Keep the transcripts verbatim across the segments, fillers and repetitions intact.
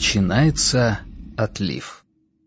Начинается отлив.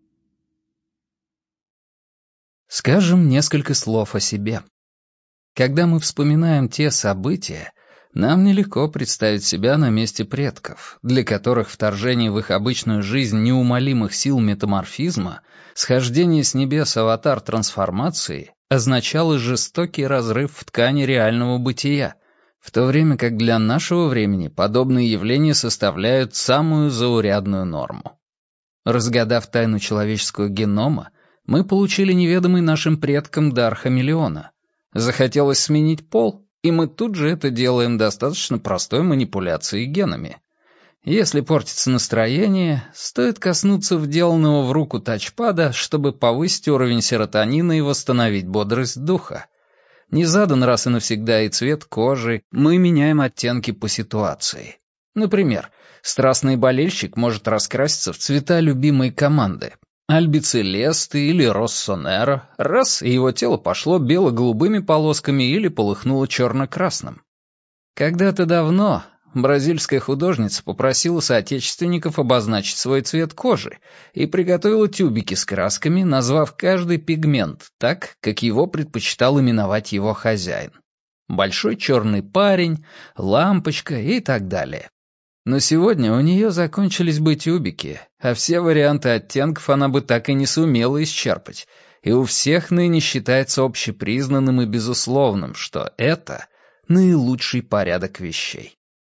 Скажем несколько слов о себе. Когда мы вспоминаем те события, нам нелегко представить себя на месте предков, для которых вторжение в их обычную жизнь неумолимых сил метаморфизма, схождение с небес аватар трансформации, означало жестокий разрыв в ткани реального бытия, в то время как для нашего времени подобные явления составляют самую заурядную норму. Разгадав тайну человеческого генома, мы получили неведомый нашим предкам дар хамелеона. Захотелось сменить пол, и мы тут же это делаем достаточно простой манипуляцией генами. Если портится настроение, стоит коснуться вделанного в руку тачпада, чтобы повысить уровень серотонина и восстановить бодрость духа. Не задан раз и навсегда и цвет кожи, мы меняем оттенки по ситуации. Например, страстный болельщик может раскраситься в цвета любимой команды. Альбицелесты или Россонеро, раз, и его тело пошло бело-голубыми полосками или полыхнуло черно-красным. Когда-то давно бразильская художница попросила соотечественников обозначить свой цвет кожи и приготовила тюбики с красками, назвав каждый пигмент так, как его предпочитал именовать его хозяин. Большой черный парень, лампочка и так далее. Но сегодня у нее закончились бы тюбики, а все варианты оттенков она бы так и не сумела исчерпать, и у всех ныне считается общепризнанным и безусловным, что это наилучший порядок вещей.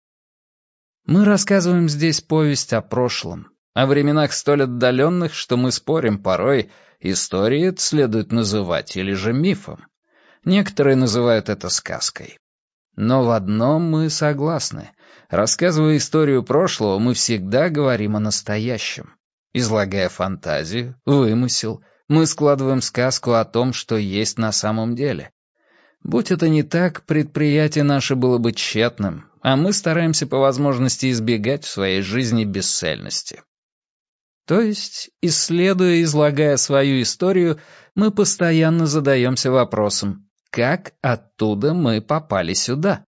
Мы рассказываем здесь повесть о прошлом, о временах столь отдаленных, что мы спорим порой, истории это следует называть или же мифом. Некоторые называют это сказкой. Но в одном мы согласны. Рассказывая историю прошлого, мы всегда говорим о настоящем. Излагая фантазию, вымысел, мы складываем сказку о том, что есть на самом деле. Будь это не так, предприятие наше было бы тщетным, а мы стараемся по возможности избегать в своей жизни бесцельности. То есть, исследуя и излагая свою историю, мы постоянно задаемся вопросом, как оттуда мы попали сюда?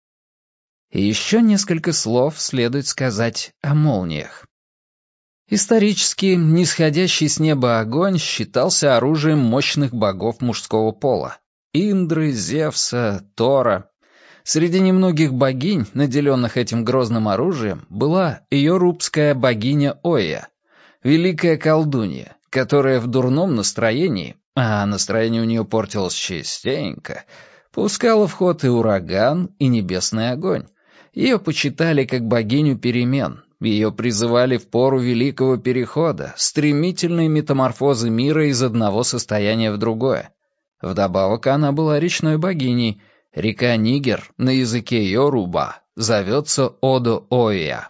И еще несколько слов следует сказать о молниях. Исторически, нисходящий с неба огонь считался оружием мощных богов мужского пола. Индры, Зевса, Тора. Среди немногих богинь, наделенных этим грозным оружием, была йорубская богиня Ойя, великая колдунья, которая в дурном настроении, а настроение у нее портилось частенько, пускала в ход и ураган, и небесный огонь. Ее почитали как богиню перемен, ее призывали в пору Великого Перехода, стремительной метаморфозы мира из одного состояния в другое. Вдобавок она была речной богиней. Река Нигер на языке йоруба зовется Одо-Ойя.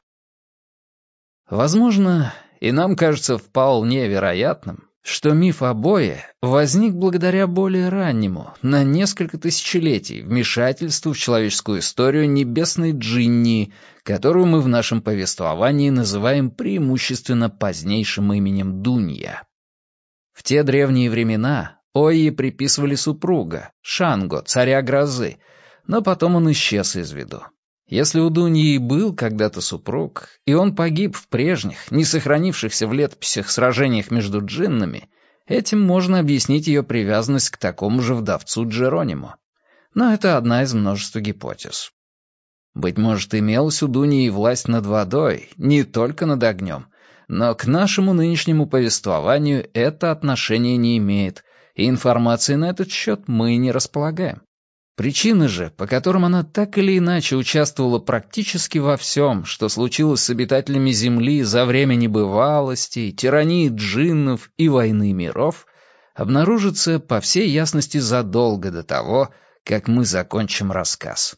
Возможно, и нам кажется вполне вероятным, что миф о бое возник благодаря более раннему, на несколько тысячелетий, вмешательству в человеческую историю небесной джинни, которую мы в нашем повествовании называем преимущественно позднейшим именем Дунья. В те древние времена Ойе приписывали супруга, Шанго, царя грозы, но потом он исчез из виду. Если у Дуньи был когда-то супруг, и он погиб в прежних, не сохранившихся в летописях сражениях между джиннами, этим можно объяснить ее привязанность к такому же вдовцу Джеронимо. Но это одна из множества гипотез. Быть может, имелась у Дуньи власть над водой, не только над огнем, но к нашему нынешнему повествованию это отношение не имеет, и информации на этот счет мы не располагаем. Причины же, по которым она так или иначе участвовала практически во всем, что случилось с обитателями Земли за время небывалостей, тирании джиннов и войны миров, обнаружатся по всей ясности задолго до того, как мы закончим рассказ.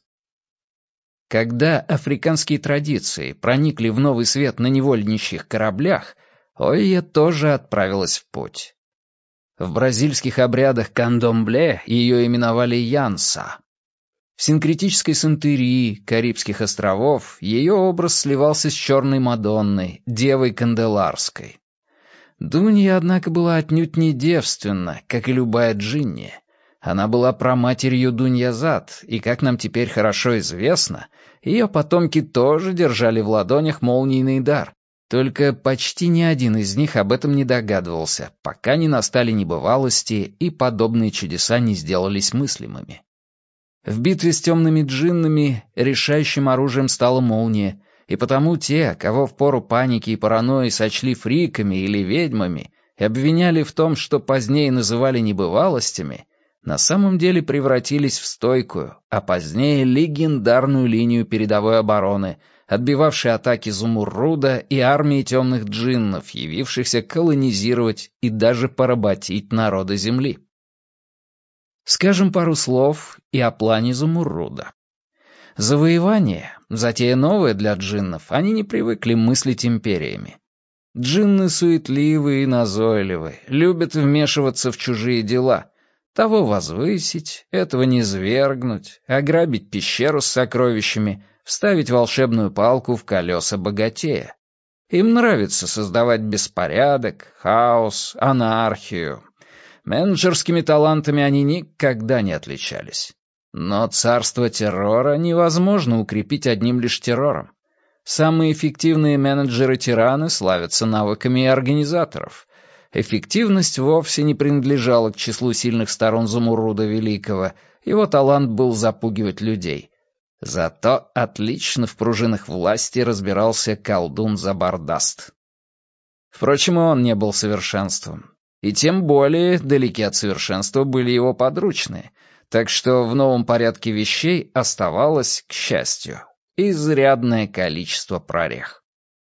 Когда африканские традиции проникли в Новый Свет на невольничьих кораблях, Ойя тоже отправилась в путь. В бразильских обрядах кандомбле ее именовали Янса. В синкретической сантерии Карибских островов ее образ сливался с черной Мадонной, Девой Канделарской. Дунья, однако, была отнюдь не девственна, как и любая джинни. Она была праматерью Дуньязад, и, как нам теперь хорошо известно, ее потомки тоже держали в ладонях молнийный дар. Только почти ни один из них об этом не догадывался, пока не настали небывалости и подобные чудеса не сделались мыслимыми. В битве с темными джиннами решающим оружием стала молния, и потому те, кого в пору паники и паранойи сочли фриками или ведьмами и обвиняли в том, что позднее называли небывалостями, на самом деле превратились в стойкую, а позднее легендарную линию передовой обороны, отбивавшей атаки Зумурруда и армии темных джиннов, явившихся колонизировать и даже поработить народы Земли. Скажем пару слов и о плане Зумурруда. Завоевание, затея новая для джиннов, они не привыкли мыслить империями. Джинны суетливые и назойливые, любят вмешиваться в чужие дела, того возвысить, этого низвергнуть, ограбить пещеру с сокровищами, вставить волшебную палку в колеса богатея. Им нравится создавать беспорядок, хаос, анархию. Менеджерскими талантами они никогда не отличались. Но царство террора невозможно укрепить одним лишь террором. Самые эффективные менеджеры-тираны славятся навыками и организаторов. Эффективность вовсе не принадлежала к числу сильных сторон Зумурруда Великого, его талант был запугивать людей. Зато отлично в пружинах власти разбирался колдун Забардаст. Впрочем, и он не был совершенством. И тем более далеки от совершенства были его подручные, так что в новом порядке вещей оставалось, к счастью, изрядное количество прорех.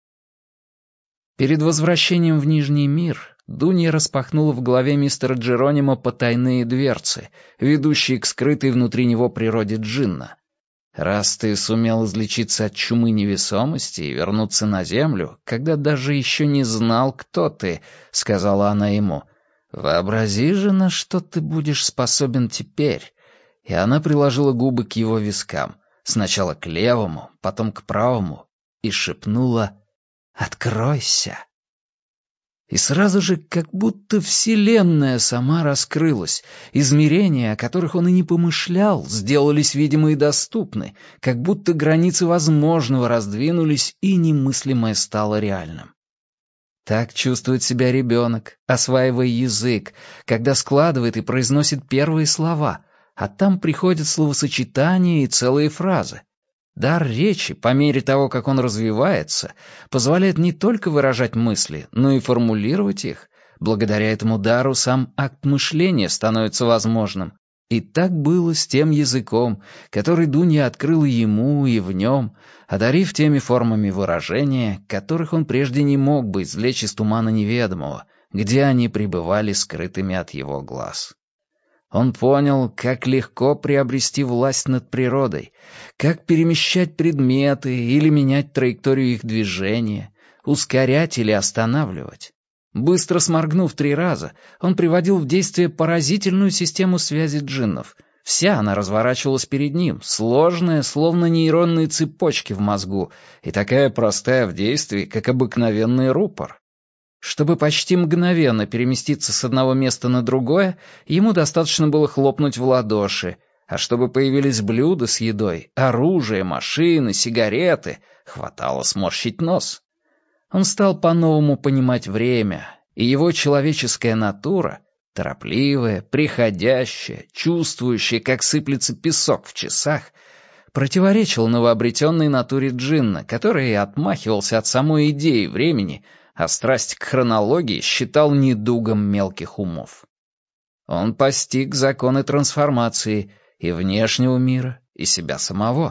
Перед возвращением в Нижний мир Дунья распахнула в голове мистера Джеронимо потайные дверцы, ведущие к скрытой внутри него природе джинна. «Раз ты сумел излечиться от чумы невесомости и вернуться на Землю, когда даже еще не знал, кто ты», — сказала она ему, — «вообрази же, на что ты будешь способен теперь». И она приложила губы к его вискам, сначала к левому, потом к правому, и шепнула «Откройся». И сразу же как будто вселенная сама раскрылась, измерения, о которых он и не помышлял, сделались видимы и доступны, как будто границы возможного раздвинулись, и немыслимое стало реальным. Так чувствует себя ребенок, осваивая язык, когда складывает и произносит первые слова, а там приходят словосочетания и целые фразы. Дар речи, по мере того, как он развивается, позволяет не только выражать мысли, но и формулировать их. Благодаря этому дару сам акт мышления становится возможным. И так было с тем языком, который Дунья открыла ему и в нем, одарив теми формами выражения, которых он прежде не мог бы извлечь из тумана неведомого, где они пребывали скрытыми от его глаз. Он понял, как легко приобрести власть над природой, как перемещать предметы или менять траекторию их движения, ускорять или останавливать. Быстро сморгнув три раза, он приводил в действие поразительную систему связи джиннов. Вся она разворачивалась перед ним, сложная, словно нейронные цепочки в мозгу, и такая простая в действии, как обыкновенный рупор. Чтобы почти мгновенно переместиться с одного места на другое, ему достаточно было хлопнуть в ладоши, а чтобы появились блюда с едой, оружие, машины, сигареты, хватало сморщить нос. Он стал по-новому понимать время, и его человеческая натура, торопливая, приходящая, чувствующая, как сыплется песок в часах, противоречила новообретенной натуре джинна, который отмахивался от самой идеи времени, а страсть к хронологии считал недугом мелких умов. Он постиг законы трансформации и внешнего мира, и себя самого.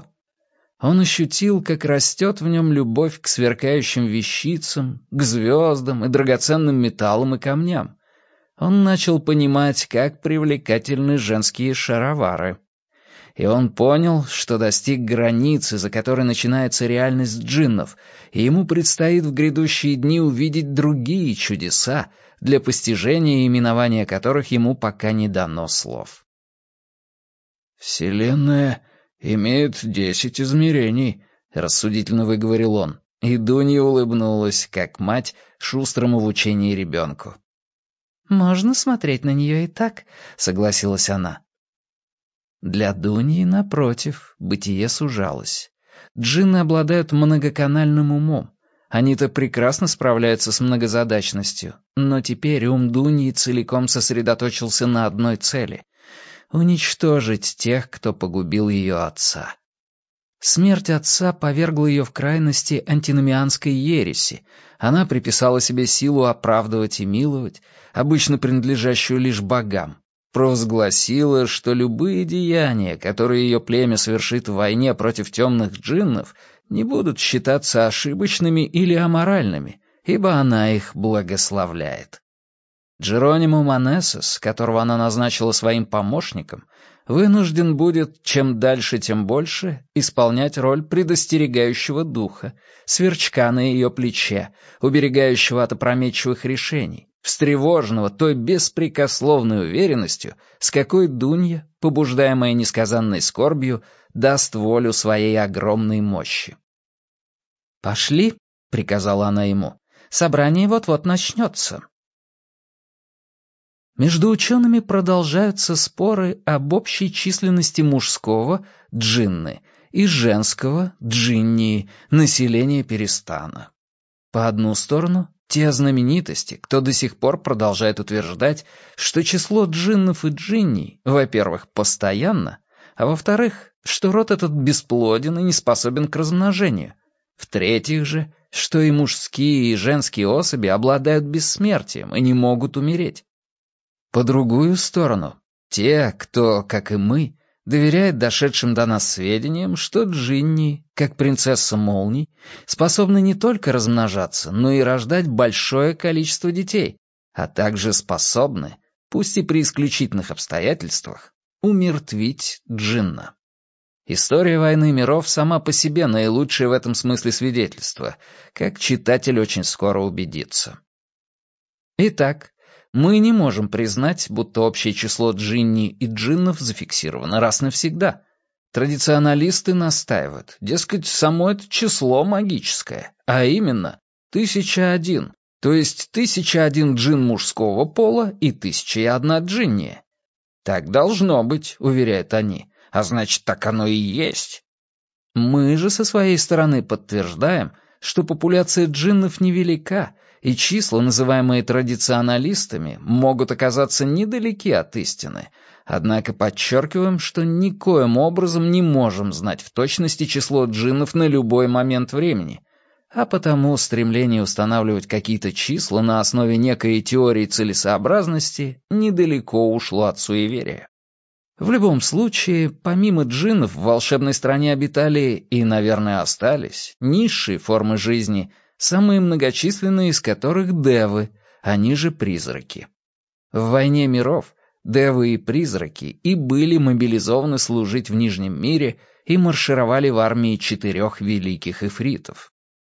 Он ощутил, как растет в нем любовь к сверкающим вещицам, к звездам и драгоценным металлам и камням. Он начал понимать, как привлекательны женские шаровары. И он понял, что достиг границы, за которой начинается реальность джиннов, и ему предстоит в грядущие дни увидеть другие чудеса, для постижения и именования которых ему пока не дано слов. «Вселенная имеет десять измерений», — рассудительно выговорил он, и Дунья улыбнулась, как мать шустрому в учении ребенку. «Можно смотреть на нее и так», — согласилась она. Для Дуньи, напротив, бытие сужалось. Джинны обладают многоканальным умом. Они-то прекрасно справляются с многозадачностью, но теперь ум Дуньи целиком сосредоточился на одной цели — уничтожить тех, кто погубил ее отца. Смерть отца повергла ее в крайности антиномианской ереси. Она приписала себе силу оправдывать и миловать, обычно принадлежащую лишь богам. Провозгласила, что любые деяния, которые ее племя совершит в войне против темных джиннов, не будут считаться ошибочными или аморальными, ибо она их благословляет. Джеронимо Манесос, которого она назначила своим помощником, вынужден будет, чем дальше, тем больше, исполнять роль предостерегающего духа, сверчка на ее плече, уберегающего от опрометчивых решений, встревоженного той беспрекословной уверенностью, с какой Дунья, побуждаемая несказанной скорбью, даст волю своей огромной мощи. «Пошли», — приказала она ему, — «собрание вот-вот начнется». Между учеными продолжаются споры об общей численности мужского, джинны, и женского, джинни, населения Перистана. По одну сторону — те знаменитости, кто до сих пор продолжает утверждать, что число джиннов и джинни, во-первых, постоянно, а во-вторых, что род этот бесплоден и не способен к размножению, в-третьих же, что и мужские, и женские особи обладают бессмертием и не могут умереть. По другую сторону, те, кто, как и мы, доверяет дошедшим до нас сведениям, что джинни, как принцесса молний, способны не только размножаться, но и рождать большое количество детей, а также способны, пусть и при исключительных обстоятельствах, умертвить джинна. История войны миров сама по себе наилучшее в этом смысле свидетельство, как читатель очень скоро убедится. Итак, мы не можем признать, будто общее число джинни и джиннов зафиксировано раз навсегда. Традиционалисты настаивают, дескать, само это число магическое, а именно тысяча один, то есть тысяча один джин мужского пола и тысяча и одна джинни. Так должно быть, уверяют они, а значит, так оно и есть. Мы же со своей стороны подтверждаем, что популяция джиннов невелика, и числа, называемые традиционалистами, могут оказаться недалеки от истины, однако подчеркиваем, что никоим образом не можем знать в точности число джиннов на любой момент времени, а потому стремление устанавливать какие-то числа на основе некой теории целесообразности недалеко ушло от суеверия. В любом случае, помимо джиннов в волшебной стране обитали и, наверное, остались низшие формы жизни, самые многочисленные из которых девы, они же призраки. В «Войне миров» девы и призраки и были мобилизованы служить в Нижнем мире и маршировали в армии четырех великих эфритов.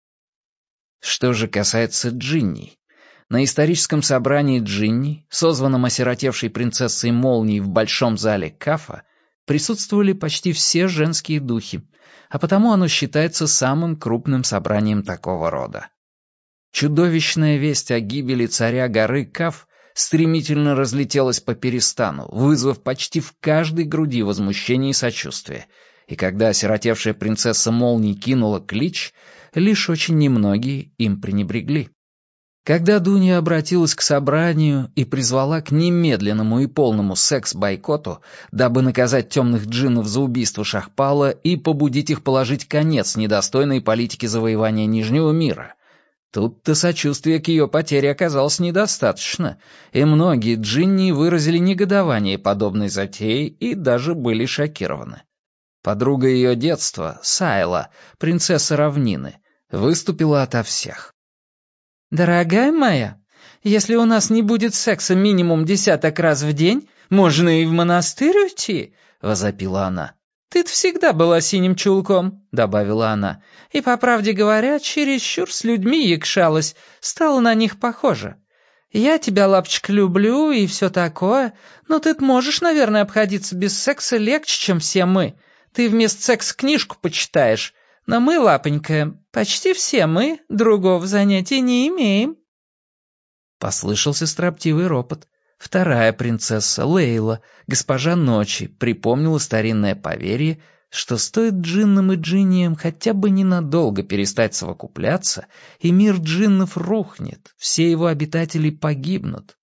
Что же касается джинни, на историческом собрании джинни, созванном осиротевшей принцессой Молнии в большом зале Кафа, присутствовали почти все женские духи, а потому оно считается самым крупным собранием такого рода. Чудовищная весть о гибели царя горы Каф стремительно разлетелась по Перистану, вызвав почти в каждой груди возмущение и сочувствие, и когда осиротевшая принцесса Молнии кинула клич, лишь очень немногие им пренебрегли. Когда Дунья обратилась к собранию и призвала к немедленному и полному секс-бойкоту, дабы наказать темных джиннов за убийство Шахпала и побудить их положить конец недостойной политике завоевания Нижнего мира, тут-то сочувствия к ее потере оказалось недостаточно, и многие джинни выразили негодование подобной затеи и даже были шокированы. Подруга ее детства, Сайла, принцесса равнины, выступила ото всех. «Дорогая моя, если у нас не будет секса минимум десяток раз в день, можно и в монастырь уйти», — возопила она. «Ты-то всегда была синим чулком», — добавила она, «и, по правде говоря, чересчур с людьми якшалась, стала на них похожа. Я тебя, лапочка, люблю и все такое, но ты-то можешь, наверное, обходиться без секса легче, чем все мы. Ты вместо секса книжку почитаешь». Но мы, лапонька, почти все мы другого занятия не имеем. Послышался строптивый ропот. Вторая принцесса, Лейла, госпожа Ночи, припомнила старинное поверье, что стоит джиннам и джинниям хотя бы ненадолго перестать совокупляться, и мир джиннов рухнет, все его обитатели погибнут.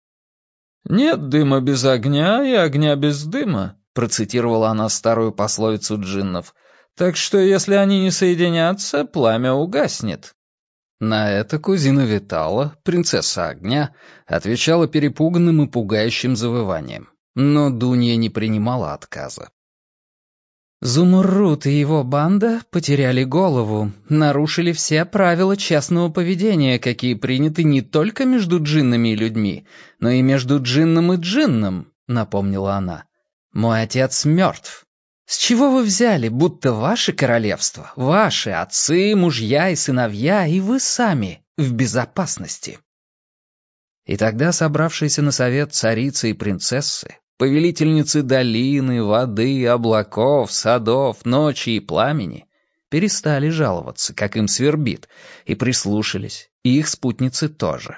«Нет дыма без огня и огня без дыма», — процитировала она старую пословицу джиннов, «так что если они не соединятся, пламя угаснет». На это кузина Витала, принцесса огня, отвечала перепуганным и пугающим завыванием. Но Дунья не принимала отказа. Зумуррут и его банда потеряли голову, нарушили все правила честного поведения, какие приняты не только между джиннами и людьми, но и между джинном и джинном, напомнила она. Мой отец мертв. С чего вы взяли, будто ваше королевство, ваши отцы, мужья и сыновья, и вы сами в безопасности? И тогда собравшиеся на совет царицы и принцессы, повелительницы долины, воды, облаков, садов, ночи и пламени, перестали жаловаться, как им свербит, и прислушались, и их спутницы тоже.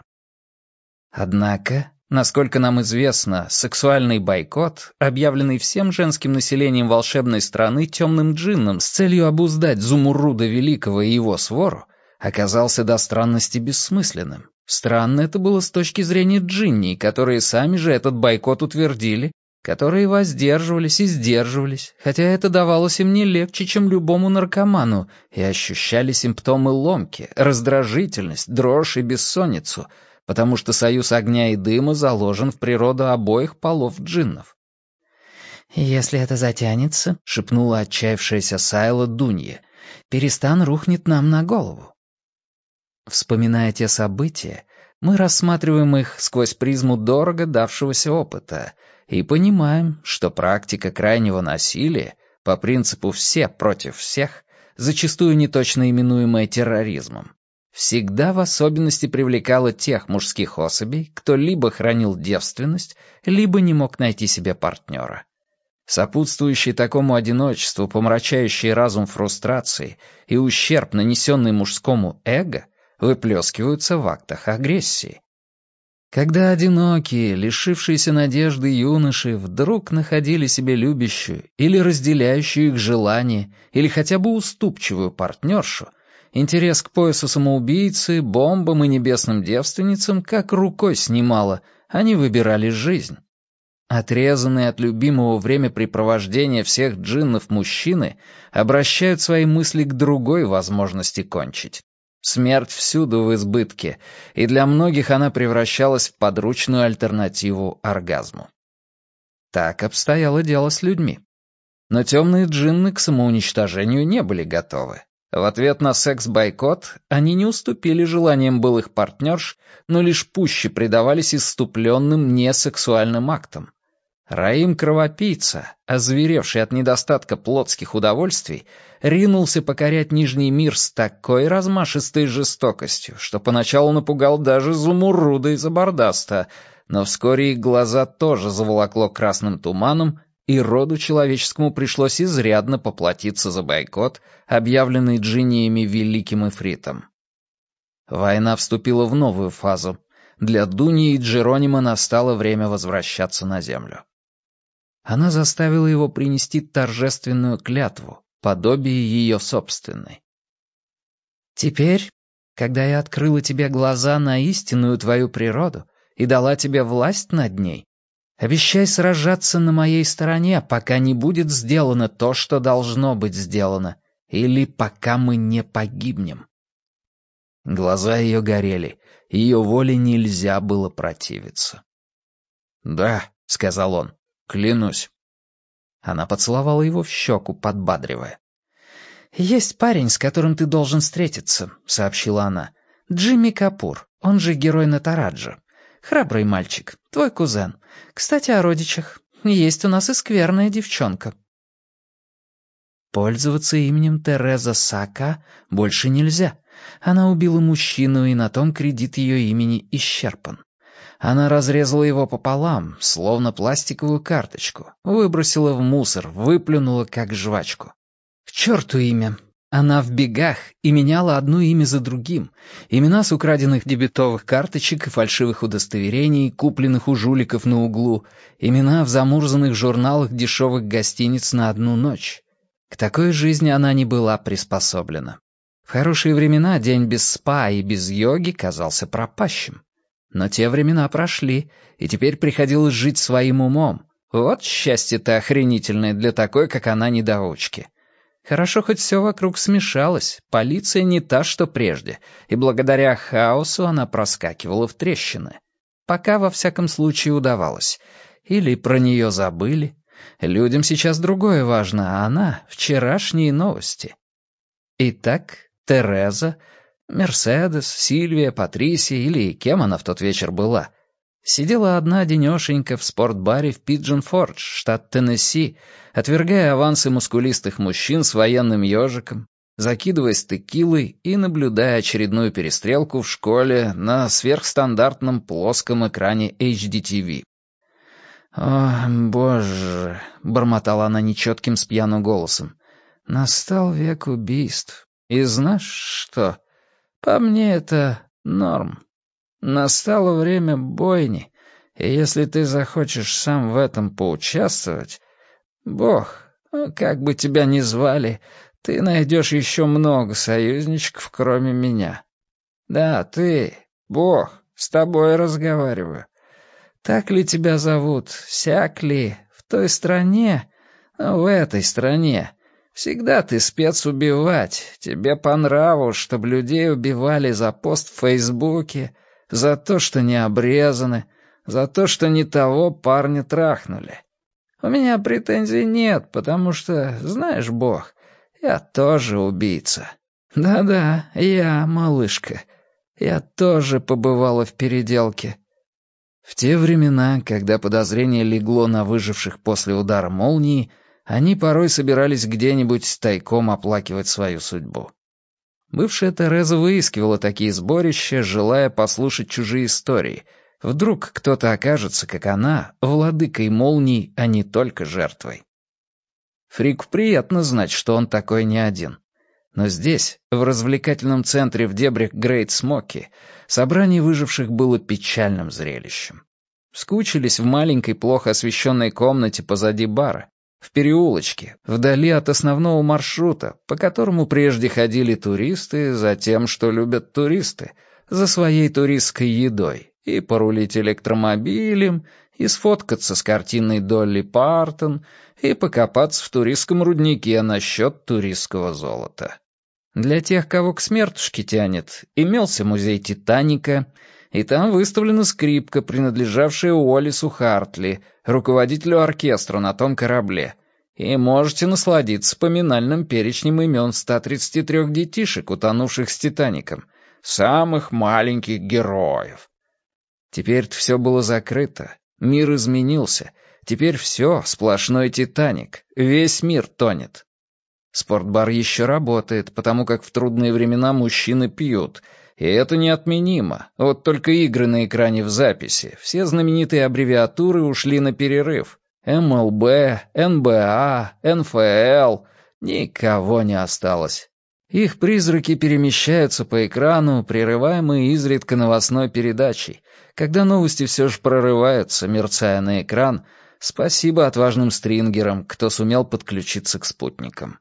Однако, насколько нам известно, сексуальный бойкот, объявленный всем женским населением волшебной страны темным джинном с целью обуздать Зумурруда Великого и его свору, оказался до странности бессмысленным. Странно это было с точки зрения джинни, которые сами же этот бойкот утвердили, которые воздерживались и сдерживались, хотя это давалось им не легче, чем любому наркоману, и ощущали симптомы ломки, раздражительность, дрожь и бессонницу, потому что союз огня и дыма заложен в природу обоих полов джиннов. «Если это затянется», — шепнула отчаявшаяся Сайла Дунье, — «перестан рухнет нам на голову». Вспоминая те события, мы рассматриваем их сквозь призму дорого давшегося опыта и понимаем, что практика крайнего насилия, по принципу «все против всех», зачастую неточно именуемая терроризмом, всегда в особенности привлекала тех мужских особей, кто либо хранил девственность, либо не мог найти себе партнера. Сопутствующие такому одиночеству помрачающий разум фрустрации и ущерб, нанесенный мужскому эго, выплескиваются в актах агрессии. Когда одинокие, лишившиеся надежды юноши вдруг находили себе любящую или разделяющую их желание, или хотя бы уступчивую партнершу, интерес к поясу самоубийцы, бомбам и небесным девственницам как рукой снимало, они выбирали жизнь. Отрезанные от любимого времяпрепровождения всех джиннов мужчины обращают свои мысли к другой возможности кончить. Смерть всюду в избытке, и для многих она превращалась в подручную альтернативу оргазму. Так обстояло дело с людьми. Но темные джинны к самоуничтожению не были готовы. В ответ на секс-бойкот они не уступили желаниям былых партнерш, но лишь пуще предавались исступленным несексуальным актам. Раим Кровопийца, озверевший от недостатка плотских удовольствий, ринулся покорять Нижний мир с такой размашистой жестокостью, что поначалу напугал даже Зумурруда из Абардаста, но вскоре их глаза тоже заволокло красным туманом, и роду человеческому пришлось изрядно поплатиться за бойкот, объявленный джинниями Великим Ифритом. Война вступила в новую фазу. Для Дуни и Джеронима настало время возвращаться на землю. Она заставила его принести торжественную клятву, подобие ее собственной. «Теперь, когда я открыла тебе глаза на истинную твою природу и дала тебе власть над ней, обещай сражаться на моей стороне, пока не будет сделано то, что должно быть сделано, или пока мы не погибнем». Глаза ее горели, ее воле нельзя было противиться. «Да», — сказал он, — «клянусь». Она поцеловала его в щеку, подбадривая. «Есть парень, с которым ты должен встретиться», — сообщила она. «Джимми Капур, он же герой Натараджа. Храбрый мальчик, твой кузен. Кстати, о родичах. Есть у нас и скверная девчонка». Пользоваться именем Тереза Сака больше нельзя. Она убила мужчину, и на том кредит ее имени исчерпан. Она разрезала его пополам, словно пластиковую карточку, выбросила в мусор, выплюнула как жвачку. К черту имя. Она в бегах и меняла одно имя за другим. Имена с украденных дебетовых карточек и фальшивых удостоверений, купленных у жуликов на углу. Имена в замурзанных журналах дешевых гостиниц на одну ночь. К такой жизни она не была приспособлена. В хорошие времена день без спа и без йоги казался пропащим. Но те времена прошли, и теперь приходилось жить своим умом. Вот счастье-то охренительное для такой, как она, недоучки. Хорошо, хоть все вокруг смешалось, полиция не та, что прежде, и благодаря хаосу она проскакивала в трещины. Пока, во всяком случае, удавалось. Или про нее забыли. Людям сейчас другое важно, а она — вчерашние новости. Итак, Тереза, Мерседес, Сильвия, Патрисия или кем она в тот вечер была, сидела одна-денешенька в спортбаре в Пиджин-Фордж, штат Теннесси, отвергая авансы мускулистых мужчин с военным ежиком, закидываясь текилой и наблюдая очередную перестрелку в школе на сверхстандартном плоском экране эйч ди ти ви. «О, боже!» — бормотала она нечетким с пьяным голосом. «Настал век убийств. И знаешь что? По мне это норм. Настало время бойни, и если ты захочешь сам в этом поучаствовать, Бог, как бы тебя ни звали, ты найдешь еще много союзничков, кроме меня. Да, ты, Бог, с тобой разговариваю. Так ли тебя зовут, сяк ли, в той стране, в этой стране? Всегда ты спец убивать, тебе по нраву, чтобы людей убивали за пост в Фейсбуке, за то, что не обрезаны, за то, что не того парня трахнули. У меня претензий нет, потому что, знаешь, Бог, я тоже убийца. Да-да, я, малышка, я тоже побывала в переделке». В те времена, когда подозрение легло на выживших после удара молнии, они порой собирались где-нибудь тайком оплакивать свою судьбу. Бывшая Тереза выискивала такие сборища, желая послушать чужие истории. Вдруг кто-то окажется, как она, владыкой молний, а не только жертвой. Фрику приятно знать, что он такой не один. Но здесь, в развлекательном центре в дебрях Грейт Смоки, собрание выживших было печальным зрелищем. Скучились в маленькой, плохо освещенной комнате позади бара, в переулочке, вдали от основного маршрута, по которому прежде ходили туристы за тем, что любят туристы, за своей туристской едой, и порулить электромобилем, и сфоткаться с картиной Долли Партон, и покопаться в туристском руднике насчет туристского золота. Для тех, кого к смертушке тянет, имелся музей «Титаника», и там выставлена скрипка, принадлежавшая Уоллису Хартли, руководителю оркестра на том корабле, и можете насладиться поминальным перечнем имен ста тридцати трёх детишек, утонувших с «Титаником», самых маленьких героев. Теперь-то все было закрыто, мир изменился, теперь все сплошной «Титаник», весь мир тонет. Спортбар еще работает, потому как в трудные времена мужчины пьют, и это неотменимо. Вот только игры на экране в записи, все знаменитые аббревиатуры ушли на перерыв. эм эл бэ, эн бэ а, эн эф эл, никого не осталось. Их призраки перемещаются по экрану, прерываемые изредка новостной передачей, когда новости все же прорываются, мерцая на экран. Спасибо отважным стрингерам, кто сумел подключиться к спутникам.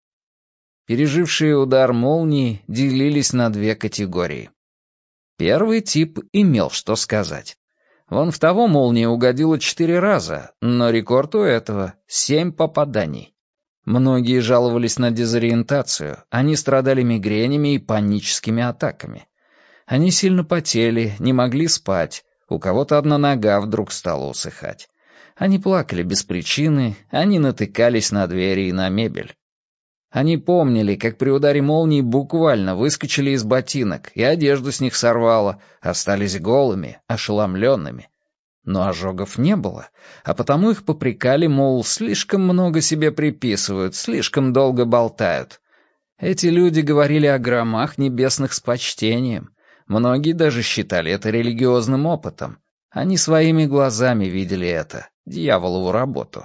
Пережившие удар молнии делились на две категории. Первый тип имел что сказать. Вон в того молния угодила четыре раза, но рекорд у этого — семь попаданий. Многие жаловались на дезориентацию, они страдали мигренями и паническими атаками. Они сильно потели, не могли спать, у кого-то одна нога вдруг стала усыхать. Они плакали без причины, они натыкались на двери и на мебель. Они помнили, как при ударе молнии буквально выскочили из ботинок, и одежду с них сорвало, остались голыми, ошеломленными. Но ожогов не было, а потому их попрекали, мол, слишком много себе приписывают, слишком долго болтают. Эти люди говорили о громах небесных с почтением. Многие даже считали это религиозным опытом. Они своими глазами видели это, дьяволову работу.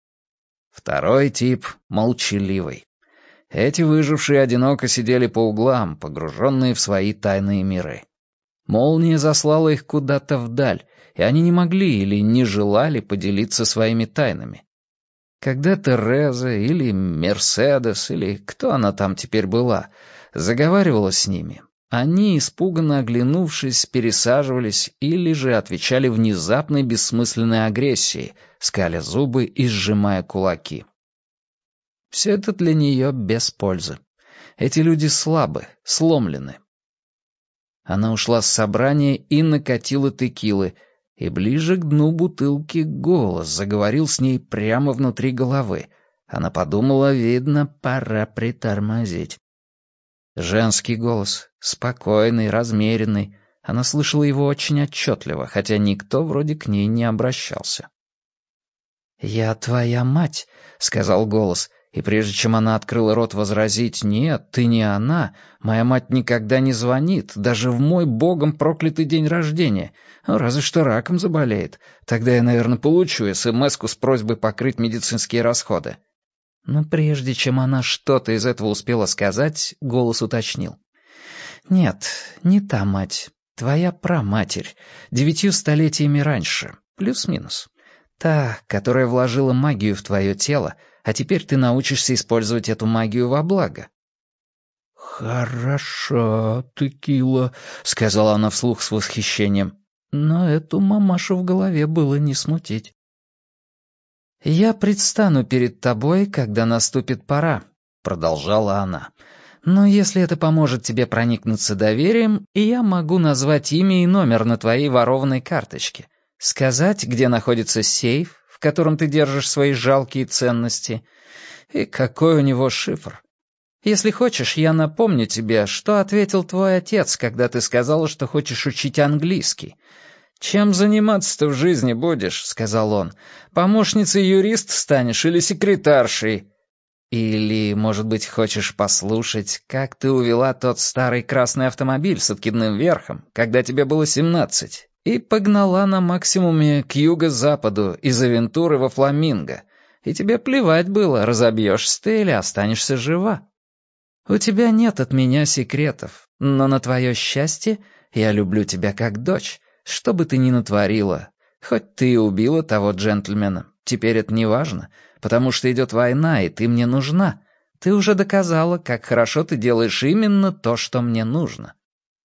Второй тип — молчаливый. Эти выжившие одиноко сидели по углам, погруженные в свои тайные миры. Молния заслала их куда-то вдаль, и они не могли или не желали поделиться своими тайнами. Когда Тереза или Мерседес, или кто она там теперь была, заговаривала с ними, они, испуганно оглянувшись, пересаживались или же отвечали внезапной бессмысленной агрессией, скаля зубы и сжимая кулаки. Все это для нее без пользы. Эти люди слабы, сломлены. Она ушла с собрания и накатила текилы, и ближе к дну бутылки голос заговорил с ней прямо внутри головы. Она подумала, видно, пора притормозить. Женский голос, спокойный, размеренный. Она слышала его очень отчетливо, хотя никто вроде к ней не обращался. «Я твоя мать», — сказал голос, и прежде чем она открыла рот возразить «нет, ты не она, моя мать никогда не звонит, даже в мой богом проклятый день рождения, ну, разве что раком заболеет, тогда я, наверное, получу эс-эм-эску с просьбой покрыть медицинские расходы». Но прежде чем она что-то из этого успела сказать, голос уточнил. «Нет, не та мать, твоя праматерь, девятью столетиями раньше, плюс-минус. Та, которая вложила магию в твое тело, а теперь ты научишься использовать эту магию во благо». «Хорошо, текила», — сказала она вслух с восхищением. Но эту мамашу в голове было не смутить. «Я предстану перед тобой, когда наступит пора», — продолжала она. «Но если это поможет тебе проникнуться доверием, я могу назвать имя и номер на твоей ворованной карточке, сказать, где находится сейф, в котором ты держишь свои жалкие ценности, и какой у него шифр. Если хочешь, я напомню тебе, что ответил твой отец, когда ты сказала, что хочешь учить английский. «Чем заниматься-то в жизни будешь?» — сказал он. «Помощницей юриста станешь или секретаршей? Или, может быть, хочешь послушать, как ты увела тот старый красный автомобиль с откидным верхом, когда тебе было семнадцать, и погнала на максимуме к юго-западу из Авентуры во Фламинго, и тебе плевать было, разобьешься ты или останешься жива? У тебя нет от меня секретов, но на твое счастье я люблю тебя как дочь». Что бы ты ни натворила, хоть ты и убила того джентльмена, теперь это не важно, потому что идет война, и ты мне нужна. Ты уже доказала, как хорошо ты делаешь именно то, что мне нужно».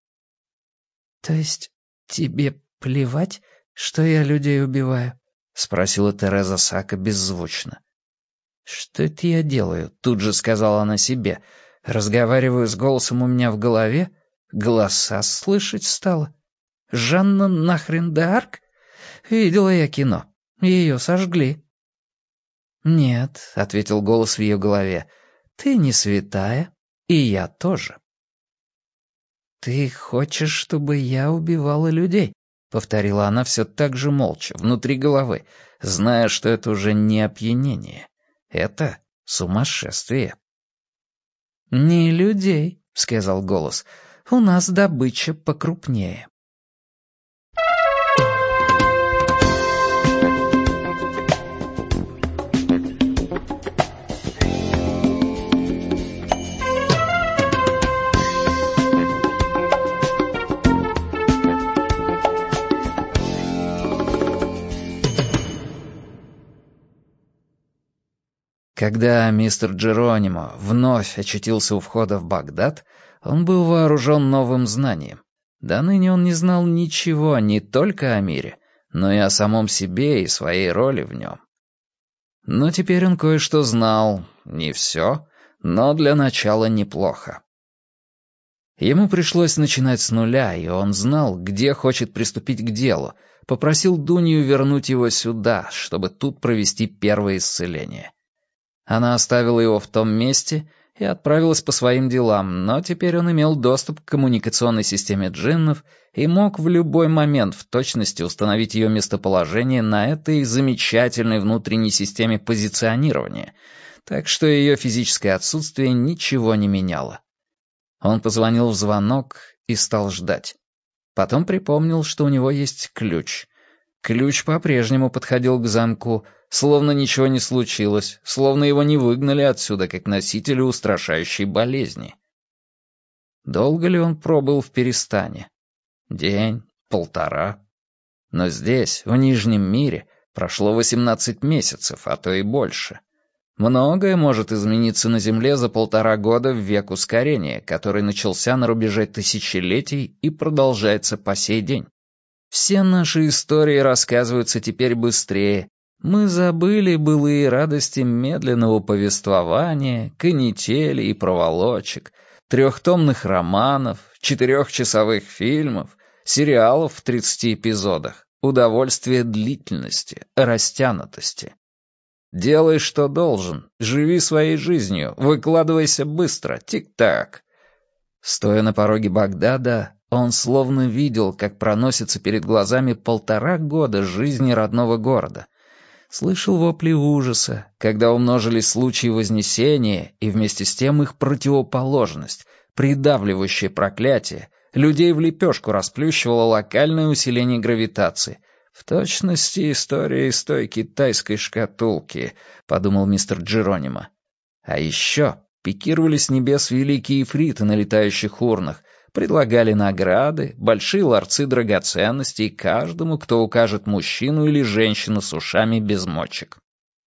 «То есть тебе плевать, что я людей убиваю?» — спросила Тереза Сака беззвучно. «Что это я делаю?» — тут же сказала она себе. «Разговариваю с голосом у меня в голове? Голоса слышать стала? Жанна нахрен д'Арк? Видела я кино. Ее сожгли». «Нет», — ответил голос в ее голове, — «ты не святая, и я тоже». «Ты хочешь, чтобы я убивала людей?» — повторила она все так же молча, внутри головы, зная, что это уже не опьянение. Это сумасшествие. «Не людей», — сказал голос, — «у нас добыча покрупнее». Когда мистер Джеронимо вновь очутился у входа в Багдад, он был вооружен новым знанием. До ныне он не знал ничего не только о мире, но и о самом себе и своей роли в нем. Но теперь он кое-что знал, не все, но для начала неплохо. Ему пришлось начинать с нуля, и он знал, где хочет приступить к делу, попросил Дунью вернуть его сюда, чтобы тут провести первое исцеление. Она оставила его в том месте и отправилась по своим делам, но теперь он имел доступ к коммуникационной системе джиннов и мог в любой момент в точности установить ее местоположение на этой замечательной внутренней системе позиционирования, так что ее физическое отсутствие ничего не меняло. Он позвонил в звонок и стал ждать. Потом припомнил, что у него есть ключ. Ключ по-прежнему подходил к замку, словно ничего не случилось, словно его не выгнали отсюда, как носителя устрашающей болезни. Долго ли он пробыл в Перестане? День, полтора. Но здесь, в Нижнем мире, прошло восемнадцать месяцев, а то и больше. Многое может измениться на Земле за полтора года в век ускорения, который начался на рубеже тысячелетий и продолжается по сей день. Все наши истории рассказываются теперь быстрее. Мы забыли былые радости медленного повествования, канители и проволочек, трехтомных романов, четырехчасовых фильмов, сериалов в тридцати эпизодах, удовольствие длительности, растянутости. Делай, что должен, живи своей жизнью, выкладывайся быстро, тик-так. Стоя на пороге Багдада, он словно видел, как проносится перед глазами полтора года жизни родного города. Слышал вопли ужаса, когда умножились случаи вознесения и вместе с тем их противоположность, придавливающее проклятие, людей в лепешку расплющивало локальное усиление гравитации. «В точности история из той китайской шкатулки», — подумал мистер Джеронимо. А еще пикировали с небес великие ифриты на летающих урнах, предлагали награды, большие ларцы драгоценностей каждому, кто укажет мужчину или женщину с ушами без мочек.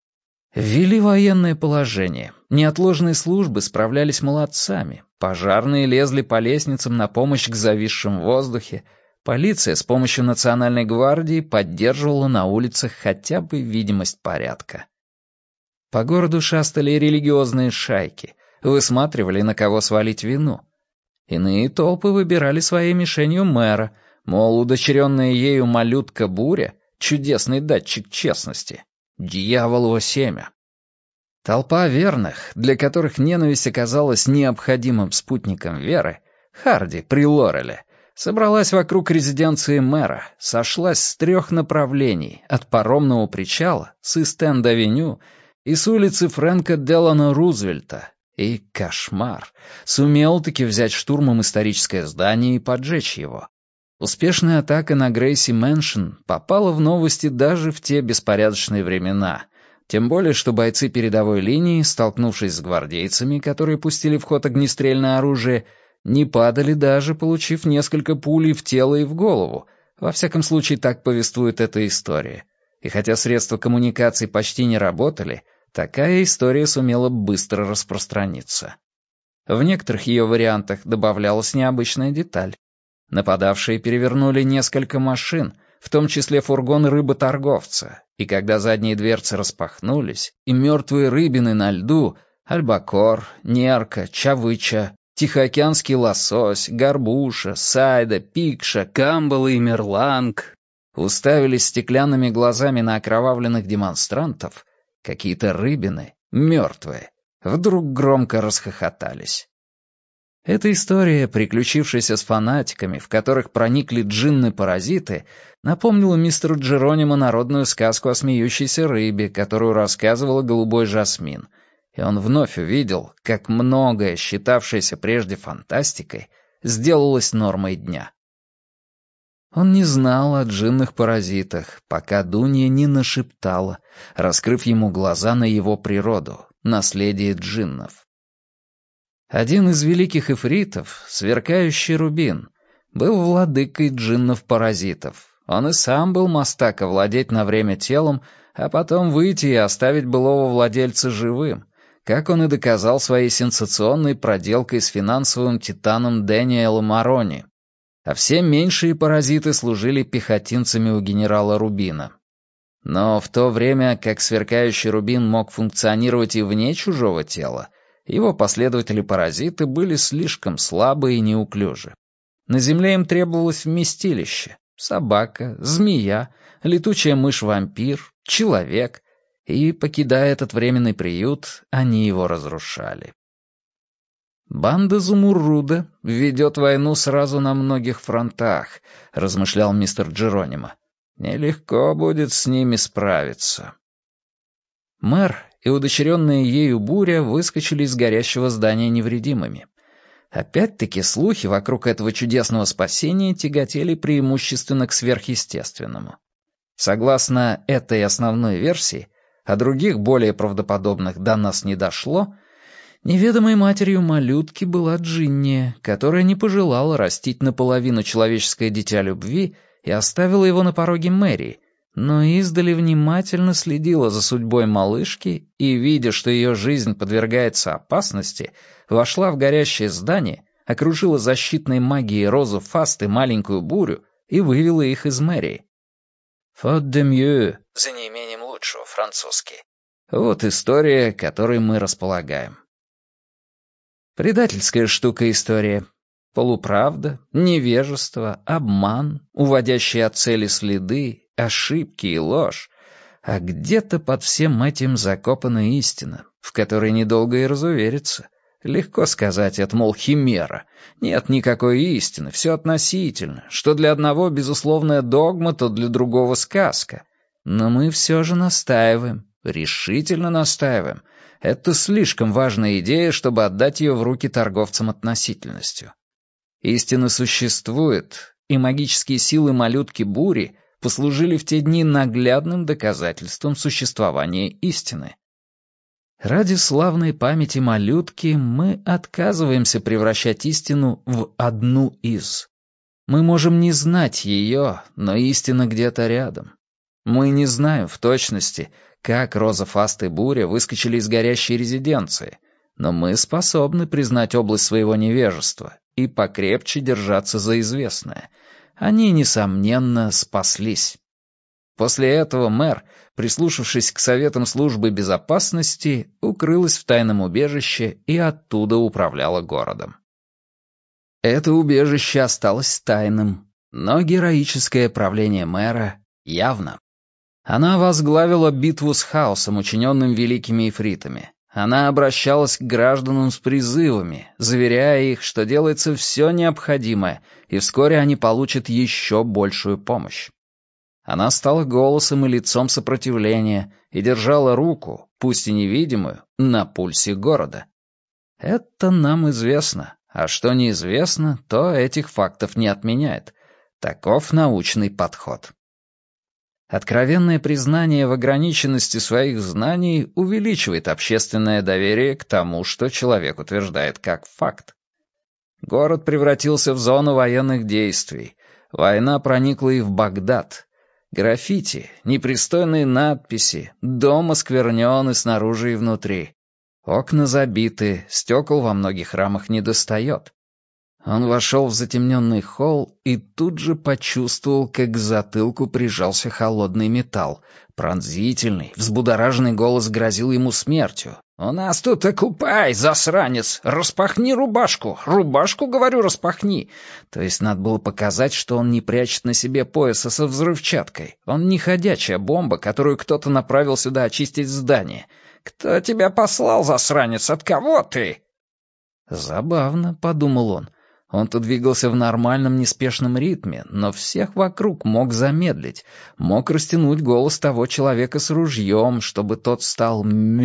Ввели военное положение. Неотложные службы справлялись молодцами. Пожарные лезли по лестницам на помощь к зависшим в воздухе. Полиция с помощью Национальной гвардии поддерживала на улицах хотя бы видимость порядка. По городу шастали религиозные шайки, высматривали, на кого свалить вину. Иные толпы выбирали своей мишенью мэра, мол, удочеренная ею малютка Буря — чудесный датчик честности, дьяволово семя. Толпа верных, для которых ненависть оказалась необходимым спутником веры, Харди при Лореле, собралась вокруг резиденции мэра, сошлась с трех направлений, от паромного причала, с Ист-Энд-авеню и с улицы Фрэнка Делано Рузвельта. И кошмар! Сумел-таки взять штурмом историческое здание и поджечь его. Успешная атака на Грейси Мэншн попала в новости даже в те беспорядочные времена, тем более что бойцы передовой линии, столкнувшись с гвардейцами, которые пустили в ход огнестрельное оружие, не падали даже, получив несколько пулей в тело и в голову. Во всяком случае, так повествует эта история. И хотя средства коммуникаций почти не работали, такая история сумела быстро распространиться. В некоторых ее вариантах добавлялась необычная деталь. Нападавшие перевернули несколько машин, в том числе фургон рыботорговца, и когда задние дверцы распахнулись, и мертвые рыбины на льду — альбакор, нерка, чавыча, тихоокеанский лосось, горбуша, сайда, пикша, камбала и мерланг — уставились стеклянными глазами на окровавленных демонстрантов, какие-то рыбины, мертвые, вдруг громко расхохотались. Эта история, приключившаяся с фанатиками, в которых проникли джинны-паразиты, напомнила мистеру Джеронимо народную сказку о смеющейся рыбе, которую рассказывала голубой жасмин, и он вновь увидел, как многое, считавшееся прежде фантастикой, сделалось нормой дня. Он не знал о джинных паразитах, пока Дунья не нашептала, раскрыв ему глаза на его природу, наследие джиннов. Один из великих ифритов, сверкающий рубин, был владыкой джиннов-паразитов. Он и сам был мастак овладеть на время телом, а потом выйти и оставить былого владельца живым, как он и доказал своей сенсационной проделкой с финансовым титаном Дэниелом Арони. А все меньшие паразиты служили пехотинцами у генерала Рубина. Но в то время, как сверкающий рубин мог функционировать и вне чужого тела, его последователи-паразиты были слишком слабы и неуклюжи. На земле им требовалось вместилище — собака, змея, летучая мышь-вампир, человек, и, покидая этот временный приют, они его разрушали. «Банда Зумурруда ведет войну сразу на многих фронтах», — размышлял мистер Джеронимо. «Нелегко будет с ними справиться». Мэр и удочеренная ею Буря выскочили из горящего здания невредимыми. Опять-таки слухи вокруг этого чудесного спасения тяготели преимущественно к сверхъестественному. Согласно этой основной версии, а других более правдоподобных до нас не дошло, неведомой матерью малютки была Джинни, которая не пожелала растить наполовину человеческое дитя любви и оставила его на пороге мэрии, но издали внимательно следила за судьбой малышки и, видя, что ее жизнь подвергается опасности, вошла в горящее здание, окружила защитной магией Розу Фаст и маленькую бурю и вывела их из мэрии. «Faute de mieux» — за неимением лучшего, французский. Вот история, которой мы располагаем. Предательская штука история. Полуправда, невежество, обман, уводящие от цели следы, ошибки и ложь. А где-то под всем этим закопана истина, в которой недолго и разувериться. Легко сказать, это, мол, химера. Нет никакой истины, все относительно. Что для одного безусловная догма, то для другого сказка. Но мы все же настаиваем, решительно настаиваем. Это слишком важная идея, чтобы отдать ее в руки торговцам относительностью. Истина существует, и магические силы малютки-бури послужили в те дни наглядным доказательством существования истины. Ради славной памяти малютки мы отказываемся превращать истину в одну из. Мы можем не знать ее, но истина где-то рядом. Мы не знаем в точности, как Роза Фаст и Буря выскочили из горящей резиденции, но мы способны признать область своего невежества и покрепче держаться за известное. Они, несомненно, спаслись. После этого мэр, прислушавшись к советам службы безопасности, укрылась в тайном убежище и оттуда управляла городом. Это убежище осталось тайным, но героическое правление мэра явно. Она возглавила битву с хаосом, учиненным великими ифритами. Она обращалась к гражданам с призывами, заверяя их, что делается все необходимое, и вскоре они получат еще большую помощь. Она стала голосом и лицом сопротивления и держала руку, пусть и невидимую, на пульсе города. Это нам известно, а что неизвестно, то этих фактов не отменяет. Таков научный подход. Откровенное признание в ограниченности своих знаний увеличивает общественное доверие к тому, что человек утверждает как факт. Город превратился в зону военных действий. Война проникла и в Багдад. Граффити, непристойные надписи, дом осквернен и снаружи, и внутри. Окна забиты, стекол во многих храмах недостает. Он вошел в затемненный холл и тут же почувствовал, как к затылку прижался холодный металл. Пронзительный, взбудораженный голос грозил ему смертью. «У нас тут окупай, засранец! Распахни рубашку! Рубашку, говорю, распахни!» То есть надо было показать, что он не прячет на себе пояса со взрывчаткой. Он не ходячая бомба, которую кто-то направил сюда очистить здание. «Кто тебя послал, засранец? От кого ты?» «Забавно», — подумал он. Он-то двигался в нормальном неспешном ритме, но всех вокруг мог замедлить, мог растянуть голос того человека с ружьем, чтобы тот стал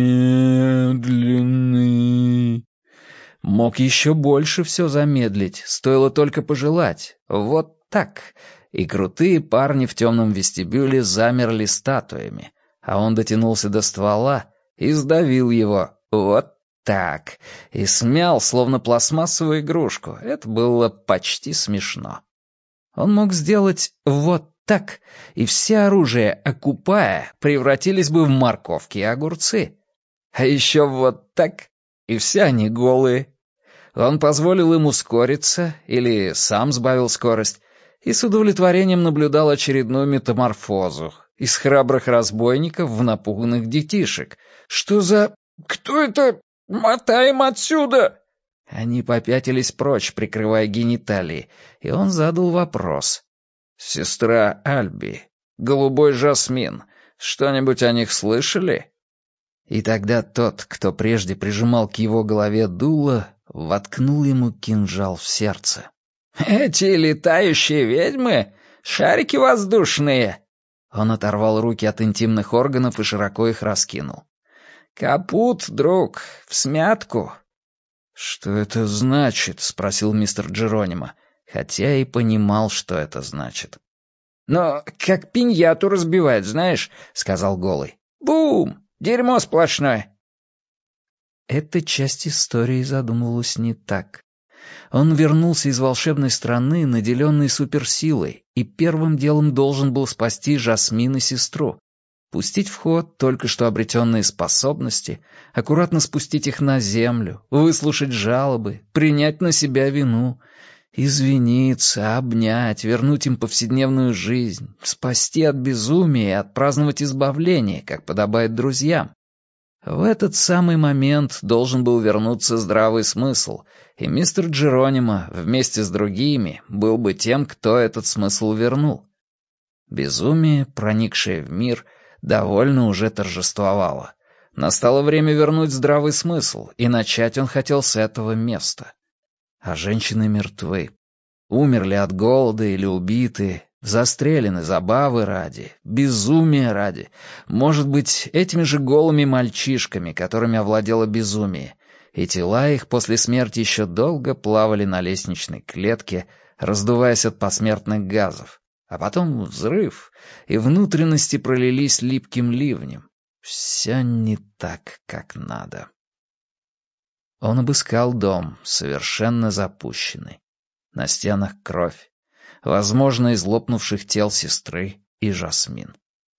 медленный. Мог еще больше все замедлить, стоило только пожелать. Вот так. И крутые парни в темном вестибюле замерли статуями, а он дотянулся до ствола и сдавил его. Вот так, и смял, словно пластмассовую игрушку. Это было почти смешно. Он мог сделать вот так, и все оружие, окупая, превратились бы в морковки и огурцы. А еще вот так, и все они голые. Он позволил им ускориться, или сам сбавил скорость, и с удовлетворением наблюдал очередную метаморфозу из храбрых разбойников в напуганных детишек. Что за... Кто это... «Мотаем отсюда!» Они попятились прочь, прикрывая гениталии, и он задал вопрос. «Сестра Альби, голубой жасмин, что-нибудь о них слышали?» И тогда тот, кто прежде прижимал к его голове дуло, воткнул ему кинжал в сердце. «Эти летающие ведьмы? Шарики воздушные!» Он оторвал руки от интимных органов и широко их раскинул. «Капут, друг, всмятку». «Что это значит?» — спросил мистер Джеронимо, хотя и понимал, что это значит. «Но как пиньяту разбивает, знаешь», — сказал Голый. «Бум! Дерьмо сплошное». Эта часть истории задумывалась не так. Он вернулся из волшебной страны, наделенный суперсилой, и первым делом должен был спасти Жасмин и сестру. Пустить в ход только что обретенные способности, аккуратно спустить их на землю, выслушать жалобы, принять на себя вину, извиниться, обнять, вернуть им повседневную жизнь, спасти от безумия и отпраздновать избавление, как подобает друзьям. В этот самый момент должен был вернуться здравый смысл, и мистер Джеронимо вместе с другими был бы тем, кто этот смысл вернул. Безумие, проникшее в мир, довольно уже торжествовало. Настало время вернуть здравый смысл, и начать он хотел с этого места. А женщины мертвы. Умерли от голода или убиты, застрелены забавы ради, безумия ради, может быть, этими же голыми мальчишками, которыми овладело безумие, и тела их после смерти еще долго плавали на лестничной клетке, раздуваясь от посмертных газов. А потом взрыв, и внутренности пролились липким ливнем. Все не так, как надо. Он обыскал дом, совершенно запущенный. На стенах кровь. Возможно, из лопнувших тел сестры и Жасмин.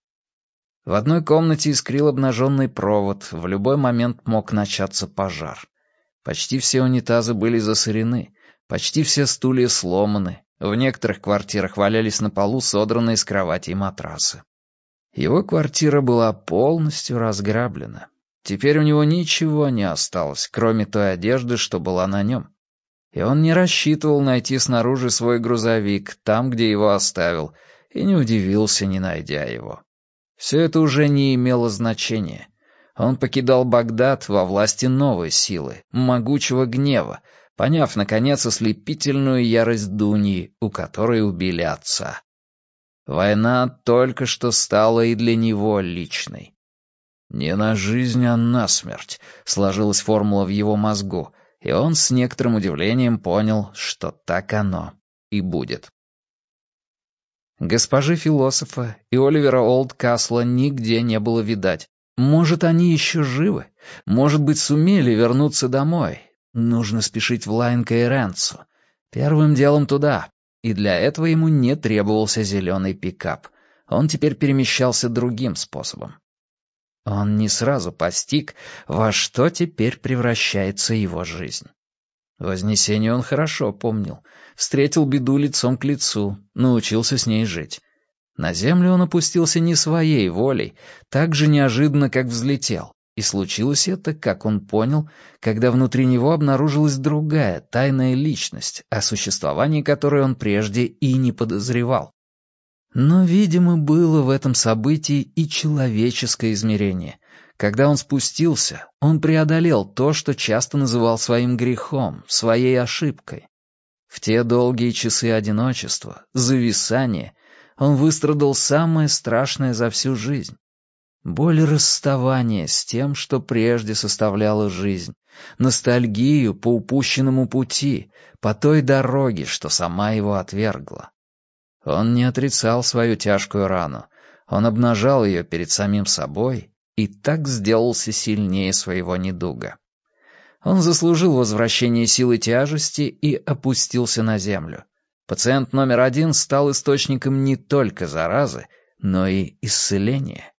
В одной комнате искрил обнаженный провод, в любой момент мог начаться пожар. Почти все унитазы были засорены, почти все стулья сломаны, в некоторых квартирах валялись на полу содранные с кроватей матрасы. Его квартира была полностью разграблена. Теперь у него ничего не осталось, кроме той одежды, что была на нем. И он не рассчитывал найти снаружи свой грузовик, там, где его оставил, и не удивился, не найдя его. Все это уже не имело значения. Он покидал Багдад во власти новой силы, могучего гнева, поняв, наконец, ослепительную ярость Дуньи, у которой убили отца. Война только что стала и для него личной. «Не на жизнь, а на смерть», — сложилась формула в его мозгу, и он с некоторым удивлением понял, что так оно и будет. Госпожи философа и Оливера Олдкасла нигде не было видать. Может, они еще живы, может быть, сумели вернуться домой. Нужно спешить в Лайн-Кайренцу. Первым делом туда. И для этого ему не требовался зеленый пикап. Он теперь перемещался другим способом. Он не сразу постиг, во что теперь превращается его жизнь. Вознесение он хорошо помнил. Встретил беду лицом к лицу, научился с ней жить. На землю он опустился не своей волей, так же неожиданно, как взлетел. И случилось это, как он понял, когда внутри него обнаружилась другая, тайная личность, о существовании которой он прежде и не подозревал. Но, видимо, было в этом событии и человеческое измерение. Когда он спустился, он преодолел то, что часто называл своим грехом, своей ошибкой. В те долгие часы одиночества, зависания, он выстрадал самое страшное за всю жизнь. Боль расставания с тем, что прежде составляло жизнь, ностальгию по упущенному пути, по той дороге, что сама его отвергла. Он не отрицал свою тяжкую рану, он обнажал ее перед самим собой и так сделался сильнее своего недуга. Он заслужил возвращение силы тяжести и опустился на землю. Пациент номер один стал источником не только заразы, но и исцеления.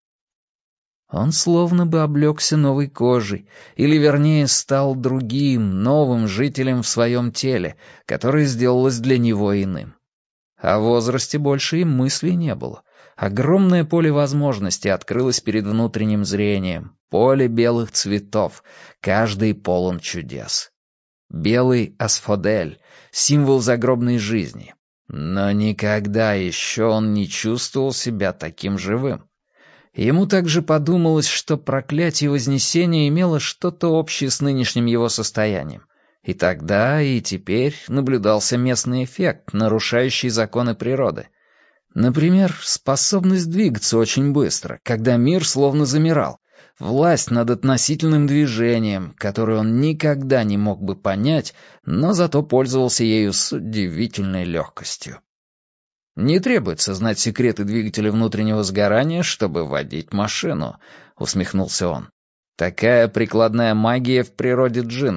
Он словно бы облегся новой кожей, или, вернее, стал другим, новым жителем в своем теле, которое сделалось для него иным. О возрасте больше и мыслей не было. Огромное поле возможностей открылось перед внутренним зрением, поле белых цветов, каждый полон чудес. Белый асфодель — символ загробной жизни. Но никогда еще он не чувствовал себя таким живым. Ему также подумалось, что проклятие Вознесения имело что-то общее с нынешним его состоянием. И тогда, и теперь наблюдался местный эффект, нарушающий законы природы. Например, способность двигаться очень быстро, когда мир словно замирал, власть над относительным движением, которую он никогда не мог бы понять, но зато пользовался ею с удивительной легкостью. «Не требуется знать секреты двигателя внутреннего сгорания, чтобы водить машину», — усмехнулся он. «Такая прикладная магия в природе джиннов,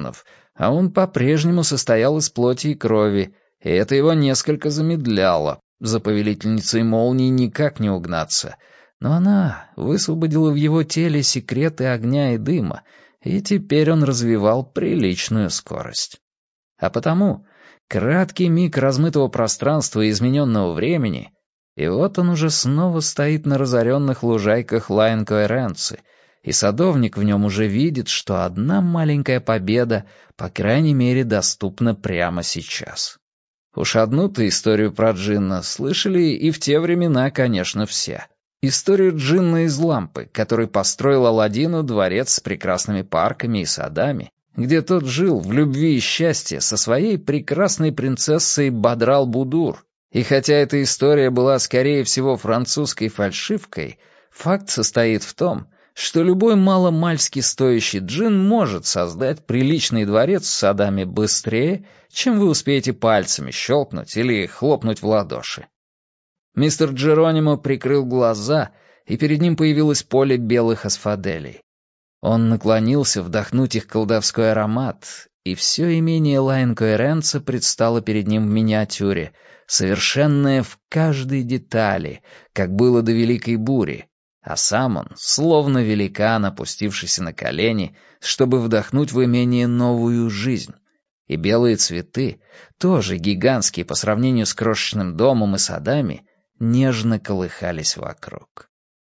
а он по-прежнему состоял из плоти и крови, и это его несколько замедляло. За повелительницей молний никак не угнаться. Но она высвободила в его теле секреты огня и дыма, и теперь он развивал приличную скорость. А потому краткий миг размытого пространства и измененного времени, и вот он уже снова стоит на разоренных лужайках Лайн-Коэренцы, и садовник в нем уже видит, что одна маленькая победа, по крайней мере, доступна прямо сейчас. Уж одну-то историю про джинна слышали и в те времена, конечно, все. Историю джинна из лампы, который построил Аладдину дворец с прекрасными парками и садами, где тот жил в любви и счастье со своей прекрасной принцессой Бадрал-Будур. И хотя эта история была, скорее всего, французской фальшивкой, факт состоит в том, что любой маломальски стоящий джин может создать приличный дворец с садами быстрее, чем вы успеете пальцами щелкнуть или хлопнуть в ладоши. Мистер Джеронимо прикрыл глаза, и перед ним появилось поле белых асфаделей. Он наклонился вдохнуть их колдовской аромат, и все имение Лайн-Коэренца предстало перед ним в миниатюре, совершенное в каждой детали, как было до Великой Бури, а сам он, словно великан, опустившийся на колени, чтобы вдохнуть в имение новую жизнь. И белые цветы, тоже гигантские по сравнению с крошечным домом и садами, нежно колыхались вокруг.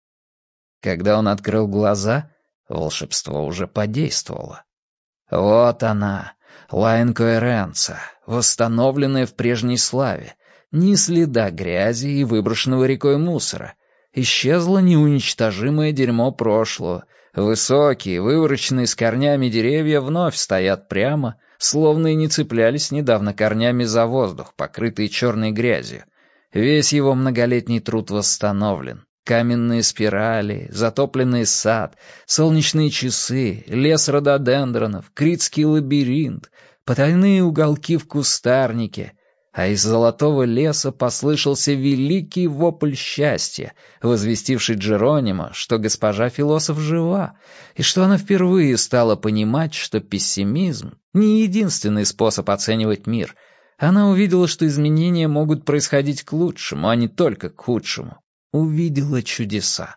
Когда он открыл глаза, волшебство уже подействовало. Вот она, Лайн-Коэренца, восстановленная в прежней славе, ни следа грязи и выброшенного рекой мусора. Исчезло неуничтожимое дерьмо прошлого. Высокие, вывороченные с корнями деревья вновь стоят прямо, словно и не цеплялись недавно корнями за воздух, покрытые черной грязью. Весь его многолетний труд восстановлен. Каменные спирали, затопленный сад, солнечные часы, лес рододендронов, критский лабиринт, потайные уголки в кустарнике. А из золотого леса послышался великий вопль счастья, возвестивший Джеронимо, что госпожа философ жива, и что она впервые стала понимать, что пессимизм — не единственный способ оценивать мир. Она увидела, что изменения могут происходить к лучшему, а не только к худшему. Увидела чудеса.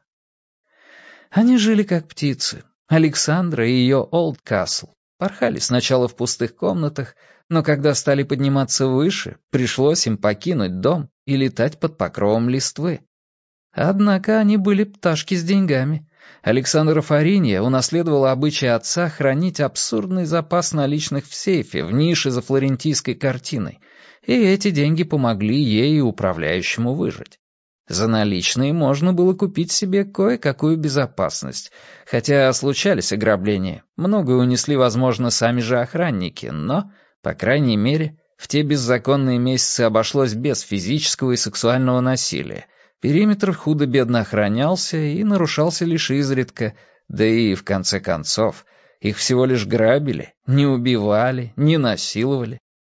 Они жили как птицы. Александра и ее Олдкасл порхали сначала в пустых комнатах, но когда стали подниматься выше, пришлось им покинуть дом и летать под покровом листвы. Однако они были пташки с деньгами. Александра Фаринья унаследовала обычай отца хранить абсурдный запас наличных в сейфе в нише за флорентийской картиной, и эти деньги помогли ей и управляющему выжить. За наличные можно было купить себе кое-какую безопасность, хотя случались ограбления, многое унесли, возможно, сами же охранники, но, по крайней мере, в те беззаконные месяцы обошлось без физического и сексуального насилия. Периметр худо-бедно охранялся и нарушался лишь изредка, да и, в конце концов, их всего лишь грабили, не убивали, не насиловали.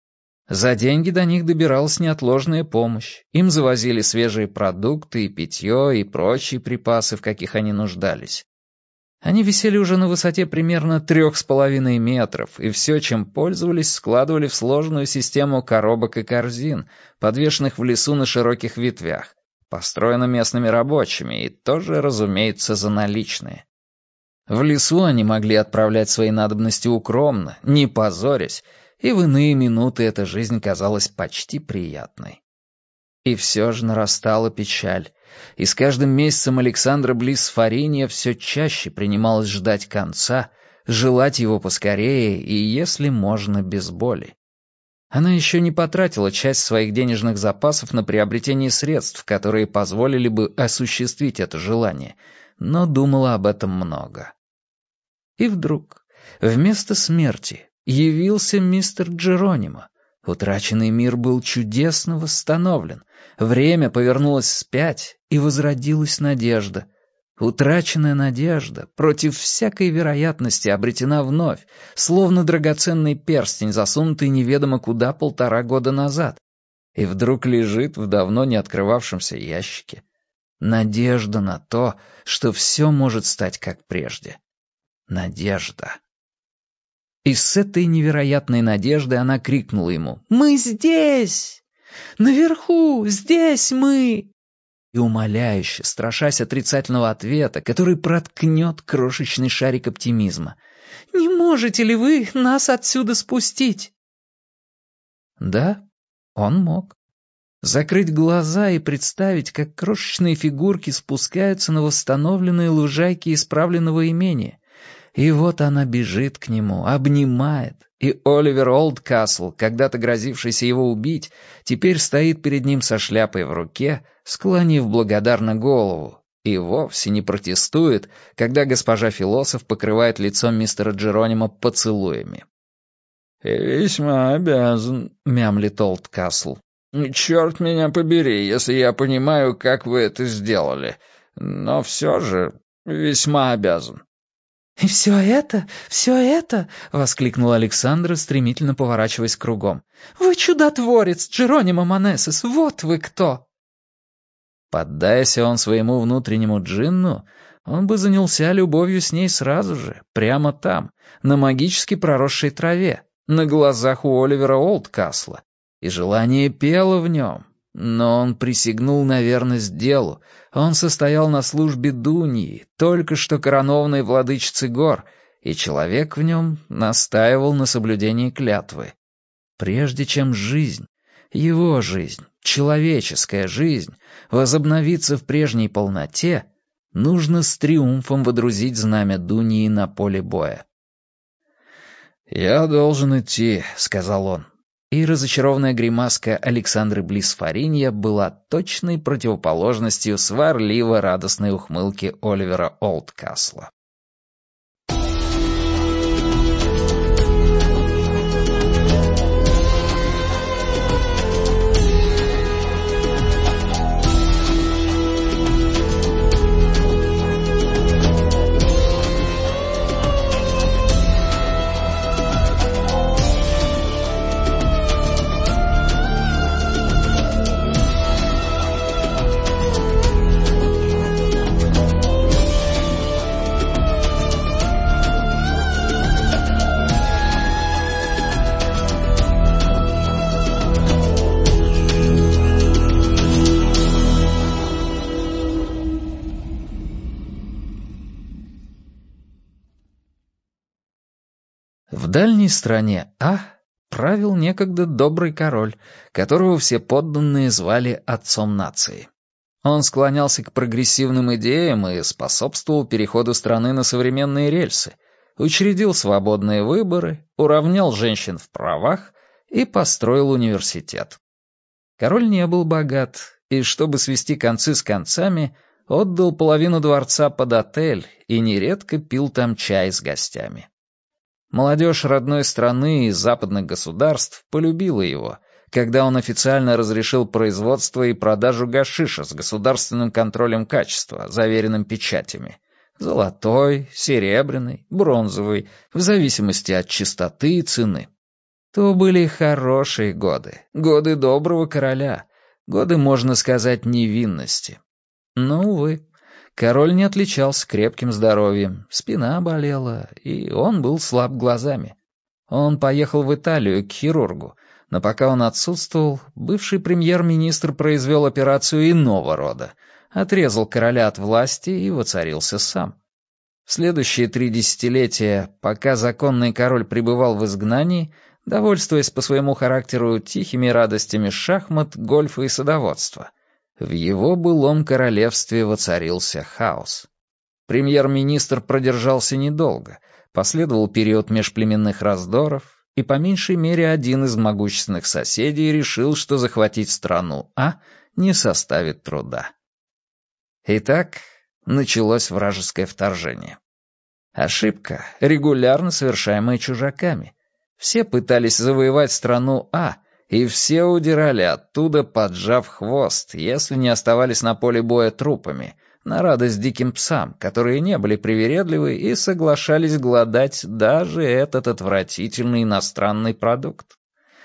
За деньги до них добиралась неотложная помощь. Им завозили свежие продукты и питье, и прочие припасы, в каких они нуждались. Они висели уже на высоте примерно трех с половиной метров, и все, чем пользовались, складывали в сложную систему коробок и корзин, подвешенных в лесу на широких ветвях, построено местными рабочими, и тоже, разумеется, за наличные. В лесу они могли отправлять свои надобности укромно, не позорясь, и в иные минуты эта жизнь казалась почти приятной. И все же нарастала печаль, и с каждым месяцем Александра Блисс Фаринья все чаще принималась ждать конца, желать его поскорее и, если можно, без боли. Она еще не потратила часть своих денежных запасов на приобретение средств, которые позволили бы осуществить это желание, но думала об этом много. И вдруг, вместо смерти, явился мистер Джеронимо. Утраченный мир был чудесно восстановлен. Время повернулось вспять, и возродилась надежда. Утраченная надежда против всякой вероятности обретена вновь, словно драгоценный перстень, засунутый неведомо куда полтора года назад, и вдруг лежит в давно не открывавшемся ящике. Надежда на то, что все может стать как прежде. Надежда. И с этой невероятной надеждой она крикнула ему: «Мы здесь! Наверху! Здесь мы!» И умоляюще, страшась отрицательного ответа, который проткнет крошечный шарик оптимизма: «Не можете ли вы нас отсюда спустить?» Да, он мог. Закрыть глаза и представить, как крошечные фигурки спускаются на восстановленные лужайки исправленного имения. И вот она бежит к нему, обнимает, и Оливер Олдкасл, когда-то грозившийся его убить, теперь стоит перед ним со шляпой в руке, склонив благодарно голову, и вовсе не протестует, когда госпожа Философ покрывает лицо мистера Джеронима поцелуями. «Весьма обязан», — мямлит Олдкасл. «Черт меня побери, если я понимаю, как вы это сделали, но все же весьма обязан». «И все это, все это!» — воскликнула Александра, стремительно поворачиваясь кругом. «Вы чудотворец, Джеронимо Манесес, вот вы кто!» Поддайся он своему внутреннему джинну, он бы занялся любовью с ней сразу же, прямо там, на магически проросшей траве, на глазах у Оливера Олдкасла, и желание пело в нем. Но он присягнул на верность делу, он состоял на службе Дуньи, только что коронованной владычицы гор, и человек в нем настаивал на соблюдении клятвы. Прежде чем жизнь, его жизнь, человеческая жизнь, возобновится в прежней полноте, нужно с триумфом водрузить знамя Дуньи на поле боя. «Я должен идти», — сказал он. И разочарованная гримаска Александры Блисс-Фаринья была точной противоположностью сварливо-радостной ухмылки Оливера Олдкасла. В дальней стране А правил некогда добрый король, которого все подданные звали отцом нации. Он склонялся к прогрессивным идеям и способствовал переходу страны на современные рельсы, учредил свободные выборы, уравнял женщин в правах и построил университет. Король не был богат, и, чтобы свести концы с концами, отдал половину дворца под отель и нередко пил там чай с гостями. Молодежь родной страны и западных государств полюбила его, когда он официально разрешил производство и продажу гашиша с государственным контролем качества, заверенным печатями. Золотой, серебряный, бронзовый, в зависимости от чистоты и цены. То были хорошие годы, годы доброго короля, годы, можно сказать, невинности. Но, увы, король не отличался крепким здоровьем, спина болела, и он был слаб глазами. Он поехал в Италию к хирургу, но пока он отсутствовал, бывший премьер-министр произвел операцию иного рода, отрезал короля от власти и воцарился сам. В следующие три десятилетия, пока законный король пребывал в изгнании, довольствуясь по своему характеру тихими радостями шахмат, гольфа и садоводства, в его былом королевстве воцарился хаос. Премьер-министр продержался недолго, последовал период межплеменных раздоров, и по меньшей мере один из могущественных соседей решил, что захватить страну А не составит труда. Итак, началось вражеское вторжение. Ошибка, регулярно совершаемая чужаками. Все пытались завоевать страну А, и все удирали оттуда, поджав хвост, если не оставались на поле боя трупами, на радость диким псам, которые не были привередливы и соглашались глодать даже этот отвратительный иностранный продукт.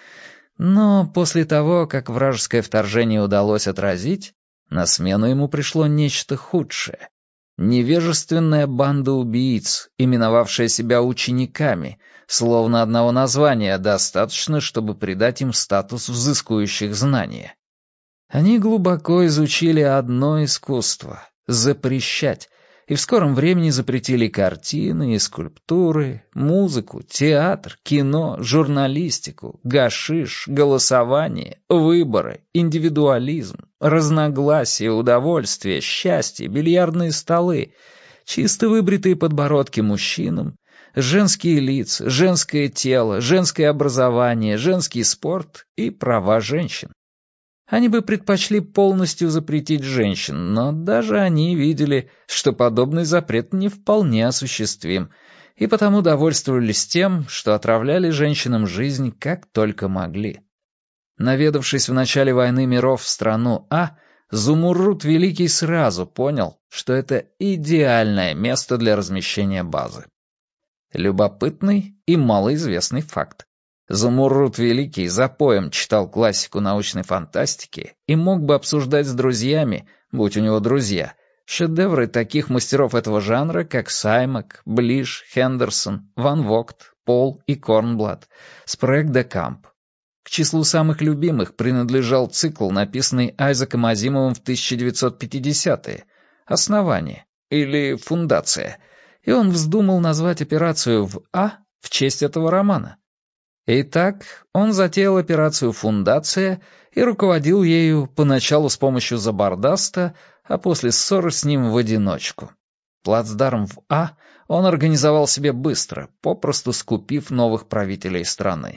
Но после того, как вражеское вторжение удалось отразить, на смену ему пришло нечто худшее. Невежественная банда убийц, именовавшая себя учениками, словно одного названия достаточно, чтобы придать им статус взыскующих знания. Они глубоко изучили одно искусство — запрещать, и в скором времени запретили картины и скульптуры, музыку, театр, кино, журналистику, гашиш, голосование, выборы, индивидуализм, разногласия, удовольствие, счастье, бильярдные столы, чисто выбритые подбородки мужчинам, женские лица, женское тело, женское образование, женский спорт и права женщин. Они бы предпочли полностью запретить женщин, но даже они видели, что подобный запрет не вполне осуществим, и потому довольствовались тем, что отравляли женщинам жизнь как только могли. Наведавшись в начале войны миров в страну А, Зумуррут Великий сразу понял, что это идеальное место для размещения базы. Любопытный и малоизвестный факт. Зумуррут Великий запоем читал классику научной фантастики и мог бы обсуждать с друзьями, будь у него друзья, шедевры таких мастеров этого жанра, как Саймак, Блиш, Хендерсон, Ван Вогт, Пол и Корнблат, Спрэг де Камп. К числу самых любимых принадлежал цикл, написанный Айзеком Азимовым в тысяча девятьсот пятидесятые «Основание» или «Фундация», и он вздумал назвать операцию в А в честь этого романа. Итак, он затеял операцию «Фундация» и руководил ею поначалу с помощью Забардаста, а после ссоры с ним в одиночку. Плацдарм в А он организовал себе быстро, попросту скупив новых правителей страны.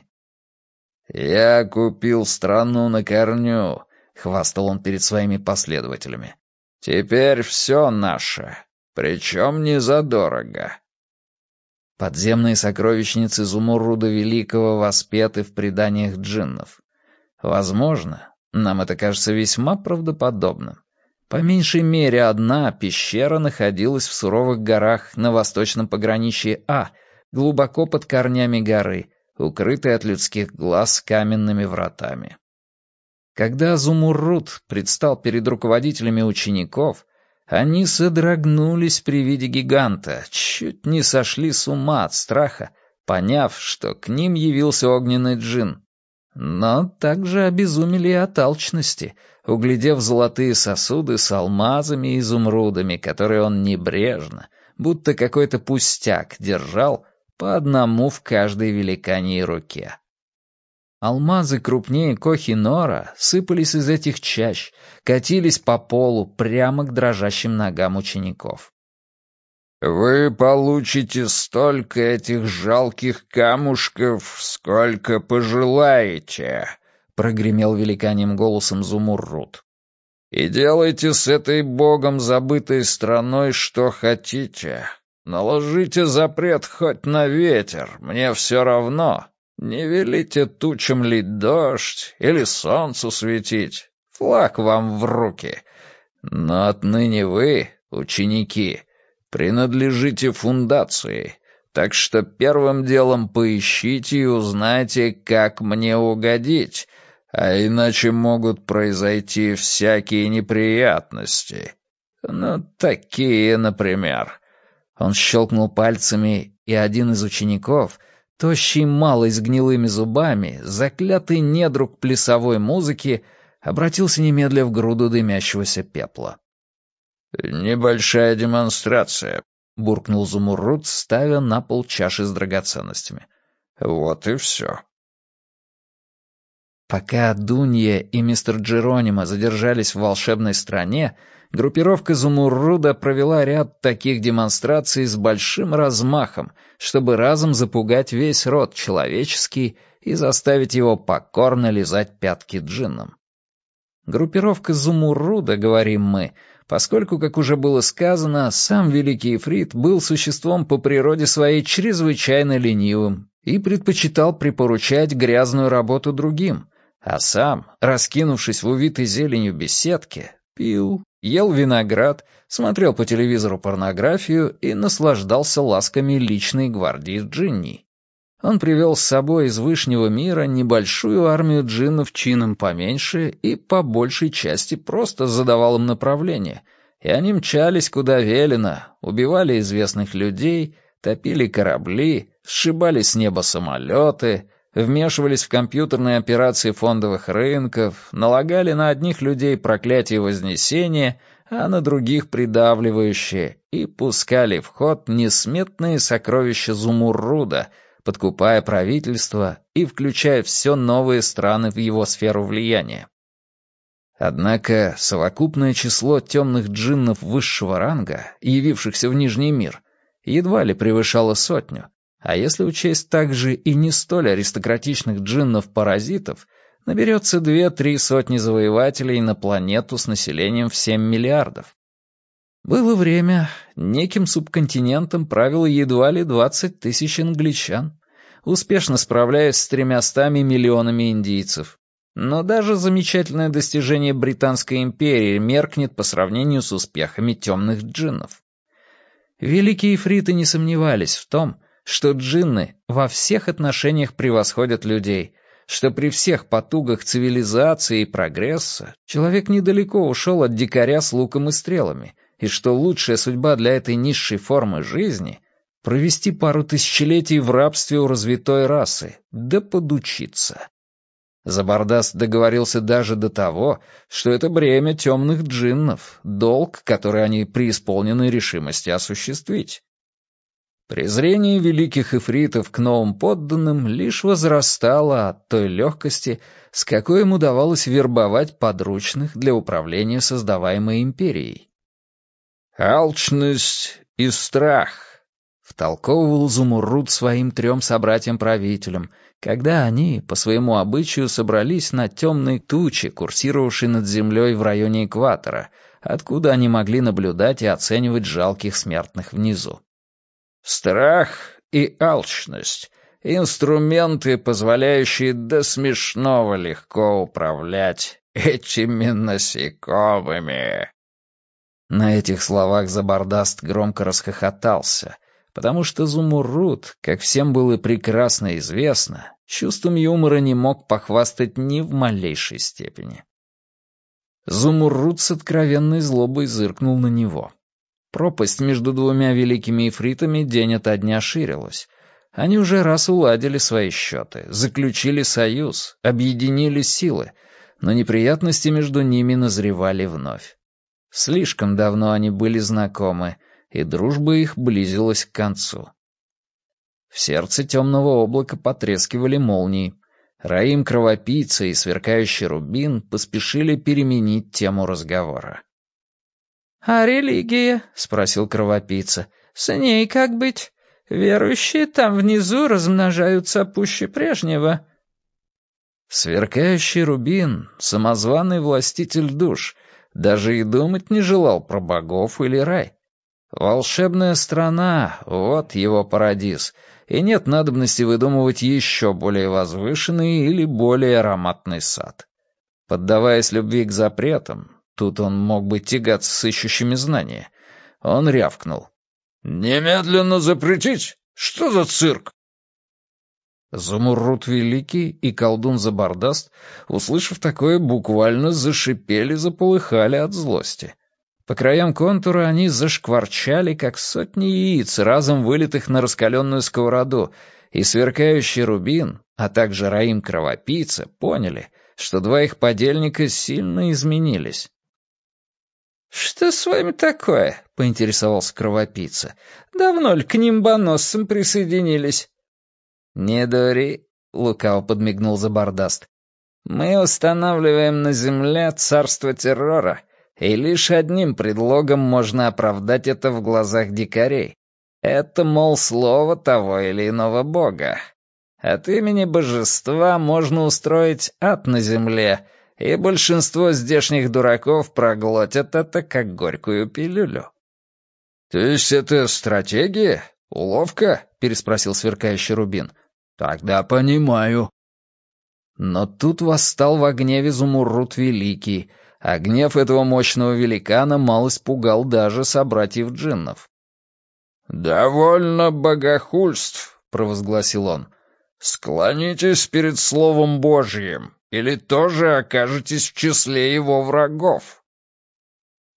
«Я купил страну на корню», — хвастал он перед своими последователями. «Теперь все наше, причем не задорого». Подземные сокровищницы Изумруда Великого воспеты в преданиях джиннов. Возможно, нам это кажется весьма правдоподобным. По меньшей мере одна пещера находилась в суровых горах на восточном пограничье А, глубоко под корнями горы, укрытой от людских глаз каменными вратами. Когда Зумуррут предстал перед руководителями учеников, они содрогнулись при виде гиганта, чуть не сошли с ума от страха, поняв, что к ним явился огненный джин. Но также обезумели и от алчности, углядев золотые сосуды с алмазами и изумрудами, которые он небрежно, будто какой-то пустяк, держал по одному в каждой великаньей руке. Алмазы крупнее Кохи-Нора сыпались из этих чащ, катились по полу прямо к дрожащим ногам учеников. «Вы получите столько этих жалких камушков, сколько пожелаете», — прогремел великаньим голосом Зумуррут. «И делайте с этой богом забытой страной что хотите. Наложите запрет хоть на ветер, мне все равно. Не велите тучам лить дождь или солнцу светить, флаг вам в руки. Но отныне вы, ученики, принадлежите фундации, так что первым делом поищите и узнайте, как мне угодить, а иначе могут произойти всякие неприятности. Ну, такие, например». Он щелкнул пальцами, и один из учеников, тощий малый с гнилыми зубами, заклятый недруг плясовой музыки, обратился немедля в груду дымящегося пепла. «Небольшая демонстрация», — буркнул Зумуррут, ставя на пол чаши с драгоценностями. «Вот и все». Пока Дунья и мистер Джеронимо задержались в волшебной стране, группировка Зумурруда провела ряд таких демонстраций с большим размахом, чтобы разом запугать весь род человеческий и заставить его покорно лизать пятки джиннам. Группировка Зумурруда, говорим мы, поскольку, как уже было сказано, сам великий Ифрит был существом по природе своей чрезвычайно ленивым и предпочитал припоручать грязную работу другим, а сам, раскинувшись в увитой зеленью беседке, пил, ел виноград, смотрел по телевизору порнографию и наслаждался ласками личной гвардии джинни. Он привел с собой из Вышнего мира небольшую армию джиннов чином поменьше и по большей части просто задавал им направление, и они мчались куда велено, убивали известных людей, топили корабли, сшибали с неба самолеты, вмешивались в компьютерные операции фондовых рынков, налагали на одних людей проклятие Вознесения, а на других придавливающее, и пускали в ход несметные сокровища Зумурруда, подкупая правительство и включая все новые страны в его сферу влияния. Однако совокупное число темных джиннов высшего ранга, явившихся в Нижний мир, едва ли превышало сотню, а если учесть также и не столь аристократичных джиннов-паразитов, наберется две-три сотни завоевателей на планету с населением в семь миллиардов. Было время, неким субконтинентом правило едва ли двадцать тысяч англичан, успешно справляясь с тремястами миллионами индийцев. Но даже замечательное достижение Британской империи меркнет по сравнению с успехами темных джиннов. Великие ифриты не сомневались в том, что джинны во всех отношениях превосходят людей, что при всех потугах цивилизации и прогресса человек недалеко ушел от дикаря с луком и стрелами, и что лучшая судьба для этой низшей формы жизни — провести пару тысячелетий в рабстве у развитой расы, да подучиться. Забардаст договорился даже до того, что это бремя темных джиннов, долг, который они преисполнены решимости осуществить. Презрение великих ифритов к новым подданным лишь возрастало от той легкости, с какой им удавалось вербовать подручных для управления создаваемой империей. «Алчность и страх», — втолковывал Зумурруд своим трем собратьям-правителям, когда они, по своему обычаю, собрались на темной туче, курсировавшей над землей в районе экватора, откуда они могли наблюдать и оценивать жалких смертных внизу. «Страх и алчность — инструменты, позволяющие до смешного легко управлять этими насекомыми». На этих словах Забардаст громко расхохотался, потому что Зумурруд, как всем было прекрасно известно, чувством юмора не мог похвастать ни в малейшей степени. Зумурруд с откровенной злобой зыркнул на него. Пропасть между двумя великими ифритами день ото дня ширилась. Они уже раз уладили свои счеты, заключили союз, объединили силы, но неприятности между ними назревали вновь. Слишком давно они были знакомы, и дружба их близилась к концу. В сердце темного облака потрескивали молнии. Раим Кровопийца и Сверкающий Рубин поспешили переменить тему разговора. «А религия?» — спросил Кровопийца. «С ней как быть? Верующие там внизу размножаются пуще прежнего». Сверкающий Рубин, самозваный властитель душ, даже и думать не желал про богов или рай. Волшебная страна — вот его парадиз, и нет надобности выдумывать еще более возвышенный или более ароматный сад. Поддаваясь любви к запретам, тут он мог бы тягаться с ищущими знания, он рявкнул. «Немедленно запретить! Что за цирк?» Зумурруд Великий и колдун Забардаст, услышав такое, буквально зашипели, заполыхали от злости. По краям контура они зашкварчали, как сотни яиц, разом вылитых на раскаленную сковороду, и Сверкающий Рубин, а также Раим Кровопийца, поняли, что два их подельника сильно изменились. «Что с вами такое?» — поинтересовался Кровопийца. «Давно ли к нимбоносцам присоединились?» «Не дури», — лукаво подмигнул Забардаст. «Мы устанавливаем на земле царство террора, и лишь одним предлогом можно оправдать это в глазах дикарей. Это, мол, слово того или иного бога. От имени божества можно устроить ад на земле, и большинство здешних дураков проглотят это как горькую пилюлю». «То есть это стратегия? Уловка?» — переспросил Сверкающий Рубин. «Тогда понимаю». Но тут восстал во гневе Зумурруд Великий, а гнев этого мощного великана мало испугал даже собратьев джиннов. «Довольно богохульств», — провозгласил он. «Склонитесь перед Словом Божьим, или тоже окажетесь в числе его врагов».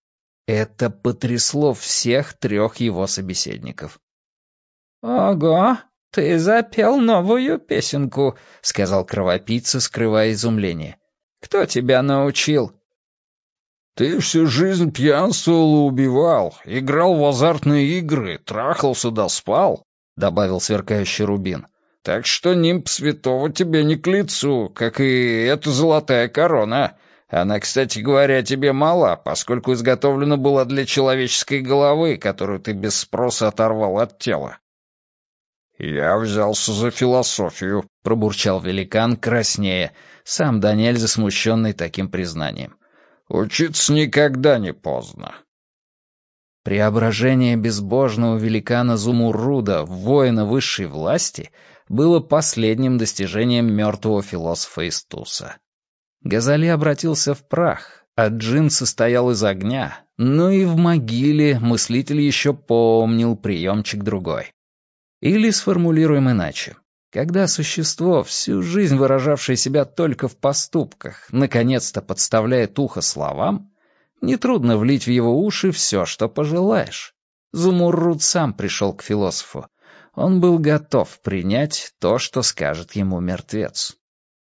Это потрясло всех трех его собеседников. «Ого, ты запел новую песенку», — сказал кровопийца, скрывая изумление. «Кто тебя научил?» «Ты всю жизнь пьянствовал и убивал, играл в азартные игры, трахался да спал», — добавил сверкающий рубин. «Так что нимб святого тебе не к лицу, как и эта золотая корона. Она, кстати говоря, тебе мала, поскольку изготовлена была для человеческой головы, которую ты без спроса оторвал от тела». «Я взялся за философию», — пробурчал великан, краснея, сам до нельзя смущенный таким признанием. «Учиться никогда не поздно». Преображение безбожного великана Зумурруда в воина высшей власти было последним достижением мертвого философа Истуса. Газали обратился в прах, а джин состоял из огня, но и в могиле мыслитель еще помнил приемчик другой. Или сформулируем иначе. Когда существо, всю жизнь выражавшее себя только в поступках, наконец-то подставляет ухо словам, нетрудно влить в его уши все, что пожелаешь. Зумурруд сам пришел к философу. Он был готов принять то, что скажет ему мертвец.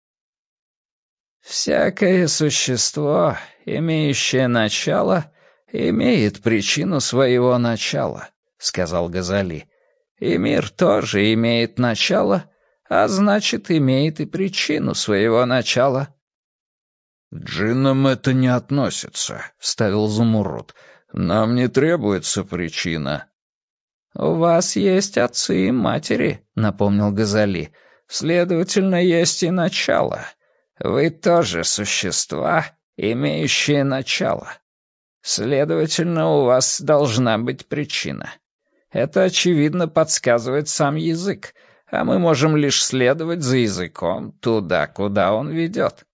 «Всякое существо, имеющее начало, имеет причину своего начала», — сказал Газали. «И мир тоже имеет начало, а значит, имеет и причину своего начала». «К джиннам это не относится», — вставил Зумурруд. «Нам не требуется причина». «У вас есть отцы и матери», — напомнил Газали. «Следовательно, есть и начало. Вы тоже существа, имеющие начало. Следовательно, у вас должна быть причина. Это, очевидно, подсказывает сам язык, а мы можем лишь следовать за языком туда, куда он ведет».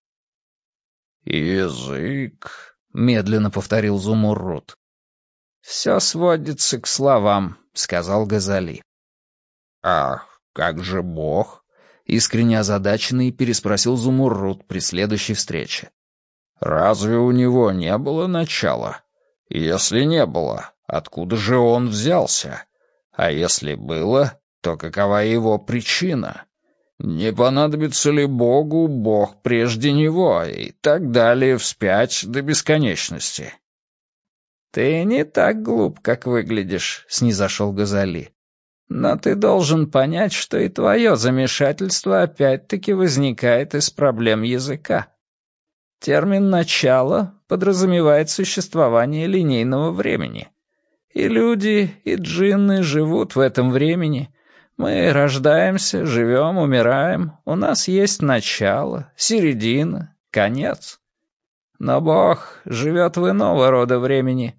«Язык», — медленно повторил Зумурруд. «Все сводится к словам», — сказал Газали. «А как же Бог?» — искренне озадаченный переспросил Зумурруд при следующей встрече. «Разве у него не было начала? Если не было, откуда же он взялся? А если было, то какова его причина? Не понадобится ли Богу Бог прежде него, и так далее вспять до бесконечности?» «Ты не так глуп, как выглядишь», — снизошел Газали. «Но ты должен понять, что и твое замешательство опять-таки возникает из проблем языка. Термин «начало» подразумевает существование линейного времени. И люди, и джинны живут в этом времени. Мы рождаемся, живем, умираем. У нас есть начало, середина, конец. Но Бог живет в иного рода времени».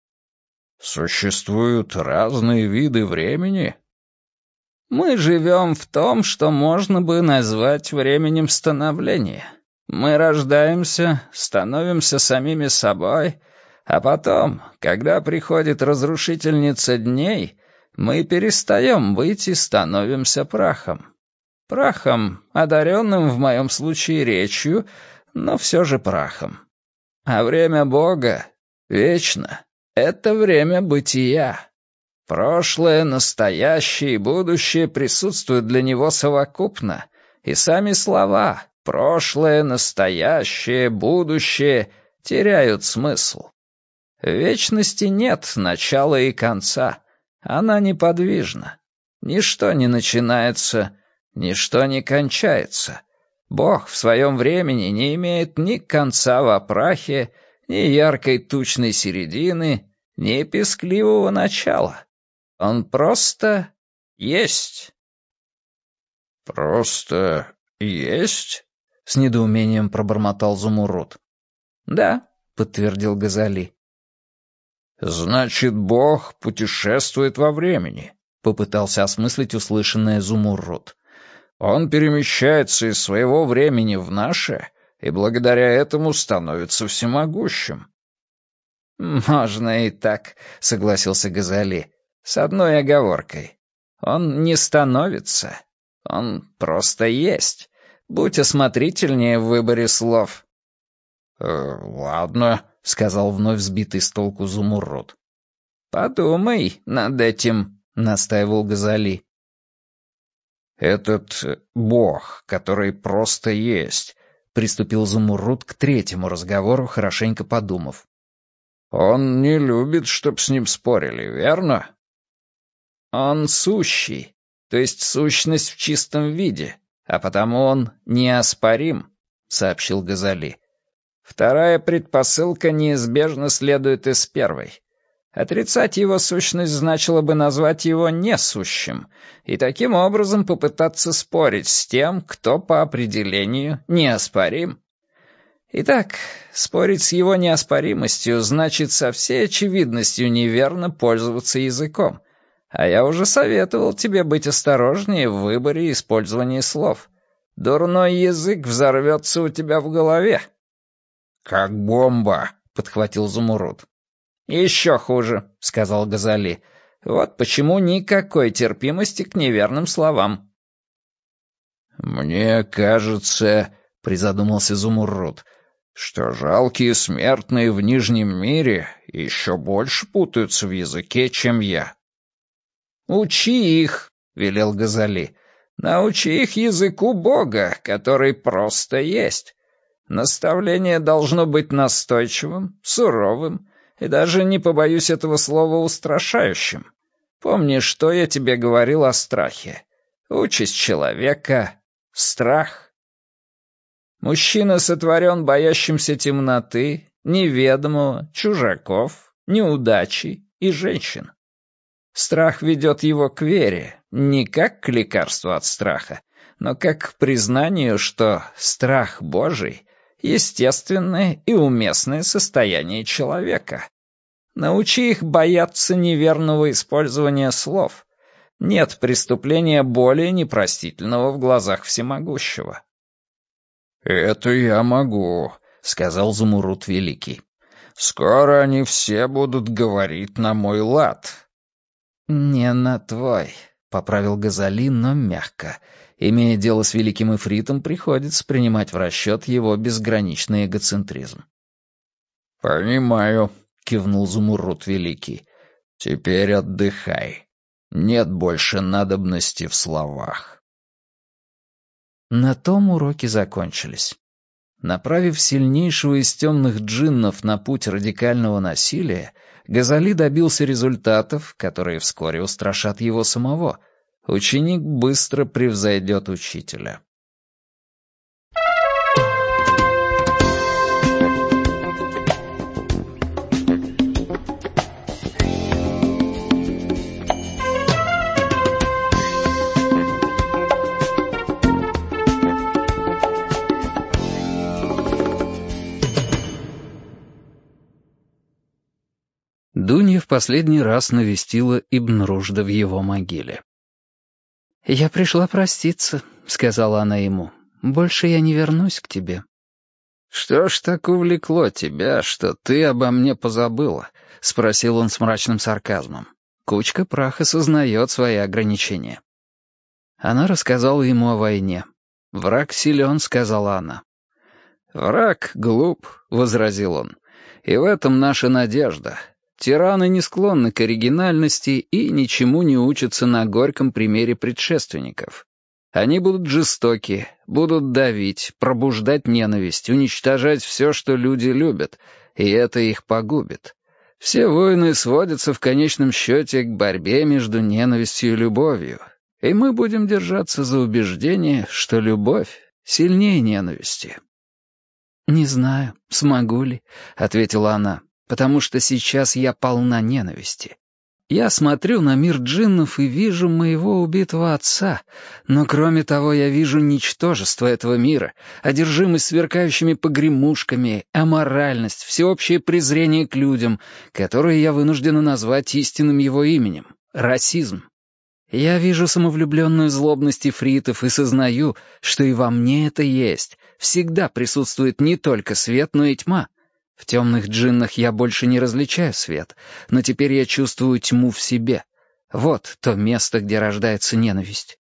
«Существуют разные виды времени?» «Мы живем в том, что можно бы назвать временем становления. Мы рождаемся, становимся самими собой, а потом, когда приходит разрушительница дней, мы перестаем быть и становимся прахом. Прахом, одаренным в моем случае речью, но все же прахом. А время Бога вечно. Это время бытия. Прошлое, настоящее и будущее присутствуют для него совокупно, и сами слова «прошлое», «настоящее», «будущее» теряют смысл. В вечности нет начала и конца. Она неподвижна. Ничто не начинается, ничто не кончается. Бог в своем времени не имеет ни конца во прахе, ни яркой тучной середины, ни пескливого начала. Он просто есть. «Просто есть?» — с недоумением пробормотал Зумурруд. «Да», — подтвердил Газали. «Значит, Бог путешествует во времени», — попытался осмыслить услышанное Зумурруд. «Он перемещается из своего времени в наше и благодаря этому становится всемогущим». «Можно и так», — согласился Газали, — «с одной оговоркой. Он не становится, он просто есть. Будь осмотрительнее в выборе слов». Э, ладно, — сказал вновь сбитый с толку Зумуррут. «Подумай над этим», — настаивал Газали. «Этот бог, который просто есть», — приступил Зумуррут к третьему разговору, хорошенько подумав. «Он не любит, чтоб с ним спорили, верно?» «Он сущий, то есть сущность в чистом виде, а потому он неоспорим», — сообщил Газали. «Вторая предпосылка неизбежно следует из первой. Отрицать его сущность значило бы назвать его несущим, и таким образом попытаться спорить с тем, кто по определению неоспорим. Итак, спорить с его неоспоримостью значит со всей очевидностью неверно пользоваться языком, а я уже советовал тебе быть осторожнее в выборе и использовании слов. Дурной язык взорвется у тебя в голове». «Как бомба», — подхватил Зумуррут. «Еще хуже», — сказал Газали. «Вот почему никакой терпимости к неверным словам». «Мне кажется», — призадумался Зумуррут, «что жалкие смертные в Нижнем мире еще больше путаются в языке, чем я». «Учи их», — велел Газали. «Научи их языку Бога, который просто есть. Наставление должно быть настойчивым, суровым, и даже, не побоюсь этого слова, устрашающим. Помни, что я тебе говорил о страхе. Участь человека — страх. Мужчина сотворен боящимся темноты, неведомого, чужаков, неудачи и женщин. Страх ведет его к вере, не как к лекарству от страха, но как к признанию, что страх Божий — естественное и уместное состояние человека. Научи их бояться неверного использования слов. Нет преступления более непростительного в глазах всемогущего». «Это я могу», — сказал Зумуррут Великий. «Скоро они все будут говорить на мой лад». «Не на твой», — поправил Газали, но мягко. Имея дело с великим Ифритом, приходится принимать в расчет его безграничный эгоцентризм. «Понимаю», — кивнул Зумуррут Великий. «Теперь отдыхай. Нет больше надобности в словах». На том уроки закончились. Направив сильнейшего из темных джиннов на путь радикального насилия, Газали добился результатов, которые вскоре устрашат его самого. Ученик быстро превзойдет учителя. Дунья в последний раз навестила Ибн Рушда в его могиле. «Я пришла проститься», — сказала она ему. «Больше я не вернусь к тебе». «Что ж так увлекло тебя, что ты обо мне позабыла?» — спросил он с мрачным сарказмом. Кучка праха сознает свои ограничения. Она рассказала ему о войне. «Враг силен», — сказала она. «Враг глуп», — возразил он. «И в этом наша надежда. Тираны не склонны к оригинальности и ничему не учатся на горьком примере предшественников. Они будут жестоки, будут давить, пробуждать ненависть, уничтожать все, что люди любят, и это их погубит. Все войны сводятся в конечном счете к борьбе между ненавистью и любовью, и мы будем держаться за убеждение, что любовь сильнее ненависти». «Не знаю, смогу ли», — ответила она, «потому что сейчас я полна ненависти. Я смотрю на мир джиннов и вижу моего убитого отца, но кроме того я вижу ничтожество этого мира, одержимость сверкающими погремушками, аморальность, всеобщее презрение к людям, которые я вынуждена назвать истинным его именем — расизм. Я вижу самовлюбленную злобность ифритов и сознаю, что и во мне это есть. Всегда присутствует не только свет, но и тьма. В темных джиннах я больше не различаю свет, но теперь я чувствую тьму в себе. Вот то место, где рождается ненависть.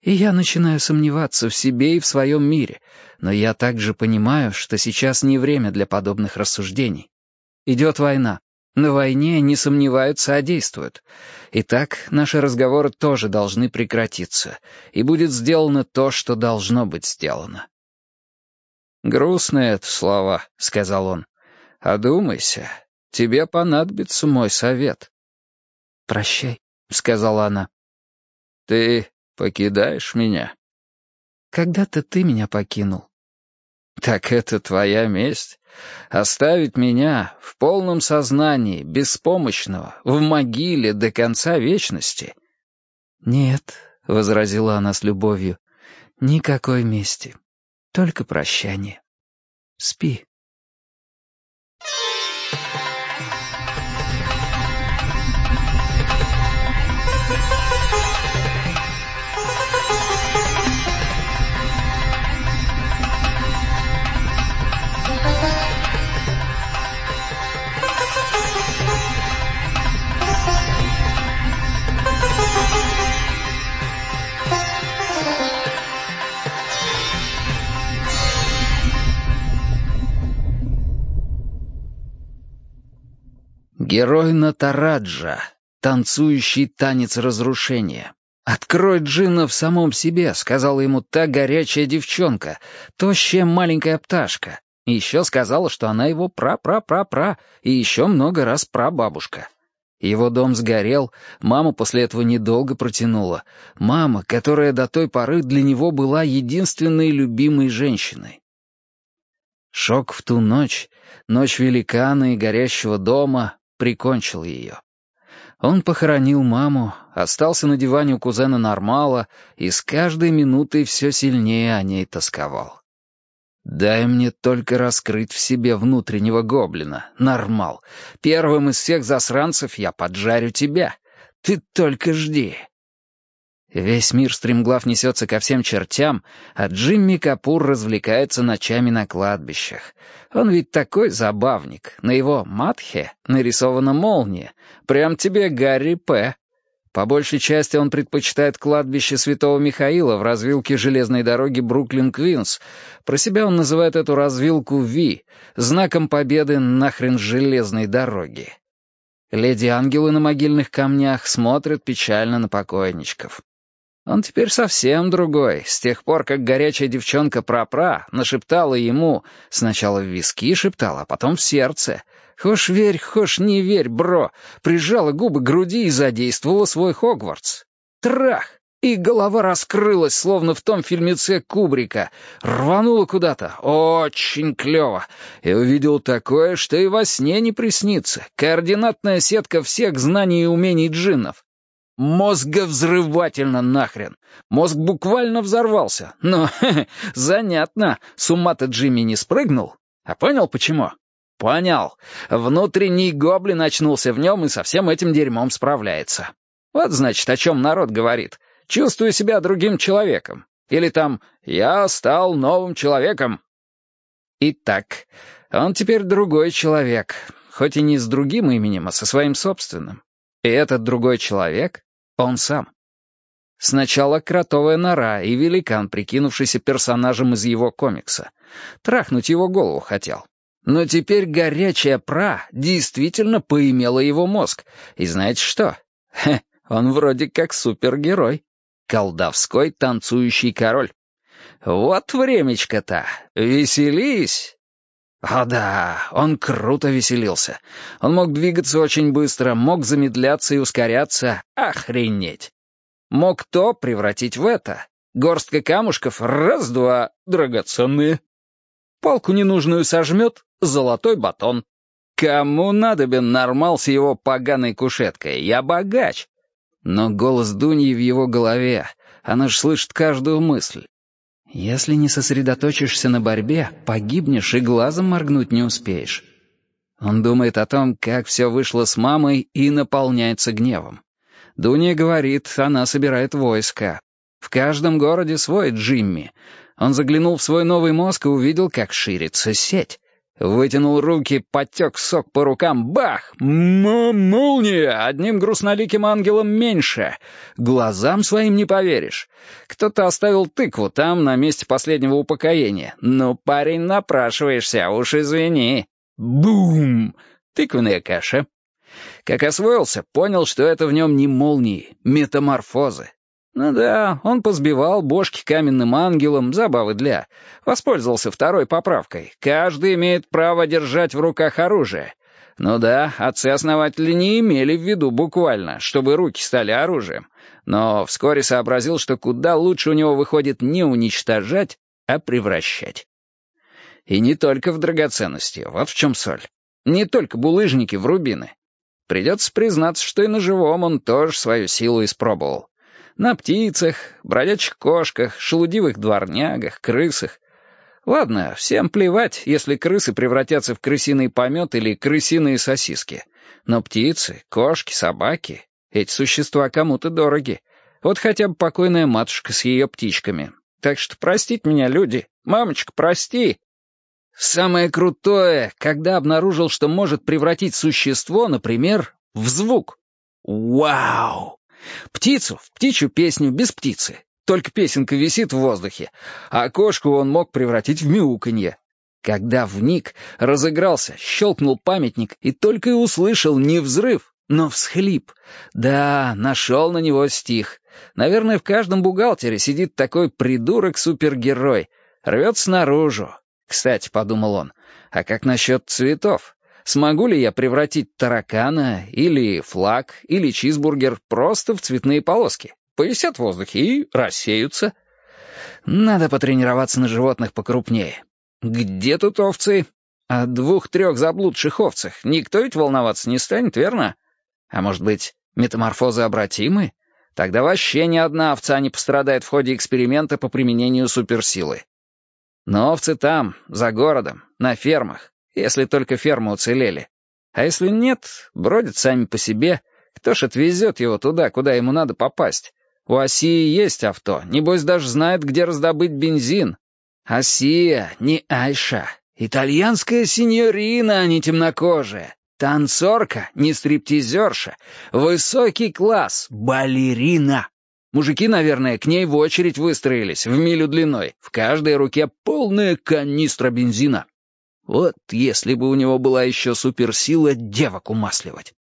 И я начинаю сомневаться в себе и в своем мире, но я также понимаю, что сейчас не время для подобных рассуждений. Идет война. На войне не сомневаются, а действуют. Итак, наши разговоры тоже должны прекратиться, и будет сделано то, что должно быть сделано. «Грустные это слова», — сказал он. «Одумайся, тебе понадобится мой совет». «Прощай», — сказала она. «Ты покидаешь меня?» «Когда-то ты меня покинул». «Так это твоя месть? Оставить меня в полном сознании, беспомощного, в могиле до конца вечности?» «Нет», — возразила она с любовью, — «никакой мести, только прощание. Спи». Герой Натараджа, танцующий танец разрушения. «Открой джинна в самом себе», — сказала ему та горячая девчонка, тощая маленькая пташка. И еще сказала, что она его пра-пра-пра-пра, и еще много раз прабабушка. Его дом сгорел, мама после этого недолго протянула. Мама, которая до той поры для него была единственной любимой женщиной. Шок в ту ночь, ночь великана и горящего дома, прикончил ее. Он похоронил маму, остался на диване у кузена Нормала и с каждой минутой все сильнее о ней тосковал. «Дай мне только раскрыть в себе внутреннего гоблина, Нормал. Первым из всех засранцев я поджарю тебя. Ты только жди». Весь мир стремглав несется ко всем чертям, а Джимми Капур развлекается ночами на кладбищах. Он ведь такой забавник. На его матхе нарисована молния. Прям тебе Гарри П. По большей части он предпочитает кладбище Святого Михаила в развилке железной дороги Бруклин-Квинс. Про себя он называет эту развилку Ви, знаком победы нахрен железной дороги. Леди-ангелы на могильных камнях смотрят печально на покойничков. Он теперь совсем другой, с тех пор, как горячая девчонка Пра-Пра нашептала ему, сначала в виски шептала, а потом в сердце. Хошь верь, хошь не верь, бро, прижала губы к груди и задействовала свой Хогвартс. Трах! И голова раскрылась, словно в том фильмеце Кубрика. Рванула куда-то, очень клево. И увидел такое, что и во сне не приснится. Координатная сетка всех знаний и умений джиннов. Мозговзрывательно нахрен. Мозг буквально взорвался. Но, хе-хе, занятно. С ума-то Джимми не спрыгнул. А понял почему? Понял. Внутренний гоблин очнулся в нем и со всем этим дерьмом справляется. Вот, значит, о чем народ говорит. Чувствую себя другим человеком. Или там «я стал новым человеком». Итак, он теперь другой человек, хоть и не с другим именем, а со своим собственным. И этот другой человек — он сам. Сначала кротовая нора и великан, прикинувшийся персонажем из его комикса. Трахнуть его голову хотел. Но теперь горячая Пра действительно поимела его мозг. И знаете что? Хе, он вроде как супергерой. Колдовской танцующий король. Вот времечко-то. Веселись. О да, он круто веселился. Он мог двигаться очень быстро, мог замедляться и ускоряться. Охренеть. Мог то превратить в это. Горстка камушков, раз-два, драгоценные. Палку ненужную сожмет, золотой батон. Кому надобен Нормал с его поганой кушеткой? Я богач. Но голос Дуньи в его голове, она ж слышит каждую мысль. Если не сосредоточишься на борьбе, погибнешь и глазом моргнуть не успеешь. Он думает о том, как все вышло с мамой, и наполняется гневом. Дуня говорит, она собирает войска. В каждом городе свой Джимми. Он заглянул в свой новый мозг и увидел, как ширится сеть. Вытянул руки, потек сок по рукам, бах! М молния! Одним грустноликим ангелом меньше. Глазам своим не поверишь. Кто-то оставил тыкву там, на месте последнего упокоения. Ну, парень, напрашиваешься, уж извини. Бум! Тыквенная каша. Как освоился, понял, что это в нем не молнии, метаморфозы. Ну да, он позбивал бошки каменным ангелом, забавы для. Воспользовался второй поправкой. Каждый имеет право держать в руках оружие. Ну да, отцы-основатели не имели в виду буквально, чтобы руки стали оружием. Но вскоре сообразил, что куда лучше у него выходит не уничтожать, а превращать. И не только в драгоценности, вот в чем соль. Не только булыжники в рубины. Придется признаться, что и на живом он тоже свою силу испробовал. На птицах, бродячих кошках, шелудивых дворнягах, крысах. Ладно, всем плевать, если крысы превратятся в крысиный помет или крысиные сосиски. Но птицы, кошки, собаки — эти существа кому-то дороги. Вот хотя бы покойная матушка с ее птичками. Так что простите меня, люди. Мамочка, прости. Самое крутое, когда обнаружил, что может превратить существо, например, в звук. Вау! Птицу в птичью песню без птицы. Только песенка висит в воздухе. А кошку он мог превратить в мяуканье. Когда вник, разыгрался, щелкнул памятник и только и услышал не взрыв, но всхлип. Да, нашел на него стих. Наверное, в каждом бухгалтере сидит такой придурок-супергерой. Рвется наружу. Кстати, подумал он, а как насчет цветов? Смогу ли я превратить таракана, или флаг, или чизбургер просто в цветные полоски? Повисят в воздухе и рассеются. Надо потренироваться на животных покрупнее. Где тут овцы? О двух-трех заблудших овцах никто ведь волноваться не станет, верно? А может быть, метаморфозы обратимы? Тогда вообще ни одна овца не пострадает в ходе эксперимента по применению суперсилы. Но овцы там, за городом, на фермах. Если только фермы уцелели. А если нет, бродят сами по себе. Кто ж отвезет его туда, куда ему надо попасть? У Осии есть авто, небось даже знает, где раздобыть бензин. Осия, не Айша. Итальянская синьорина, а не темнокожая. Танцорка, не стриптизерша. Высокий класс, балерина. Мужики, наверное, к ней в очередь выстроились, в милю длиной. В каждой руке полная канистра бензина. Вот если бы у него была еще суперсила девок умасливать.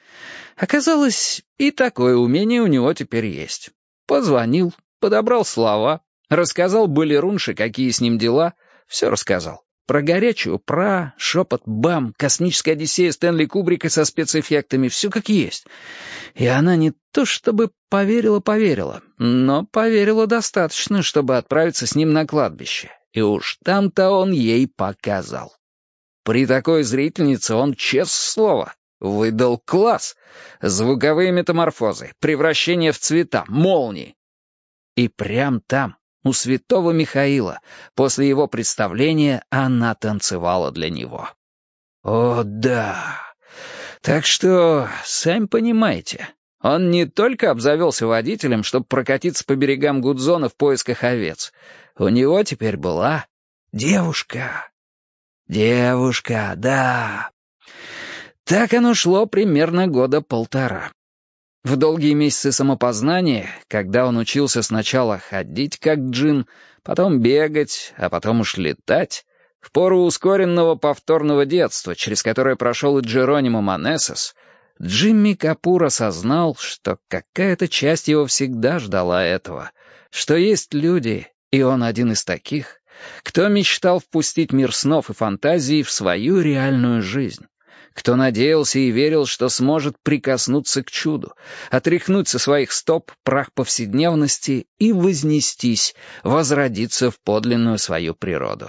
Оказалось, и такое умение у него теперь есть. Позвонил, подобрал слова, рассказал балерунше, какие с ним дела, все рассказал. Про горячую, про шепот, бам, космическая одиссея Стэнли Кубрика со спецэффектами, все как есть. И она не то чтобы поверила-поверила, но поверила достаточно, чтобы отправиться с ним на кладбище. И уж там-то он ей показал. При такой зрительнице он, честное слово, выдал класс. Звуковые метаморфозы, превращение в цвета, молнии. И прям там, у святого Михаила, после его представления, она танцевала для него. О, да! Так что, сами понимаете, он не только обзавелся водителем, чтобы прокатиться по берегам Гудзона в поисках овец. У него теперь была девушка. Девушка, да. Так оно шло примерно года полтора. В долгие месяцы самопознания, когда он учился сначала ходить как джин, потом бегать, а потом уж летать, в пору ускоренного повторного детства, через которое прошел и Джеронимо Манесос, Джимми Капур осознал, что какая-то часть его всегда ждала этого, что есть люди, и он один из таких, кто мечтал впустить мир снов и фантазий в свою реальную жизнь, кто надеялся и верил, что сможет прикоснуться к чуду, отряхнуть со своих стоп прах повседневности и вознестись, возродиться в подлинную свою природу.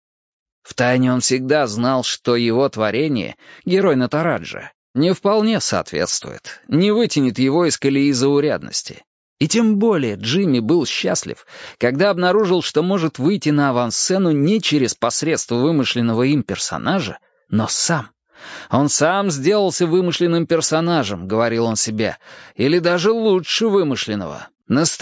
Втайне он всегда знал, что его творение, герой Натараджа, не вполне соответствует, не вытянет его из колеи заурядности. И тем более Джимми был счастлив, когда обнаружил, что может выйти на авансцену не через посредство вымышленного им персонажа, но сам. Он сам сделался вымышленным персонажем, говорил он себе, или даже лучше вымышленного,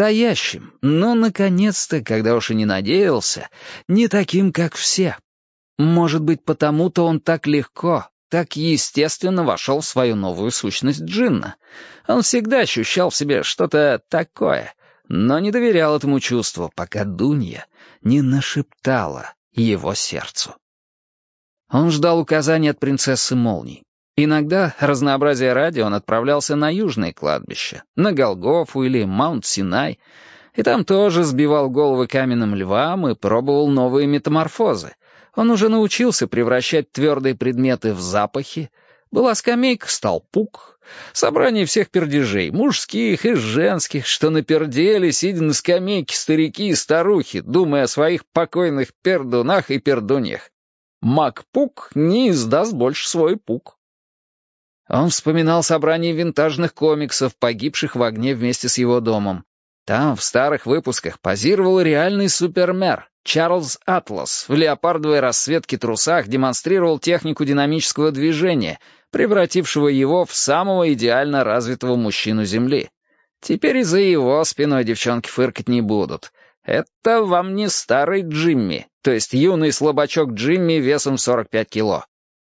настоящим, но, наконец-то, когда уж и не надеялся, не таким, как все. Может быть, потому-то он так легко, так естественно вошел в свою новую сущность джинна. Он всегда ощущал в себе что-то такое, но не доверял этому чувству, пока Дунья не нашептала его сердцу. Он ждал указаний от принцессы Молний. Иногда, разнообразие ради, он отправлялся на южные кладбища, на Голгофу или Маунт-Синай, и там тоже сбивал головы каменным львам и пробовал новые метаморфозы. Он уже научился превращать твердые предметы в запахи. Была скамейка, стал пук. Собрание всех пердежей, мужских и женских, что напердели, сидя на скамейке старики и старухи, думая о своих покойных пердунах и пердуньях. Мак-пук не издаст больше свой пук. Он вспоминал собрание винтажных комиксов, погибших в огне вместе с его домом. Там, в старых выпусках, позировал реальный супермэр. Чарльз Атлас в леопардовой расцветке трусах демонстрировал технику динамического движения, превратившего его в самого идеально развитого мужчину Земли. Теперь и за его спиной девчонки фыркать не будут. Это вам не старый Джимми, то есть юный слабачок Джимми весом сорок пять кило.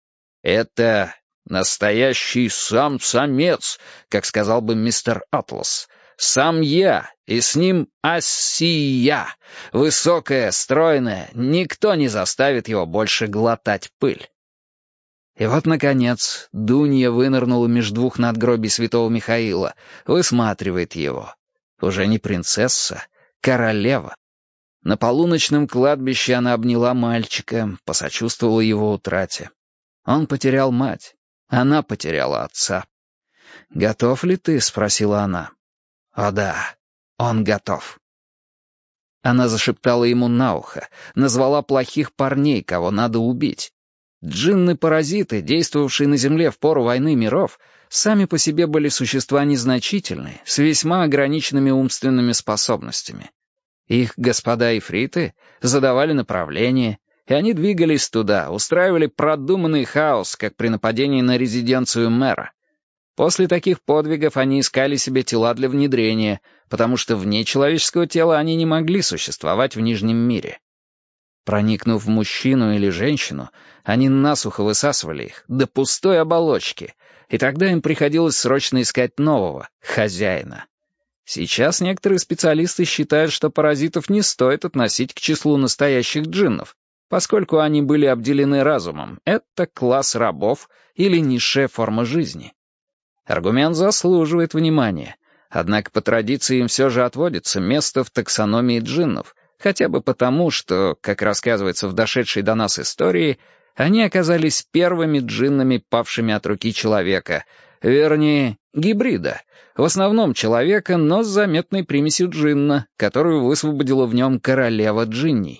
Это настоящий сам-самец, как сказал бы мистер Атлас. Сам я, и с ним Ассия, высокая, стройная, никто не заставит его больше глотать пыль. И вот, наконец, Дунья вынырнула между двух надгробий святого Михаила, высматривает его. Уже не принцесса, королева. На полуночном кладбище она обняла мальчика, посочувствовала его утрате. Он потерял мать, она потеряла отца. «Готов ли ты?» — спросила она. «О да, он готов». Она зашептала ему на ухо, назвала плохих парней, кого надо убить. Джинны-паразиты, действовавшие на Земле в пору войны миров, сами по себе были существа незначительные, с весьма ограниченными умственными способностями. Их господа-ифриты задавали направление, и они двигались туда, устраивали продуманный хаос, как при нападении на резиденцию мэра. После таких подвигов они искали себе тела для внедрения, потому что вне человеческого тела они не могли существовать в Нижнем мире. Проникнув в мужчину или женщину, они насухо высасывали их до пустой оболочки, и тогда им приходилось срочно искать нового, хозяина. Сейчас некоторые специалисты считают, что паразитов не стоит относить к числу настоящих джиннов, поскольку они были обделены разумом. Это класс рабов или низшая форма жизни. Аргумент заслуживает внимания, однако по традиции им все же отводится место в таксономии джиннов, хотя бы потому, что, как рассказывается в дошедшей до нас истории, они оказались первыми джиннами, павшими от руки человека, вернее, гибрида, в основном человека, но с заметной примесью джинна, которую высвободила в нем королева джинней.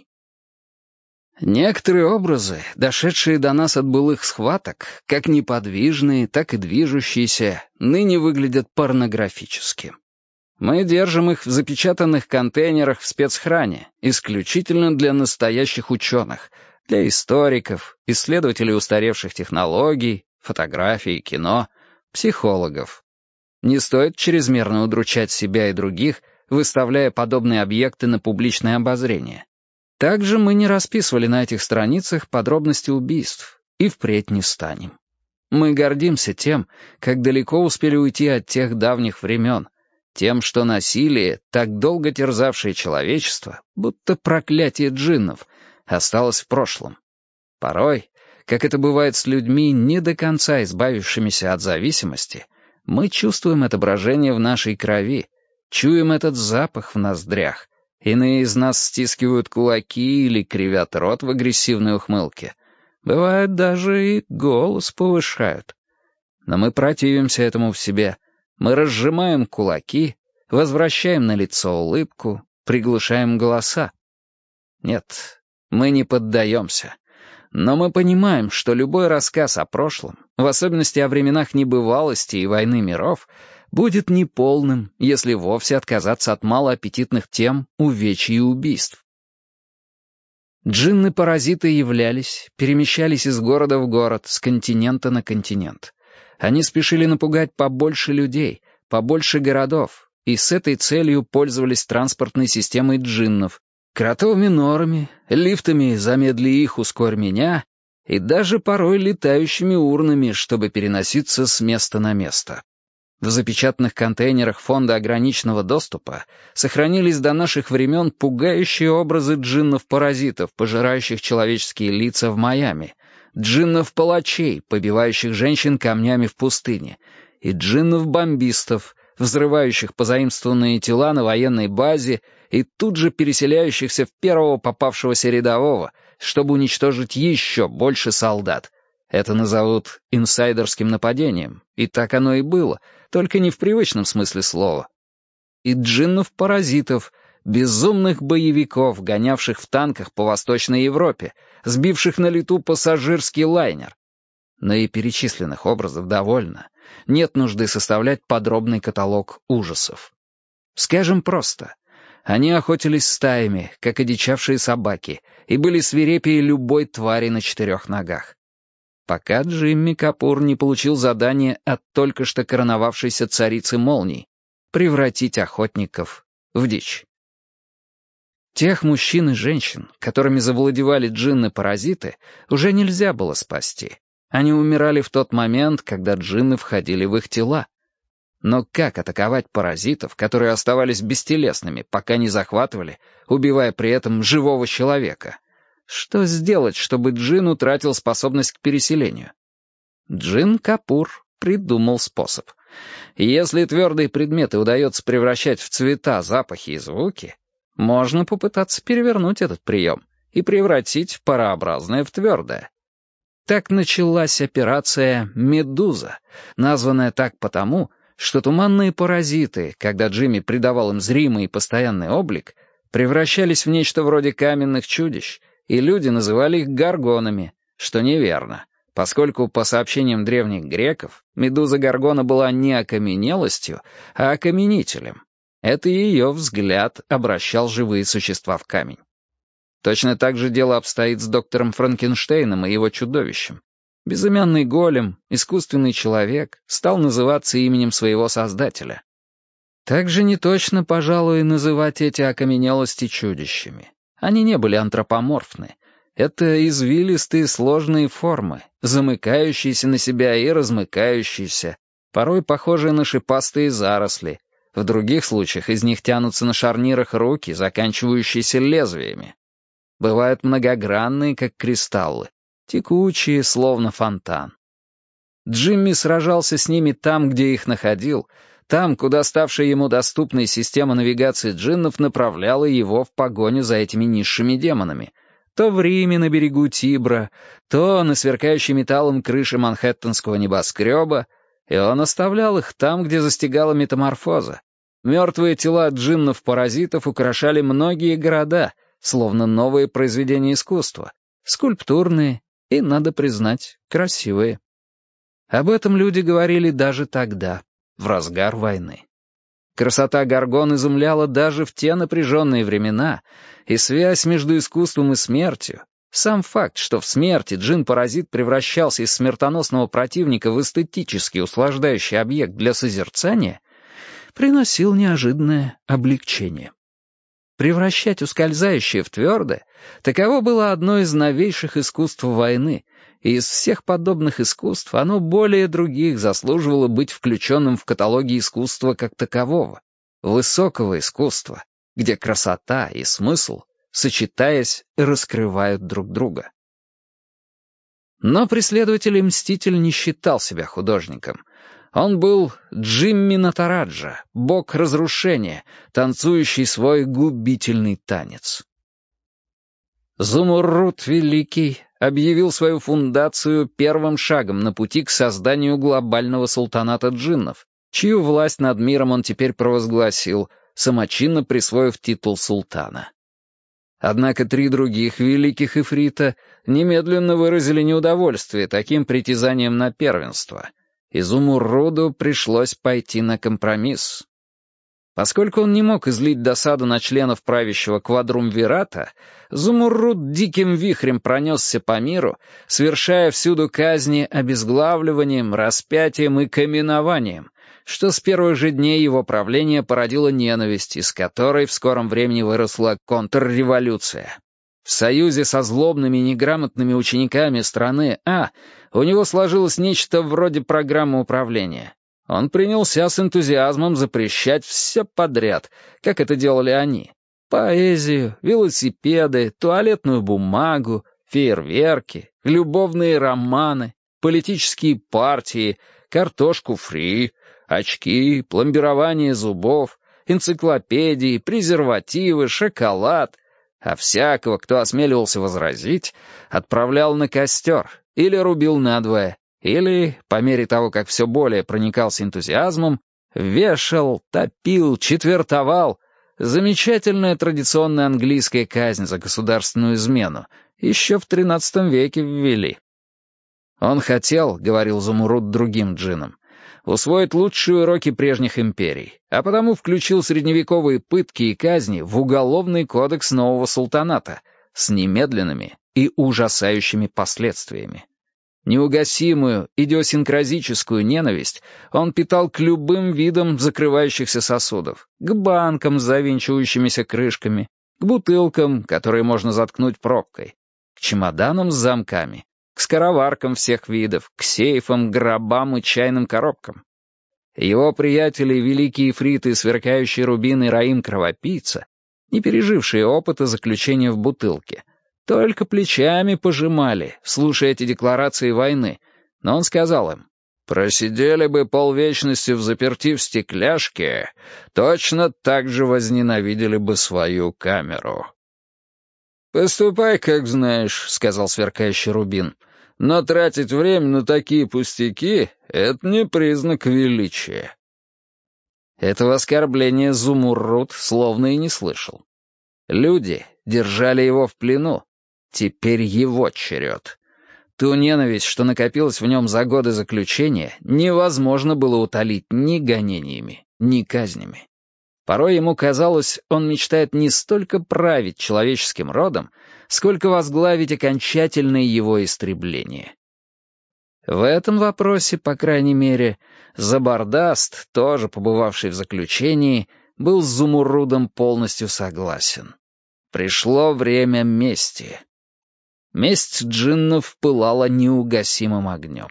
Некоторые образы, дошедшие до нас от былых схваток, как неподвижные, так и движущиеся, ныне выглядят порнографически. Мы держим их в запечатанных контейнерах в спецхране, исключительно для настоящих ученых, для историков, исследователей устаревших технологий, фотографий, кино, психологов. Не стоит чрезмерно удручать себя и других, выставляя подобные объекты на публичное обозрение. Также мы не расписывали на этих страницах подробности убийств, и впредь не станем. Мы гордимся тем, как далеко успели уйти от тех давних времен, тем, что насилие, так долго терзавшее человечество, будто проклятие джиннов, осталось в прошлом. Порой, как это бывает с людьми, не до конца избавившимися от зависимости, мы чувствуем отображение в нашей крови, чуем этот запах в ноздрях. Иные из нас стискивают кулаки или кривят рот в агрессивной ухмылке. Бывает, даже и голос повышают. Но мы противимся этому в себе. Мы разжимаем кулаки, возвращаем на лицо улыбку, приглушаем голоса. Нет, мы не поддаемся. Но мы понимаем, что любой рассказ о прошлом, в особенности о временах небывалости и войны миров, будет неполным, если вовсе отказаться от малоаппетитных тем увечий и убийств. Джинны-паразиты являлись, перемещались из города в город, с континента на континент. Они спешили напугать побольше людей, побольше городов, и с этой целью пользовались транспортной системой джиннов, кротовыми норами, лифтами «замедли их, ускорь меня» и даже порой летающими урнами, чтобы переноситься с места на место. В запечатанных контейнерах фонда ограниченного доступа сохранились до наших времен пугающие образы джиннов-паразитов, пожирающих человеческие лица в Майами, джиннов-палачей, побивающих женщин камнями в пустыне, и джиннов-бомбистов, взрывающих позаимствованные тела на военной базе и тут же переселяющихся в первого попавшегося рядового, чтобы уничтожить еще больше солдат. Это назовут инсайдерским нападением, и так оно и было, только не в привычном смысле слова. И джиннов-паразитов, безумных боевиков, гонявших в танках по Восточной Европе, сбивших на лету пассажирский лайнер. Но и перечисленных образов довольно. Нет нужды составлять подробный каталог ужасов. Скажем просто. Они охотились стаями, как одичавшие собаки, и были свирепее любой твари на четырех ногах. Пока Джимми Капур не получил задание от только что короновавшейся царицы молний превратить охотников в дичь. Тех мужчин и женщин, которыми завладевали джинны-паразиты, уже нельзя было спасти. Они умирали в тот момент, когда джинны входили в их тела. Но как атаковать паразитов, которые оставались бестелесными, пока не захватывали, убивая при этом живого человека? Что сделать, чтобы джин утратил способность к переселению? Джин Капур придумал способ. Если твердые предметы удается превращать в цвета, запахи и звуки, можно попытаться перевернуть этот прием и превратить парообразное в твердое. Так началась операция «Медуза», названная так потому, что туманные паразиты, когда Джимми придавал им зримый и постоянный облик, превращались в нечто вроде каменных чудищ, и люди называли их горгонами, что неверно, поскольку, по сообщениям древних греков, медуза Горгона была не окаменелостью, а окаменителем. Это ее взгляд обращал живые существа в камень. Точно так же дело обстоит с доктором Франкенштейном и его чудовищем. Безымянный голем, искусственный человек, стал называться именем своего создателя. Также неточно, пожалуй, называть эти окаменелости чудищами. Они не были антропоморфны. Это извилистые сложные формы, замыкающиеся на себя и размыкающиеся, порой похожие на шипастые заросли. В других случаях из них тянутся на шарнирах руки, заканчивающиеся лезвиями. Бывают многогранные, как кристаллы, текучие, словно фонтан. Джимми сражался с ними там, где их находил, там, куда ставшая ему доступной система навигации джиннов направляла его в погоню за этими низшими демонами. То в Риме на берегу Тибра, то на сверкающей металлом крыше манхэттенского небоскреба, и он оставлял их там, где застигала метаморфоза. Мертвые тела джиннов-паразитов украшали многие города, словно новые произведения искусства, скульптурные и, надо признать, красивые. Об этом люди говорили даже тогда, в разгар войны. Красота Горгон изумляла даже в те напряженные времена, и связь между искусством и смертью, сам факт, что в смерти джин-паразит превращался из смертоносного противника в эстетически услаждающий объект для созерцания, приносил неожиданное облегчение. Превращать ускользающее в твердое — таково было одно из новейших искусств войны, и из всех подобных искусств оно более других заслуживало быть включенным в каталоги искусства как такового, высокого искусства, где красота и смысл, сочетаясь, раскрывают друг друга. Но преследователь и мститель не считал себя художником. Он был Джимми Натараджа, бог разрушения, танцующий свой губительный танец. Зумуррут Великий объявил свою фундацию первым шагом на пути к созданию глобального султаната джиннов, чью власть над миром он теперь провозгласил, самочинно присвоив титул султана. Однако три других великих ифрита немедленно выразили неудовольствие таким притязанием на первенство, и Зумурруду пришлось пойти на компромисс. Поскольку он не мог излить досаду на членов правящего квадрумвирата, Зумурруд диким вихрем пронесся по миру, совершая всюду казни обезглавливанием, распятием и каменованием, что с первых же дней его правления породило ненависть, из которой в скором времени выросла контрреволюция. В союзе со злобными и неграмотными учениками страны А у него сложилось нечто вроде программы управления. Он принялся с энтузиазмом запрещать все подряд, как это делали они. Поэзию, велосипеды, туалетную бумагу, фейерверки, любовные романы, политические партии, картошку фри, очки, пломбирование зубов, энциклопедии, презервативы, шоколад. А всякого, кто осмеливался возразить, отправлял на костер или рубил надвое, или, по мере того, как все более проникался энтузиазмом, вешал, топил, четвертовал. Замечательная традиционная английская казнь за государственную измену еще в тринадцатом веке ввели. Он хотел, говорил Зумуррут другим джиннам, усвоить лучшие уроки прежних империй, а потому включил средневековые пытки и казни в уголовный кодекс нового султаната с немедленными и ужасающими последствиями. Неугасимую идиосинкразическую ненависть он питал к любым видам закрывающихся сосудов, к банкам с завинчивающимися крышками, к бутылкам, которые можно заткнуть пробкой, к чемоданам с замками, к скороваркам всех видов, к сейфам, гробам и чайным коробкам. Его приятели, великие ифриты и сверкающие рубины Раим Кровопийца, не пережившие опыта заключения в бутылке, только плечами пожимали, слушая эти декларации войны, но он сказал им: «Просидели бы полвечности взаперти в стекляшке, точно так же возненавидели бы свою камеру». «Поступай, как знаешь», — сказал сверкающий рубин, «но тратить время на такие пустяки — это не признак величия». Этого оскорбления Зумуррут словно и не слышал. Люди держали его в плену. Теперь его черед. Ту ненависть, что накопилась в нем за годы заключения, невозможно было утолить ни гонениями, ни казнями. Порой ему казалось, он мечтает не столько править человеческим родом, сколько возглавить окончательное его истребление. В этом вопросе, по крайней мере, Забардаст, тоже побывавший в заключении, был с Зумуррудом полностью согласен. Пришло время мести. Месть джиннов пылала неугасимым огнем.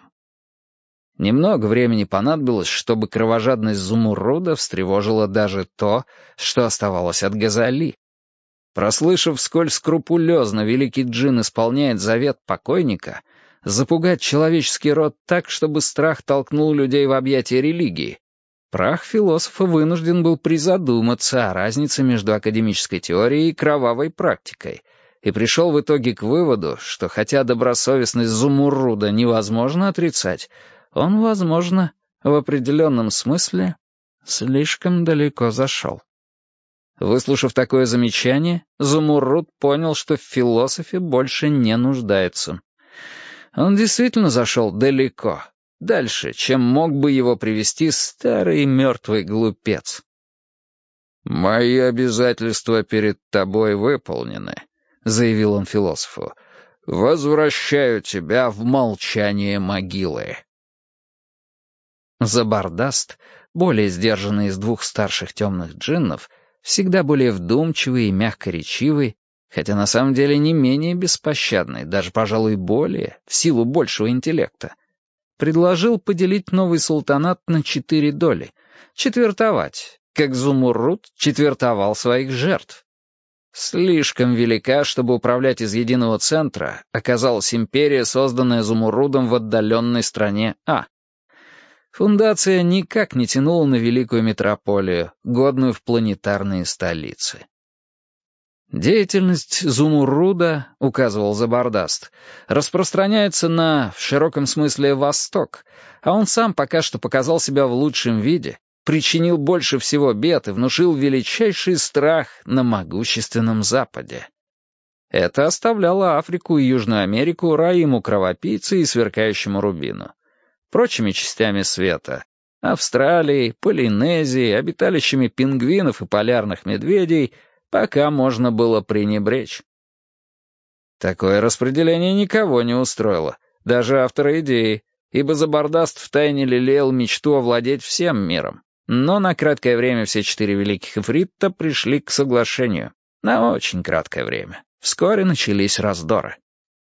Немного времени понадобилось, чтобы кровожадность Зумурруда встревожила даже то, что оставалось от Газали. Прослышав, сколь скрупулезно великий джин исполняет завет покойника, запугать человеческий род так, чтобы страх толкнул людей в объятия религии, прах философа вынужден был призадуматься о разнице между академической теорией и кровавой практикой, и пришел в итоге к выводу, что хотя добросовестность Зумурруда невозможно отрицать, он, возможно, в определенном смысле слишком далеко зашел. Выслушав такое замечание, Зумуррут понял, что в философе больше не нуждается. Он действительно зашел далеко, дальше, чем мог бы его привести старый мертвый глупец. «Мои обязательства перед тобой выполнены», — заявил он философу. «Возвращаю тебя в молчание могилы». Забардаст, более сдержанный из двух старших темных джиннов, всегда более вдумчивый и мягкоречивый, хотя на самом деле не менее беспощадный, даже, пожалуй, более, в силу большего интеллекта, предложил поделить новый султанат на четыре доли, четвертовать, как Зумуррут четвертовал своих жертв. Слишком велика, чтобы управлять из единого центра, оказалась империя, созданная Зумуррудом в отдаленной стране А. Фундация никак не тянула на великую метрополию, годную в планетарные столицы. Деятельность Зумурруда, указывал Забардаст, распространяется на, в широком смысле, Восток, а он сам пока что показал себя в лучшем виде, причинил больше всего бед и внушил величайший страх на могущественном Западе. Это оставляло Африку и Южную Америку Раиму Кровопийце и Сверкающему Рубину. Прочими частями света — Австралией, Полинезией, обиталищами пингвинов и полярных медведей — пока можно было пренебречь. Такое распределение никого не устроило, даже автора идеи, ибо Забардаст втайне лелеял мечту овладеть всем миром. Но на краткое время все четыре великих ифрита пришли к соглашению. На очень краткое время. Вскоре начались раздоры.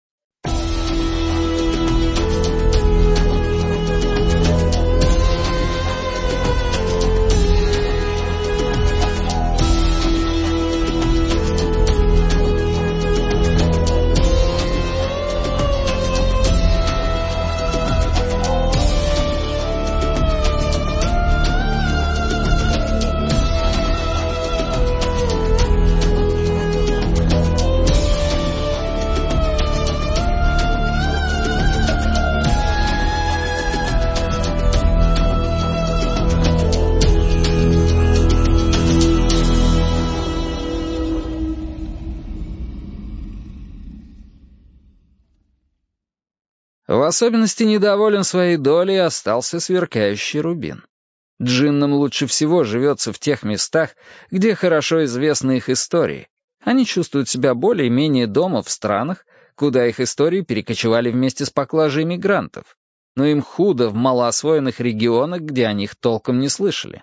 В особенности недоволен своей долей остался сверкающий рубин. Джиннам лучше всего живется в тех местах, где хорошо известны их истории. Они чувствуют себя более-менее дома в странах, куда их истории перекочевали вместе с поклажей мигрантов. Но им худо в малоосвоенных регионах, где о них толком не слышали.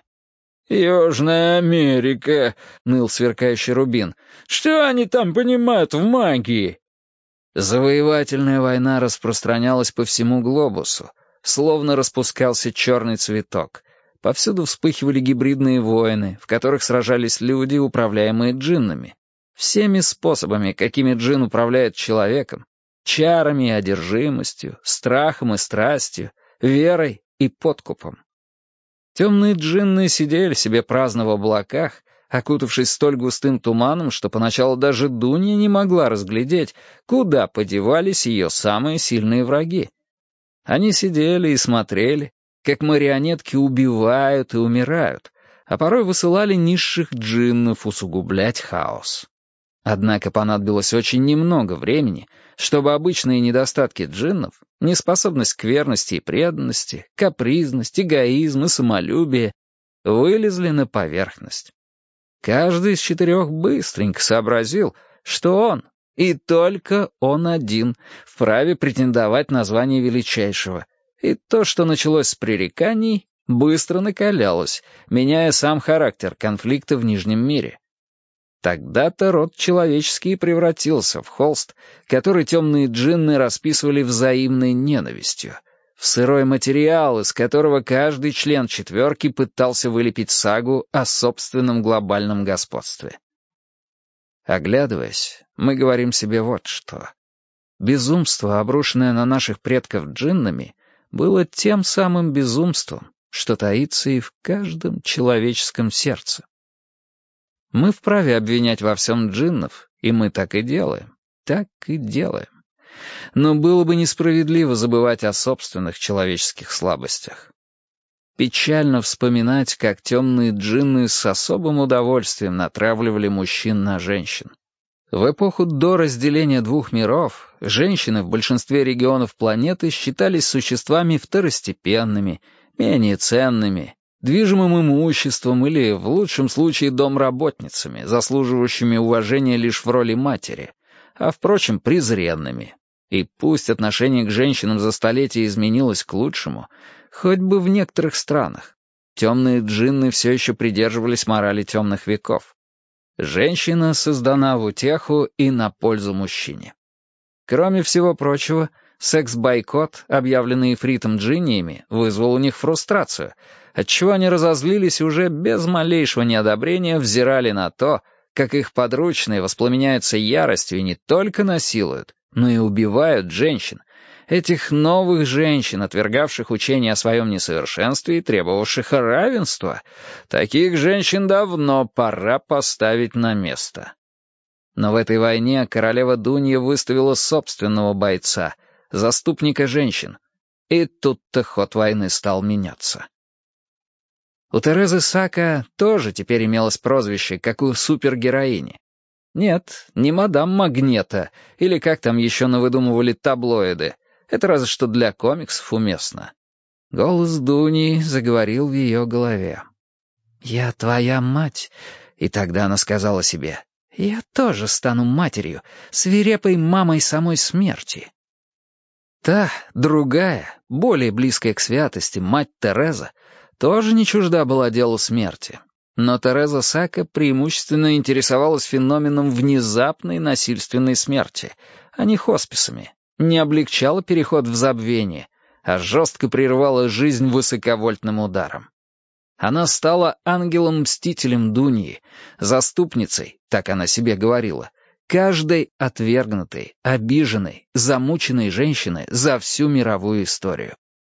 «Южная Америка», — ныл сверкающий рубин. «Что они там понимают в магии?» Завоевательная война распространялась по всему глобусу, словно распускался черный цветок. Повсюду вспыхивали гибридные войны, в которых сражались люди, управляемые джиннами. Всеми способами, какими джин управляет человеком, чарами и одержимостью, страхом и страстью, верой и подкупом. Темные джинны сидели себе праздно в облаках, окутавшись столь густым туманом, что поначалу даже Дунья не могла разглядеть, куда подевались ее самые сильные враги. Они сидели и смотрели, как марионетки убивают и умирают, а порой высылали низших джиннов усугублять хаос. Однако понадобилось очень немного времени, чтобы обычные недостатки джиннов, неспособность к верности и преданности, капризность, эгоизм и самолюбие, вылезли на поверхность. Каждый из четырех быстренько сообразил, что он, и только он один, вправе претендовать на звание величайшего. И то, что началось с пререканий, быстро накалялось, меняя сам характер конфликта в Нижнем мире. Тогда-то род человеческий превратился в холст, который темные джинны расписывали взаимной ненавистью, в сырой материал, из которого каждый член четверки пытался вылепить сагу о собственном глобальном господстве. Оглядываясь, мы говорим себе вот что. Безумство, обрушенное на наших предков джиннами, было тем самым безумством, что таится и в каждом человеческом сердце. Мы вправе обвинять во всем джиннов, и мы так и делаем, так и делаем. Но было бы несправедливо забывать о собственных человеческих слабостях. Печально вспоминать, как темные джинны с особым удовольствием натравливали мужчин на женщин. В эпоху до разделения двух миров женщины в большинстве регионов планеты считались существами второстепенными, менее ценными, движимым имуществом или, в лучшем случае, домработницами, заслуживающими уважения лишь в роли матери, а, впрочем, презренными. И пусть отношение к женщинам за столетия изменилось к лучшему, хоть бы в некоторых странах, темные джинны все еще придерживались морали темных веков. Женщина создана в утеху и на пользу мужчине. Кроме всего прочего, секс-бойкот, объявленный ифритом джинниями, вызвал у них фрустрацию, отчего они разозлились и уже без малейшего неодобрения взирали на то, как их подручные воспламеняются яростью и не только насилуют, но и убивают женщин, этих новых женщин, отвергавших учение о своем несовершенстве и требовавших равенства. Таких женщин давно пора поставить на место. Но в этой войне королева Дунья выставила собственного бойца, заступника женщин, и тут-то ход войны стал меняться. У Терезы Сака тоже теперь имелось прозвище, как у супергероини. Нет, не мадам Магнета, или как там еще навыдумывали таблоиды. Это разве что для комиксов уместно. Голос Дуни заговорил в ее голове. «Я твоя мать». И тогда она сказала себе: «Я тоже стану матерью, свирепой мамой самой смерти». Та, другая, более близкая к святости, мать Тереза, тоже не чужда была делу смерти. Но Тереза Сака преимущественно интересовалась феноменом внезапной насильственной смерти, а не хосписами, не облегчала переход в забвение, а жестко прервала жизнь высоковольтным ударом. Она стала ангелом-мстителем Дуньи, заступницей, так она себе говорила, каждой отвергнутой, обиженной, замученной женщины за всю мировую историю.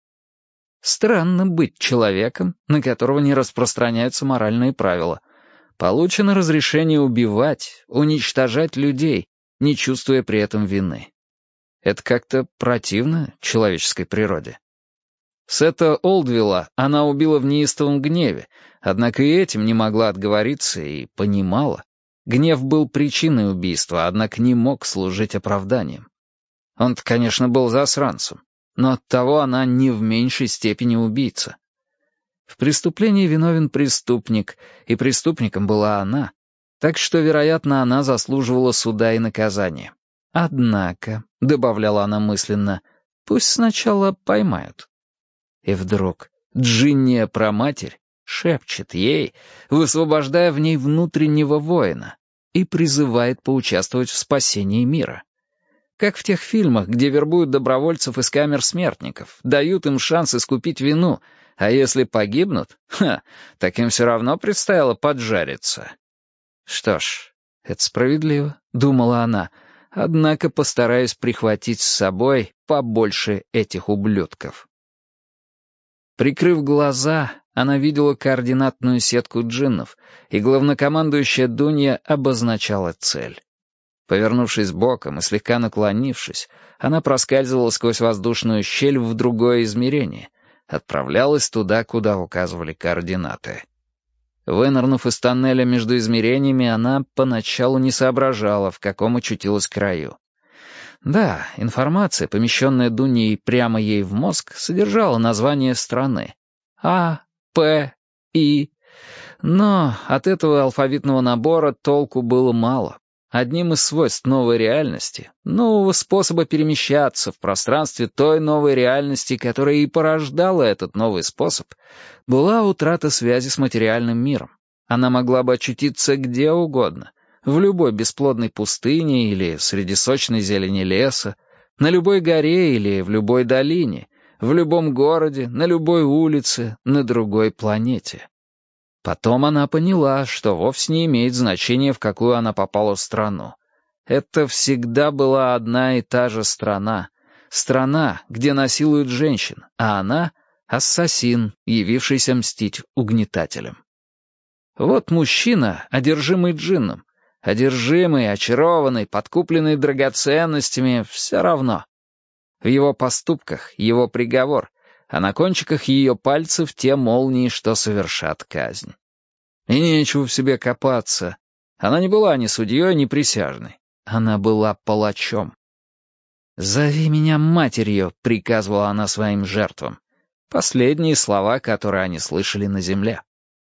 Странно быть человеком, на которого не распространяются моральные правила. Получено разрешение убивать, уничтожать людей, не чувствуя при этом вины. Это как-то противно человеческой природе. Сета Олдвилла она убила в неистовом гневе, однако и этим не могла отговориться и понимала. Гнев был причиной убийства, однако не мог служить оправданием. Он-то, конечно, был засранцем, но оттого она не в меньшей степени убийца. В преступлении виновен преступник, и преступником была она, так что, вероятно, она заслуживала суда и наказания. Однако, — добавляла она мысленно, — пусть сначала поймают. И вдруг Джинния праматерь шепчет ей, высвобождая в ней внутреннего воина, и призывает поучаствовать в спасении мира. Как в тех фильмах, где вербуют добровольцев из камер смертников, дают им шанс искупить вину, а если погибнут, ха, так им все равно предстояло поджариться. Что ж, это справедливо, думала она, однако постараюсь прихватить с собой побольше этих ублюдков. Прикрыв глаза, она видела координатную сетку джиннов, и главнокомандующая Дунья обозначала цель. Повернувшись боком и слегка наклонившись, она проскальзывала сквозь воздушную щель в другое измерение, отправлялась туда, куда указывали координаты. Вынырнув из тоннеля между измерениями, она поначалу не соображала, в каком очутилась краю. Да, информация, помещенная Дуньей прямо ей в мозг, содержала название страны. А, П, И. Но от этого алфавитного набора толку было мало. Одним из свойств новой реальности, нового способа перемещаться в пространстве той новой реальности, которая и порождала этот новый способ, была утрата связи с материальным миром. Она могла бы очутиться где угодно, в любой бесплодной пустыне или среди сочной зелени леса, на любой горе или в любой долине, в любом городе, на любой улице, на другой планете. Потом она поняла, что вовсе не имеет значения, в какую она попала страну. Это всегда была одна и та же страна. Страна, где насилуют женщин, а она — ассасин, явившийся мстить угнетателям. Вот мужчина, одержимый джинном. Одержимый, очарованный, подкупленный драгоценностями — все равно. В его поступках его приговор, а на кончиках ее пальцев те молнии, что совершат казнь. И нечего в себе копаться. Она не была ни судьей, ни присяжной. Она была палачом. «Зови меня матерью», — приказывала она своим жертвам. Последние слова, которые они слышали на земле.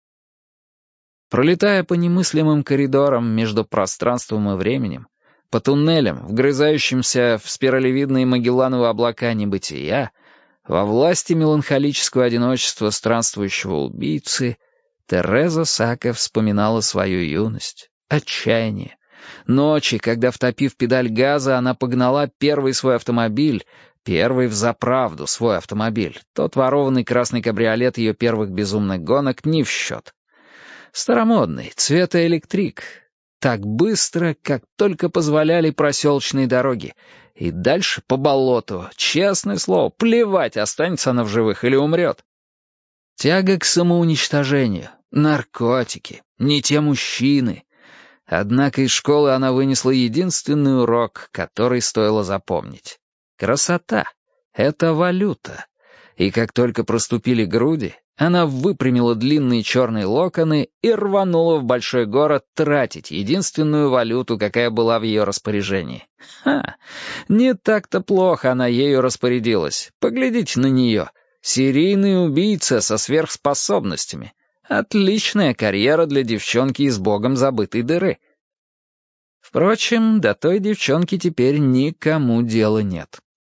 Пролетая по немыслимым коридорам между пространством и временем, по туннелям, вгрызающимся в спиралевидные Магеллановы облака небытия, во власти меланхолического одиночества странствующего убийцы, Тереза Сака вспоминала свою юность, отчаяние. Ночи, когда, втопив педаль газа, она погнала первый свой автомобиль, первый взаправду свой автомобиль, тот ворованный красный кабриолет ее первых безумных гонок не в счет. Старомодный, цвета электрик. Так быстро, как только позволяли проселочные дороги. И дальше по болоту, честное слово, плевать, останется она в живых или умрет. Тяга к самоуничтожению, наркотики, не те мужчины. Однако из школы она вынесла единственный урок, который стоило запомнить. Красота — это валюта. И как только проступили груди, она выпрямила длинные черные локоны и рванула в большой город тратить единственную валюту, какая была в ее распоряжении. Ха! Не так-то плохо она ею распорядилась. Поглядите на нее. Серийный убийца со сверхспособностями. Отличная карьера для девчонки из богом забытой дыры. Впрочем, до той девчонки теперь никому дела нет.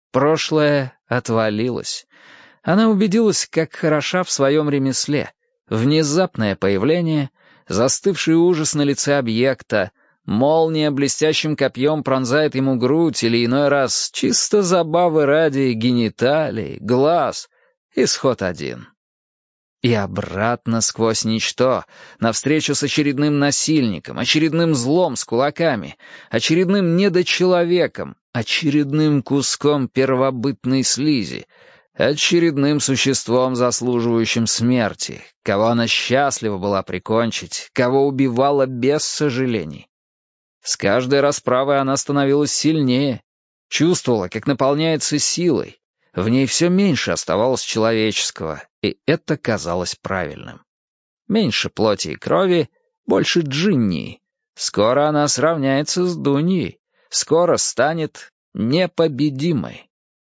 Прошлое отвалилось. Она убедилась, как хороша в своем ремесле. Внезапное появление, застывший ужас на лице объекта, молния блестящим копьем пронзает ему грудь или иной раз чисто забавы ради гениталий, глаз. Исход один. И обратно сквозь ничто, навстречу с очередным насильником, очередным злом с кулаками, очередным недочеловеком, очередным куском первобытной слизи, очередным существом, заслуживающим смерти, кого она счастлива была прикончить, кого убивала без сожалений. С каждой расправой она становилась сильнее, чувствовала, как наполняется силой. В ней все меньше оставалось человеческого, и это казалось правильным. Меньше плоти и крови, больше джинни. Скоро она сравняется с Дуньей, скоро станет непобедимой.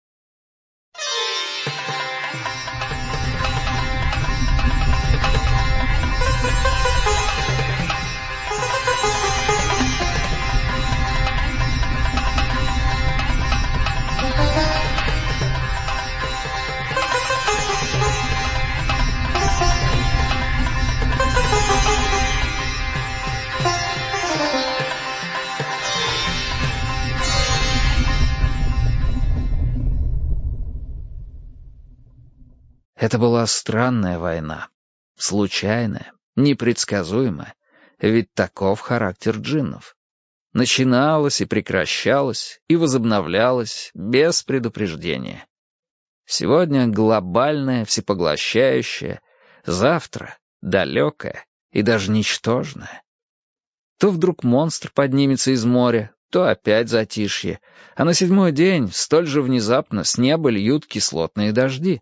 Это была странная война, случайная, непредсказуемая, ведь таков характер джиннов. Начиналась и прекращалась, и возобновлялась без предупреждения. Сегодня глобальная, всепоглощающая, завтра далекая и даже ничтожная. То вдруг монстр поднимется из моря, то опять затишье, а на седьмой день столь же внезапно с неба льют кислотные дожди.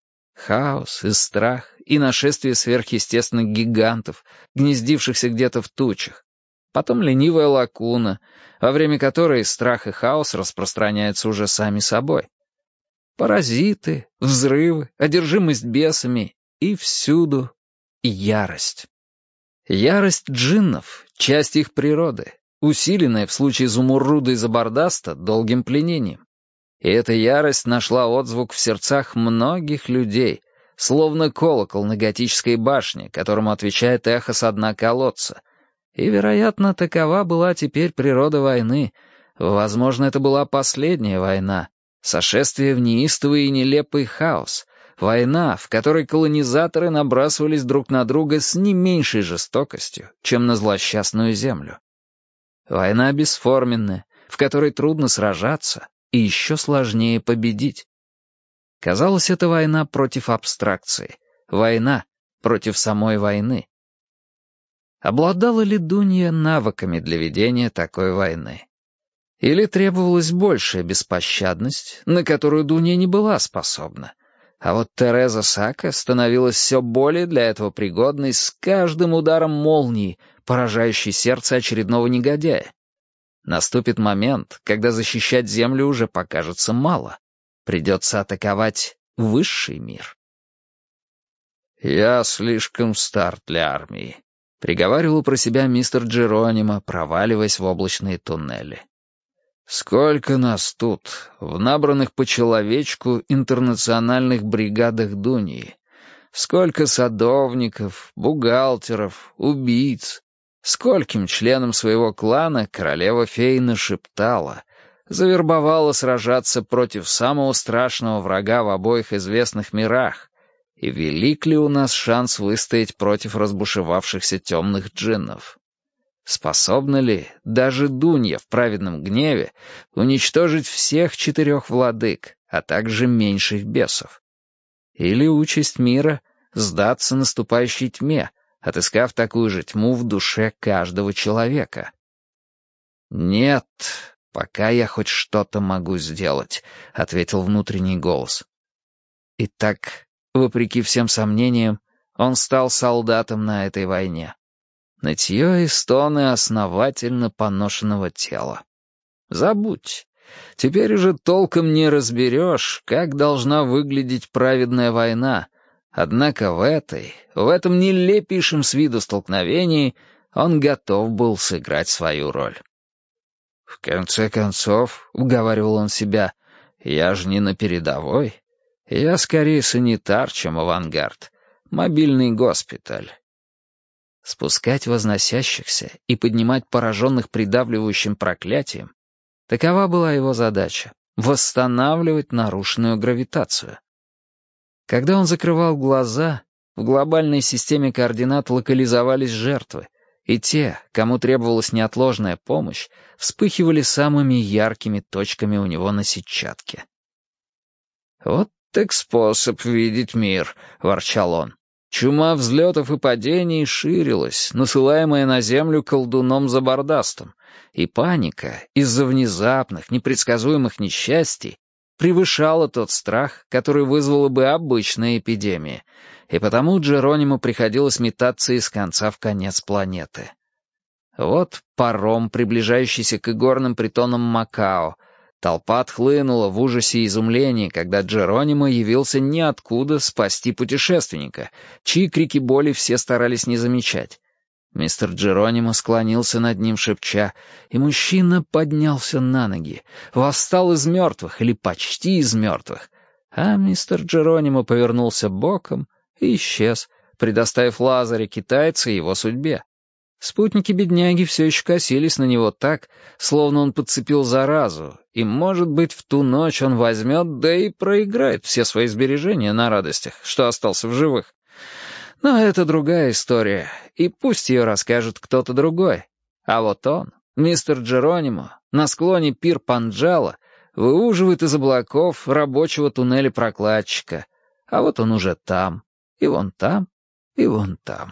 Хаос и страх, и нашествие сверхъестественных гигантов, гнездившихся где-то в тучах. Потом ленивая лакуна, во время которой страх и хаос распространяются уже сами собой. Паразиты, взрывы, одержимость бесами и всюду ярость. Ярость джиннов — часть их природы, усиленная в случае Изумруда и Забардаста долгим пленением. И эта ярость нашла отзвук в сердцах многих людей, словно колокол на готической башне, которому отвечает эхо со дна колодца. И, вероятно, такова была теперь природа войны. Возможно, это была последняя война, сошествие в неистовый и нелепый хаос, война, в которой колонизаторы набрасывались друг на друга с не меньшей жестокостью, чем на злосчастную землю. Война бесформенная, в которой трудно сражаться, и еще сложнее победить. Казалось, это война против абстракции, война против самой войны. Обладала ли Дунья навыками для ведения такой войны? Или требовалась большая беспощадность, на которую Дунья не была способна? А вот Тереза Сака становилась все более для этого пригодной с каждым ударом молнии, поражающей сердце очередного негодяя. Наступит момент, когда защищать Землю уже покажется мало. Придется атаковать высший мир. «Я слишком стар для армии», — приговаривал про себя мистер Джеронимо, проваливаясь в облачные туннели. «Сколько нас тут, в набранных по человечку интернациональных бригадах Дуньи. Сколько садовников, бухгалтеров, убийц. Скольким членам своего клана королева-фей нашептала, завербовала сражаться против самого страшного врага в обоих известных мирах, и велик ли у нас шанс выстоять против разбушевавшихся темных джиннов? Способна ли даже Дунья в праведном гневе уничтожить всех четырех владык, а также меньших бесов? Или участь мира — сдаться наступающей тьме, отыскав такую же тьму в душе каждого человека? «Нет, пока я хоть что-то могу сделать», — ответил внутренний голос. Итак, вопреки всем сомнениям, он стал солдатом на этой войне. Нытье и стоны основательно поношенного тела. Забудь. Теперь уже толком не разберешь, как должна выглядеть праведная война. Однако в этой, в этом нелепейшем с виду столкновении он готов был сыграть свою роль. «В конце концов, — уговаривал он себя, — Я же не на передовой. Я скорее санитар, чем авангард. Мобильный госпиталь. Спускать возносящихся и поднимать пораженных придавливающим проклятием — такова была его задача — восстанавливать нарушенную гравитацию. Когда он закрывал глаза, в глобальной системе координат локализовались жертвы, и те, кому требовалась неотложная помощь, вспыхивали самыми яркими точками у него на сетчатке. «Вот так способ видеть мир», — ворчал он. Чума взлетов и падений ширилась, насылаемая на землю колдуном-забардастом, и паника из-за внезапных, непредсказуемых несчастий превышала тот страх, который вызвала бы обычная эпидемия, и потому Джерониму приходилось метаться из конца в конец планеты. Вот паром, приближающийся к игорным притонам Макао. Толпа отхлынула в ужасе и изумлении, когда Джеронимо явился ниоткуда спасти путешественника, чьи крики боли все старались не замечать. Мистер Джеронимо склонился над ним, шепча, и мужчина поднялся на ноги, восстал из мертвых или почти из мертвых, а мистер Джеронимо повернулся боком и исчез, предоставив Лазаря китайца его судьбе. Спутники бедняги все еще косились на него так, словно он подцепил заразу, и, может быть, в ту ночь он возьмет, да и проиграет все свои сбережения на радостях, что остался в живых. Но это другая история, и пусть ее расскажет кто-то другой. А вот он, мистер Джеронимо, на склоне пир Панджала, выуживает из облаков рабочего туннеля-прокладчика, а вот он уже там, и вон там, и вон там.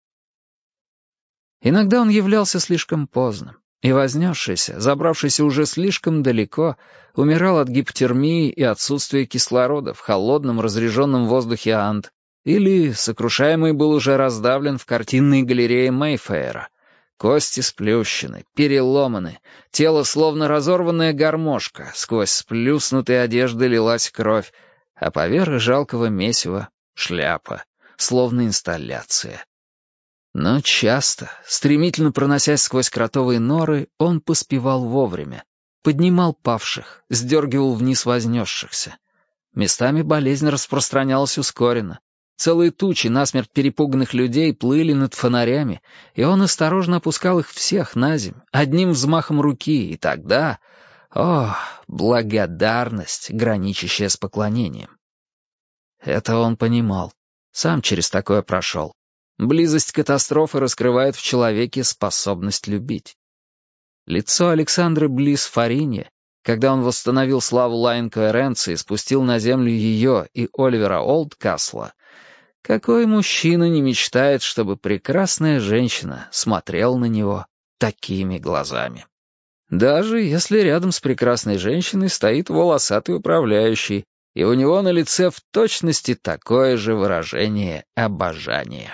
Иногда он являлся слишком поздно, и вознесшийся, забравшийся уже слишком далеко, умирал от гипотермии и отсутствия кислорода в холодном разреженном воздухе Анд, или, сокрушаемый, был уже раздавлен в картинной галерее Мейфэра. Кости сплющены, переломаны, тело словно разорванная гармошка, сквозь сплюснутые одежды лилась кровь, а поверх жалкого месива — шляпа, словно инсталляция. Но часто, стремительно проносясь сквозь кротовые норы, он поспевал вовремя, поднимал павших, сдергивал вниз вознесшихся. Местами болезнь распространялась ускоренно. Целые тучи насмерть перепуганных людей плыли над фонарями, и он осторожно опускал их всех на земь, одним взмахом руки, и тогда... О, благодарность, граничащая с поклонением. Это он понимал, сам через такое прошел. Близость катастрофы раскрывает в человеке способность любить. Лицо Александры Блисс Фариньи, когда он восстановил славу Лайн Коэренции и спустил на землю ее и Оливера Олдкасла, какой мужчина не мечтает, чтобы прекрасная женщина смотрела на него такими глазами? Даже если рядом с прекрасной женщиной стоит волосатый управляющий, и у него на лице в точности такое же выражение обожания.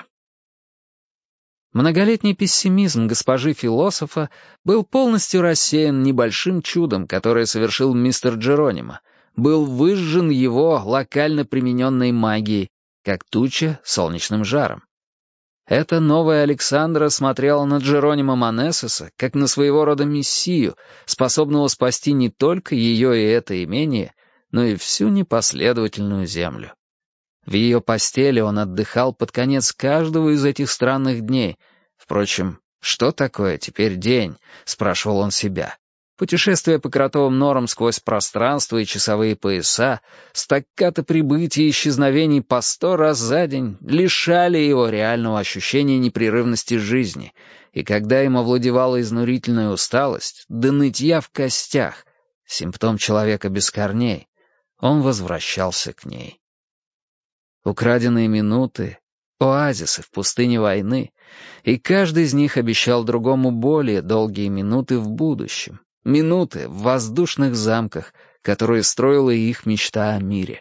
Многолетний пессимизм госпожи-философа был полностью рассеян небольшим чудом, которое совершил мистер Джеронимо, был выжжен его локально примененной магией, как туча солнечным жаром. Эта новая Александра смотрела на Джеронимо Манесоса как на своего рода мессию, способного спасти не только ее и это имение, но и всю непоследовательную землю. В ее постели он отдыхал под конец каждого из этих странных дней. Впрочем, что такое теперь день, спрашивал он себя. Путешествия по кротовым норам сквозь пространство и часовые пояса, стаккато прибытий и исчезновений по сто раз за день лишали его реального ощущения непрерывности жизни, и когда им овладевала изнурительная усталость, да нытья в костях, симптом человека без корней, он возвращался к ней. Украденные минуты, оазисы в пустыне войны, и каждый из них обещал другому более долгие минуты в будущем, минуты в воздушных замках, которые строила их мечта о мире.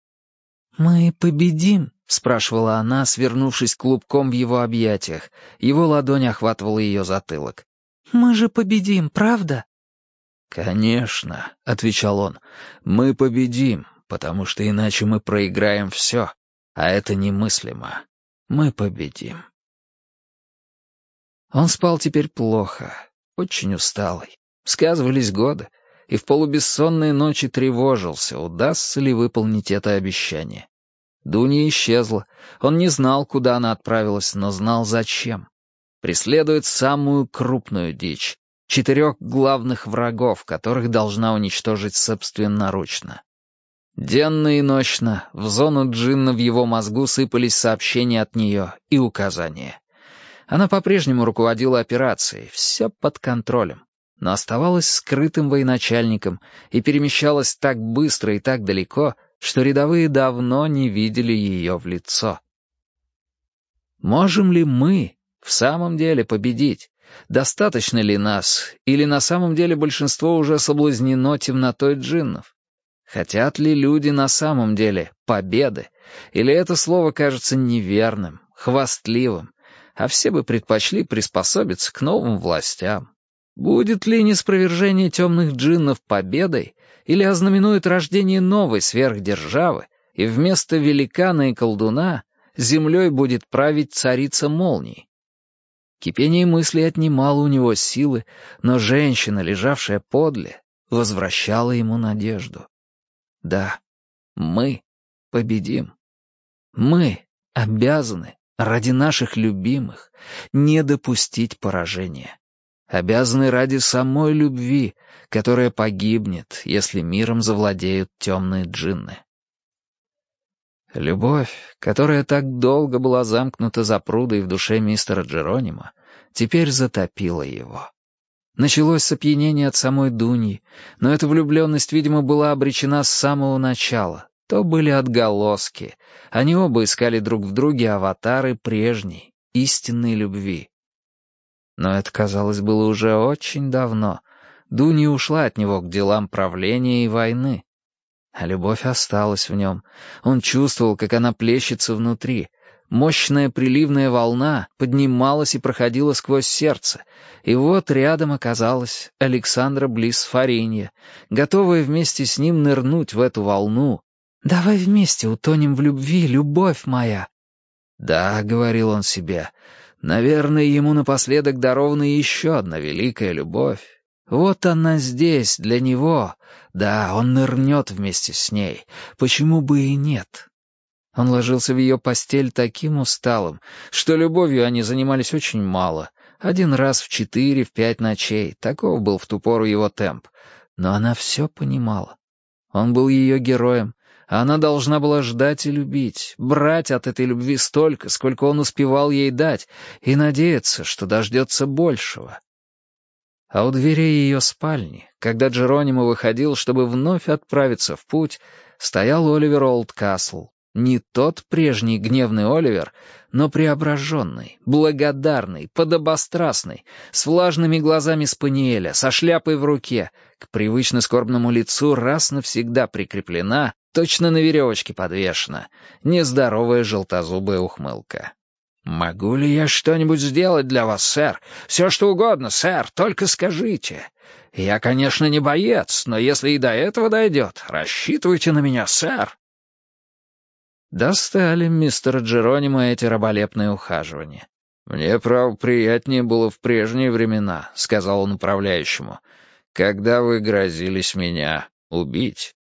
«Мы победим?» — спрашивала она, свернувшись клубком в его объятиях. Его ладонь охватывала ее затылок. «Мы же победим, правда?» «Конечно», — отвечал он, — «мы победим, потому что иначе мы проиграем все, а это немыслимо. Мы победим». Он спал теперь плохо, очень усталый. Сказывались годы, и в полубессонные ночи тревожился, удастся ли выполнить это обещание. Дуня исчезла, он не знал, куда она отправилась, но знал, зачем. Преследует самую крупную дичь, четырех главных врагов, которых должна уничтожить собственноручно. Денно и ночно в зону джинна в его мозгу сыпались сообщения от нее и указания. Она по-прежнему руководила операцией, все под контролем, но оставалась скрытым военачальником и перемещалась так быстро и так далеко, что рядовые давно не видели ее в лицо. Можем ли мы в самом деле победить? Достаточно ли нас? Или на самом деле большинство уже соблазнено темнотой джиннов? Хотят ли люди на самом деле победы? Или это слово кажется неверным, хвастливым, а все бы предпочли приспособиться к новым властям? Будет ли ниспровержение темных джиннов победой, или ознаменует рождение новой сверхдержавы, и вместо великана и колдуна землей будет править царица молний? Кипение мыслей отнимало у него силы, но женщина, лежавшая подле, возвращала ему надежду. Да, мы победим. Мы обязаны ради наших любимых не допустить поражения. Обязаны ради самой любви, которая погибнет, если миром завладеют темные джинны. Любовь, которая так долго была замкнута запрудой в душе мистера Джеронимо, теперь затопила его. Началось с опьянения от самой Дуньи, но эта влюбленность, видимо, была обречена с самого начала. То были отголоски. Они оба искали друг в друге аватары прежней, истинной любви. Но это, казалось, было уже очень давно. Дунья ушла от него к делам правления и войны. А любовь осталась в нем. Он чувствовал, как она плещется внутри. Мощная приливная волна поднималась и проходила сквозь сердце. И вот рядом оказалась Александра Блисс Фаринья, готовая вместе с ним нырнуть в эту волну. «Давай вместе утонем в любви, любовь моя». «Да», — говорил он себе, — «наверное, ему напоследок дарована еще одна великая любовь. Вот она здесь, для него. Да, он нырнет вместе с ней. Почему бы и нет?» Он ложился в ее постель таким усталым, что любовью они занимались очень мало. Один раз в четыре, в пять ночей. Таков был в ту пору его темп. Но она все понимала. Он был ее героем, а она должна была ждать и любить, брать от этой любви столько, сколько он успевал ей дать, и надеяться, что дождется большего. А у дверей ее спальни, когда Джеронимо выходил, чтобы вновь отправиться в путь, стоял Оливер Олдкасл. Не тот прежний гневный Оливер, но преображенный, благодарный, подобострастный, с влажными глазами спаниеля, со шляпой в руке, к привычно скорбному лицу раз навсегда прикреплена, точно на веревочке подвешена, нездоровая желтозубая ухмылка. «Могу ли я что-нибудь сделать для вас, сэр? Все, что угодно, сэр, только скажите. Я, конечно, не боец, но если и до этого дойдет, рассчитывайте на меня, сэр». Достали мистера Джеронимо эти раболепные ухаживания. «Мне, право, приятнее было в прежние времена», — сказал он управляющему, «когда вы грозились меня убить».